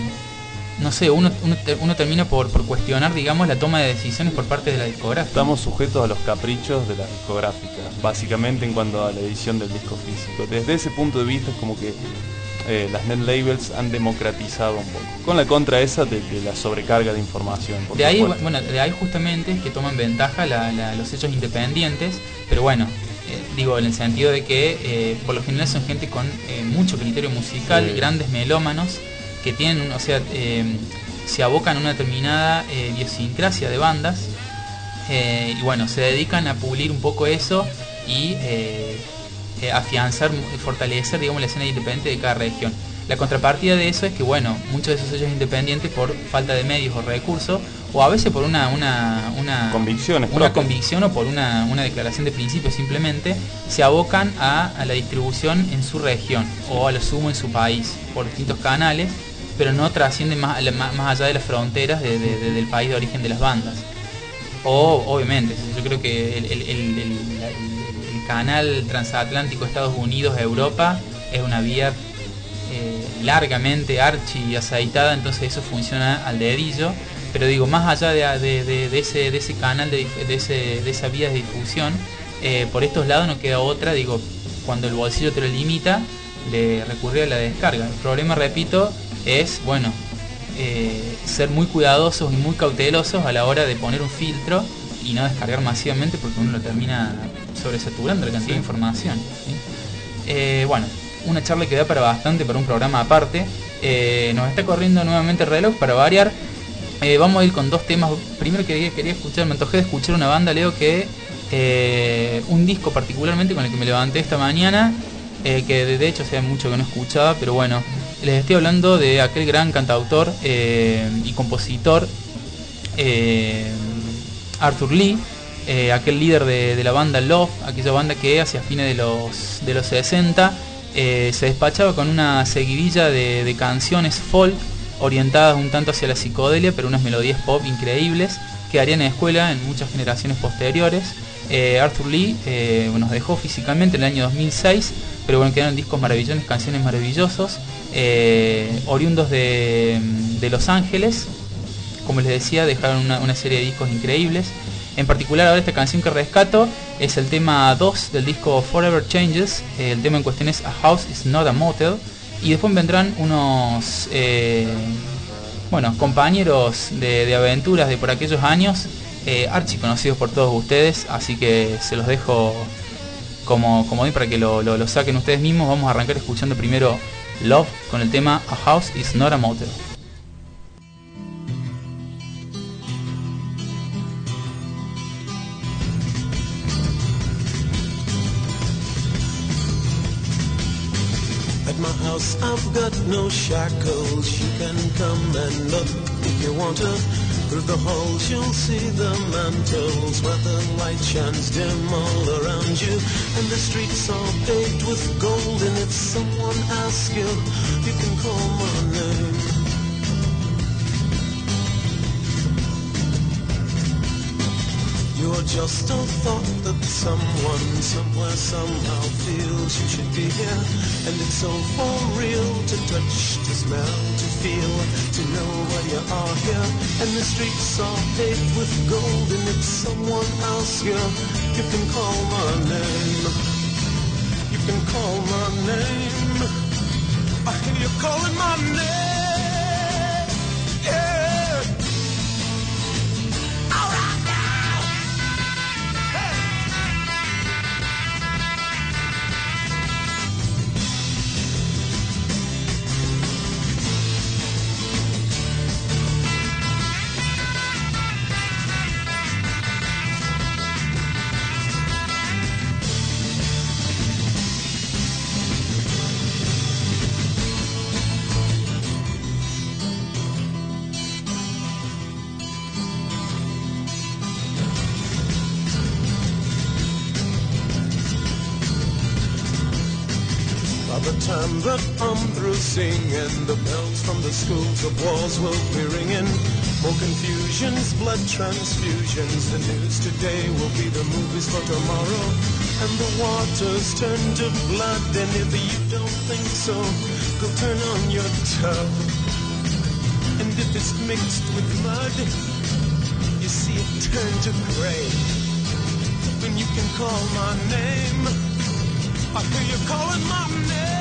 Speaker 4: no sé, uno, uno, uno termina por, por cuestionar, digamos, la toma de decisiones por parte de la discográfica.
Speaker 13: Estamos sujetos a los caprichos de las discográficas, básicamente en cuanto a la edición del disco físico. Desde ese punto de vista es como que eh, las net labels han democratizado un poco, con la contra esa de, de la sobrecarga de información.
Speaker 4: De ahí, supuesto. bueno, de ahí justamente que toman ventaja la, la, los hechos independientes, pero bueno, Eh, digo, en el sentido de que eh, por lo general son gente con eh, mucho criterio musical, sí. grandes melómanos, que tienen, o sea, eh, se abocan a una determinada eh, idiosincrasia de bandas, eh, y bueno, se dedican a pulir un poco eso y eh, eh, afianzar, fortalecer, digamos, la escena independiente de cada región. La contrapartida de eso es que, bueno, muchos de esos sellos independientes, por falta de medios o recursos, o a veces por una una una
Speaker 13: convicción,
Speaker 4: una convicción o por una, una declaración de principio, simplemente se abocan a, a la distribución en su región o a lo sumo en su país por distintos canales, pero no trascienden más, más allá de las fronteras de, de, de, del país de origen de las bandas. O obviamente, yo creo que el, el, el, el, el, el canal transatlántico Estados Unidos-Europa es una vía eh, largamente archi aceitada, entonces eso funciona al dedillo. pero digo, más allá de, de, de, de, ese, de ese canal, de, de, ese, de esa vía de difusión, eh, por estos lados no queda otra, digo, cuando el bolsillo te lo limita, de recurrir a la descarga. El problema, repito, es, bueno, eh, ser muy cuidadosos y muy cautelosos a la hora de poner un filtro y no descargar masivamente, porque uno lo termina sobresaturando la cantidad sí. de información, ¿sí? Eh, bueno, una charla que da para bastante, para un programa aparte. Eh, nos está corriendo nuevamente el reloj para variar. Eh, vamos a ir con dos temas. Primero quería, quería escuchar, me antojé de escuchar una banda, Leo, que eh, un disco particularmente con el que me levanté esta mañana, eh, que de hecho hace mucho que no escuchaba, pero bueno, les estoy hablando de aquel gran cantautor eh, y compositor eh, Arthur Lee, eh, aquel líder de, de la banda Love, aquella banda que hacia fines de los, de los sesenta eh, se despachaba con una seguidilla de, de canciones folk orientadas un tanto hacia la psicodelia, pero unas melodías pop increíbles que harían en escuela en muchas generaciones posteriores. Eh, Arthur Lee eh, nos dejó físicamente en el año dos mil seis, pero bueno, quedaron discos maravillosos, canciones maravillosos, eh, oriundos de, de Los Ángeles. Como les decía, dejaron una, una serie de discos increíbles. En particular, ahora esta canción que rescato es el tema dos del disco Forever Changes. Eh, el tema en cuestión es A House is Not a Motel. Y después vendrán unos eh, bueno, compañeros de, de aventuras de por aquellos años, eh, archiconocidos por todos ustedes, así que se los dejo como, como para que lo, lo, lo saquen ustedes mismos. Vamos a arrancar escuchando primero Love con el tema A House is Not a Motel.
Speaker 16: At my house I've got no shackles. You can come and look if you want to. Through the halls you'll see the mantles where the light shines dim all around you. And the streets are paved with gold. And if someone asks you, you can call my name. You're just a thought that someone, somewhere, somehow feels you should be here. And it's so for real to touch, to smell, to feel, to know why you are here. And the streets are paved with gold. And if someone asks you, you can call my name. You can call my name. I hear you calling my name. Yeah. By the time that I'm through singing, the bells from the schools of walls will be ringing. More confusions, blood transfusions. The news today will be the movies for tomorrow. And the waters turn to blood. And if you don't think so, go turn on your tub. And if it's mixed with mud, you see it turn to gray. Then you can call my name. I hear you calling my name.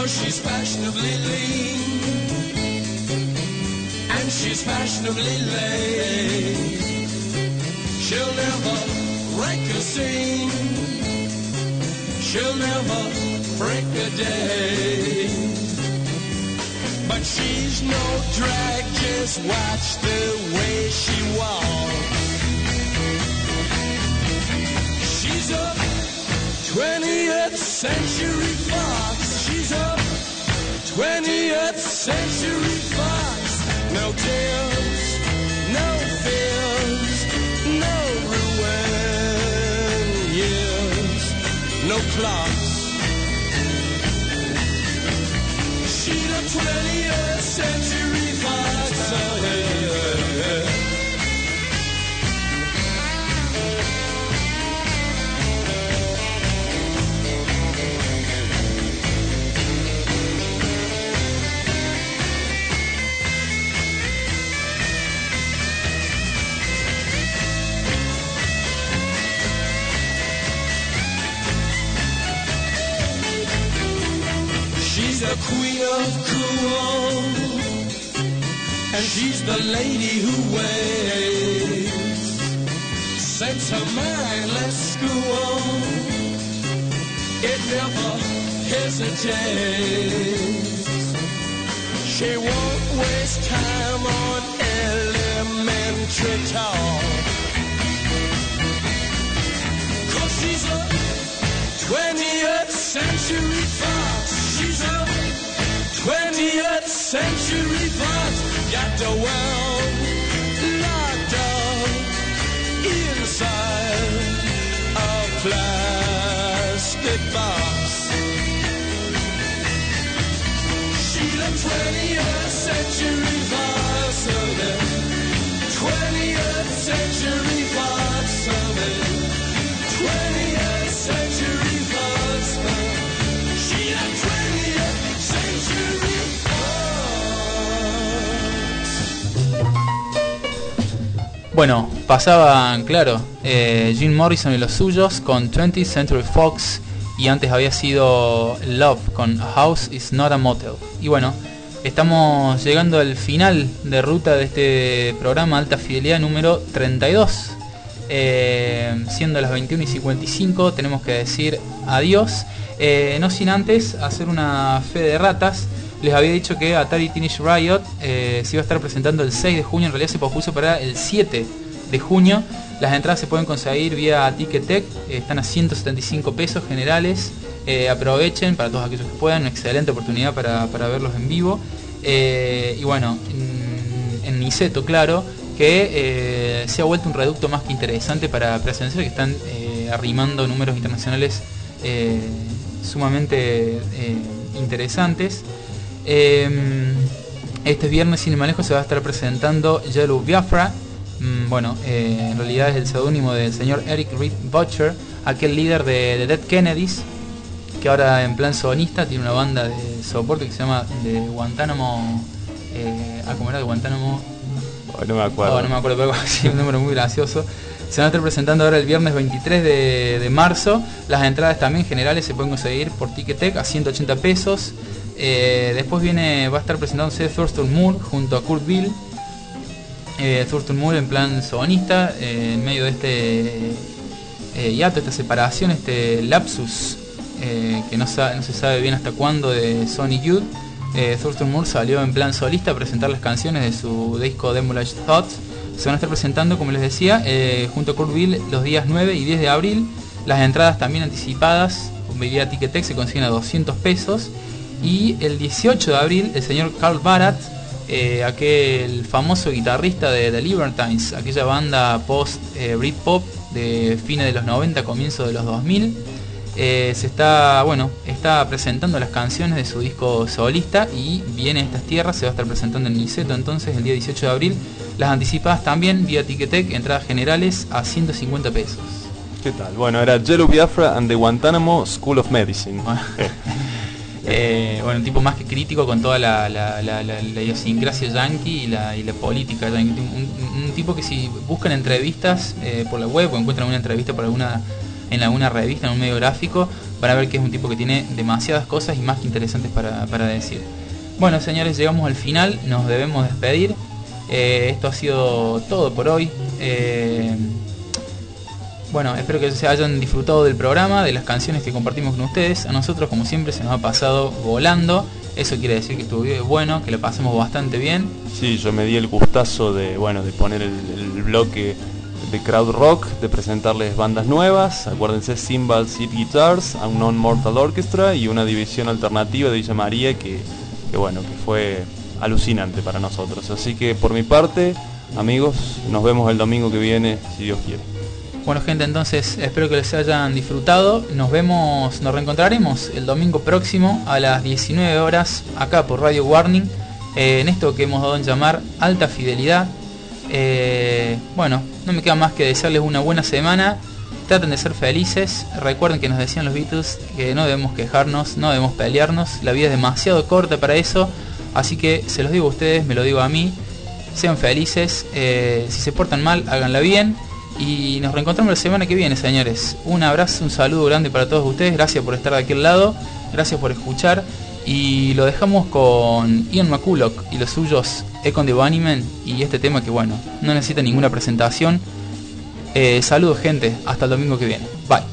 Speaker 16: know she's fashionably lean, and she's fashionably late. She'll never wreck a scene, she'll never break a day. But she's no drag, just watch the way she walks. She's a twentieth century fox. She's a twentieth century fox. No tears, no fears, no ruin years, no clocks. She's a twentieth century fox. Oh, yeah, yeah. She's the queen of cool, and she's the lady who waits. Sets her mind, let's school. It never hesitates. She won't waste time on elementary talk, 'cause she's a twentieth century fox. She's a twentieth century fox. Got the world locked up inside a plastic box. She's a twentieth century fox. Oh, the twentieth century fox. Oh, the twentieth century fox. She's a twentieth century fox.
Speaker 4: Bueno, pasaban, claro, eh, Jim Morrison y los suyos con twentieth Century Fox, y antes había sido Love con A House Is Not a Motel. Y bueno, estamos llegando al final de ruta de este programa Alta Fidelidad número treinta y dos. Eh, siendo las veintiuna y cincuenta y cinco, tenemos que decir adiós. Eh, no sin antes hacer una fe de ratas. Les había dicho que Atari Teenage Riot eh, se iba a estar presentando el seis de junio. En realidad se pospuso para el siete de junio. Las entradas se pueden conseguir vía Ticketek. Eh, están a ciento setenta y cinco pesos generales. Eh, aprovechen para todos aquellos que puedan. Una excelente oportunidad para, para verlos en vivo. Eh, y bueno, en, en Niceto, claro, que eh, se ha vuelto un reducto más que interesante para presenciar, que están eh, arrimando números internacionales eh, sumamente eh, interesantes. Eh, este viernes, sin ir más lejos, se va a estar presentando Yellow Biafra. Mm, bueno, eh, en realidad es el seudónimo del señor Eric Reed Butcher, aquel líder de, de Dead Kennedys, que ahora en plan sonista tiene una banda de soporte que se llama de Guantánamo. Eh, ah, ¿cómo era? De Guantánamo.
Speaker 9: Oh, no me acuerdo.
Speaker 4: Oh, no me acuerdo, pero sí, un número muy gracioso. Se van a estar presentando ahora el viernes veintitrés de, de marzo. Las entradas también generales se pueden conseguir por Ticketek a ciento ochenta pesos. Eh, después viene, va a estar presentándose Thurston Moore junto a Kurt Bill. Eh, Thurston Moore en plan sonista, eh, en medio de este eh, hiato, esta separación, este lapsus, eh, que no, sa no se sabe bien hasta cuándo, de Sonic Youth. Eh, Thurston Moore salió en plan solista a presentar las canciones de su disco Demolaged Thoughts. Se van a estar presentando, como les decía, eh, junto a Kurt Bill los días nueve y diez de abril. Las entradas también anticipadas vía Ticketek se consiguen a doscientos pesos. Y el dieciocho de abril el señor Carl Barat, eh, aquel famoso guitarrista de The Libertines, aquella banda post eh, Britpop de fines de los noventa, comienzo de los dos mil, eh, se está, bueno, está presentando las canciones de su disco solista y viene a estas tierras. Se va a estar presentando en Niceto entonces el día dieciocho de abril. Las anticipadas también vía Ticketek, entradas generales a ciento cincuenta pesos.
Speaker 9: ¿Qué tal? Bueno, era Yellow Biafra and the Guantánamo School of Medicine.
Speaker 4: Eh, bueno, un tipo más que crítico con toda la, la, la, la, la idiosincrasia yankee y la, y la política yankee. Un, un tipo que, si buscan entrevistas eh, por la web o encuentran una entrevista por alguna en alguna revista, en un medio gráfico, van a ver que es un tipo que tiene demasiadas cosas y más que interesantes para, para decir. Bueno, señores, llegamos al final, nos debemos despedir. Eh, esto ha sido todo por hoy. Eh, bueno, espero que se hayan disfrutado del programa, de las canciones que compartimos con ustedes. A nosotros, como siempre, se nos ha pasado volando. Eso quiere decir que estuvo bueno, que lo pasamos bastante bien.
Speaker 13: Sí, yo me di el gustazo de, bueno, de poner el, el bloque de Crowd Rock, de presentarles bandas nuevas. Acuérdense, Cymbals, Seed Guitars, Unknown Mortal Orchestra y una división alternativa de Villa María que, que bueno, que fue alucinante para nosotros. Así que por mi parte, amigos, nos vemos el domingo que viene, si Dios quiere.
Speaker 4: Bueno, gente, entonces espero que les hayan disfrutado. Nos vemos, nos reencontraremos el domingo próximo a las diecinueve horas acá por Radio Warning, eh, en esto que hemos dado en llamar Alta Fidelidad. Eh, bueno, no me queda más que desearles una buena semana. Traten de ser felices. Recuerden que nos decían los Beatles que no debemos quejarnos, no debemos pelearnos. La vida es demasiado corta para eso. Así que se los digo a ustedes, me lo digo a mí. Sean felices. Eh, si se portan mal, háganla bien. Y nos reencontramos la semana que viene, señores. Un abrazo, un saludo grande para todos ustedes. Gracias por estar de aquel lado. Gracias por escuchar. Y lo dejamos con Ian McCulloch y los suyos Econ the Bunnymen. Y este tema que, bueno, no necesita ninguna presentación. Eh, saludos, gente. Hasta el domingo que viene. Bye.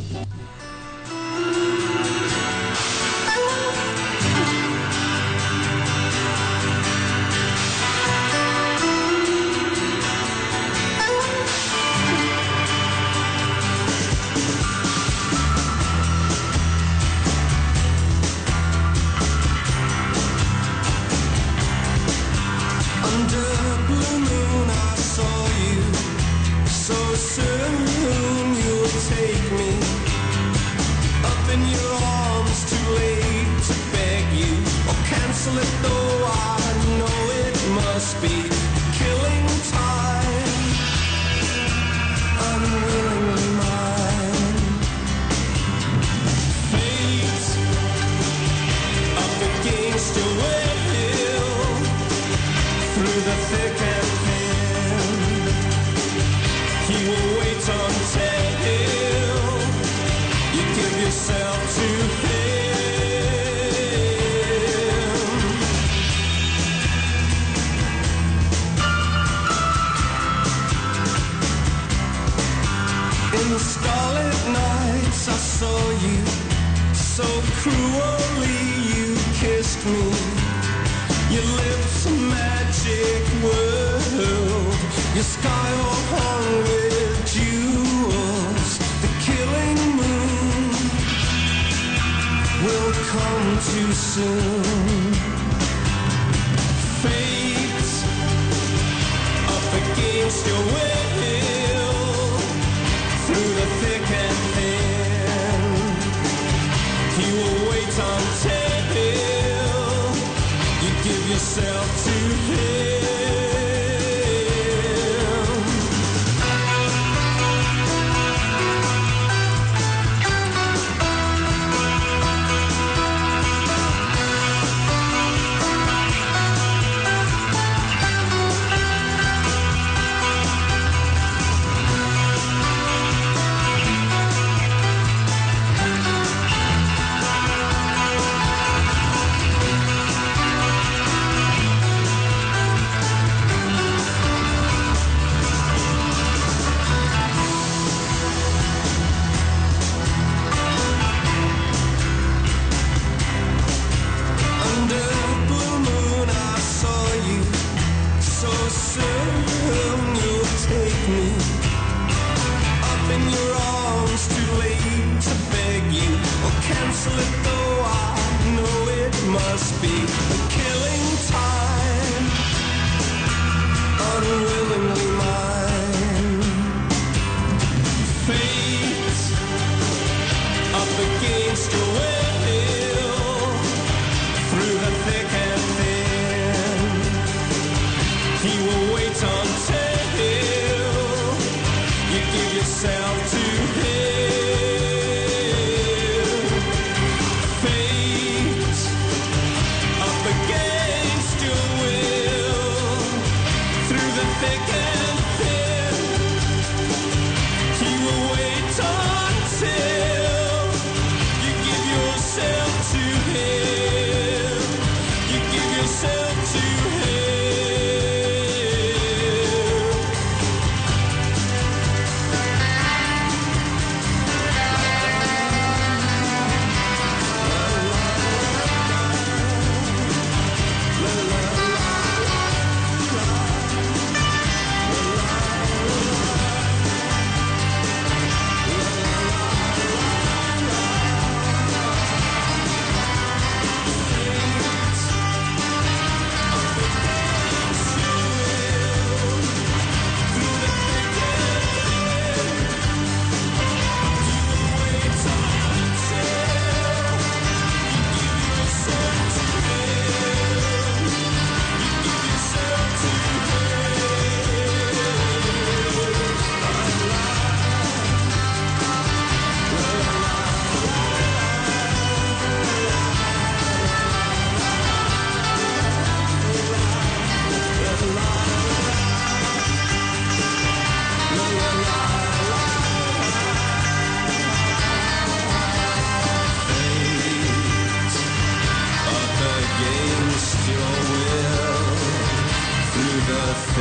Speaker 16: He will wait until you give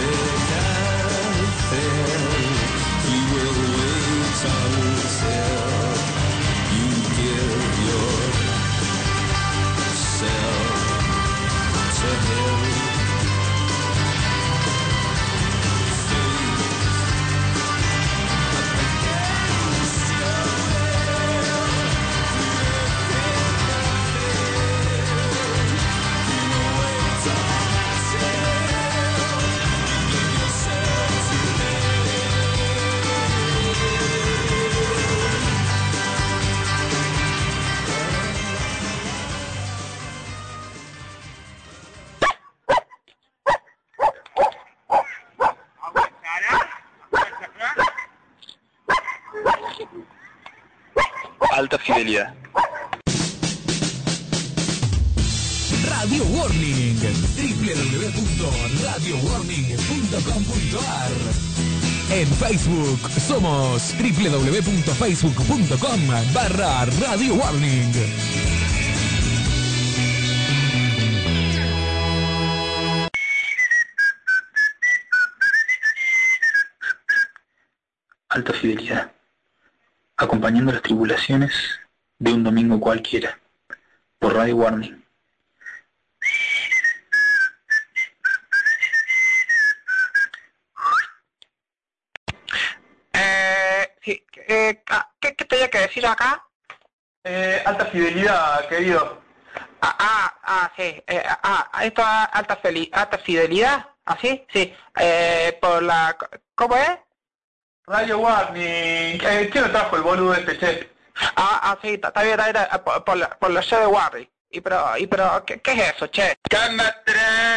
Speaker 8: Alta fidelidad.
Speaker 2: Radio Warning, w w w punto radio warning punto com punto a r. En Facebook somos w w w punto facebook punto com barra Radio Warning.
Speaker 8: Alta fidelidad. Acompañando las tribulaciones de un domingo cualquiera. Por Radio Warning.
Speaker 1: Eh, sí, eh, ¿qué, ¿Qué tenía que decir acá?
Speaker 3: Eh, alta fidelidad, querido.
Speaker 1: Ah, ah, ah sí. Eh, ah, esto es alta, feli alta fidelidad. ¿Así? Sí. Eh, por la... ¿Cómo es?
Speaker 3: Radio Warning. Eh, ¿Quién lo trajo el boludo este, che?
Speaker 1: Ah, ah, sí, está bien, está bien, por, por, la, por la show de Warning. Y pero, y pero, ¿qué, qué es eso, che?
Speaker 3: ¡Cámara!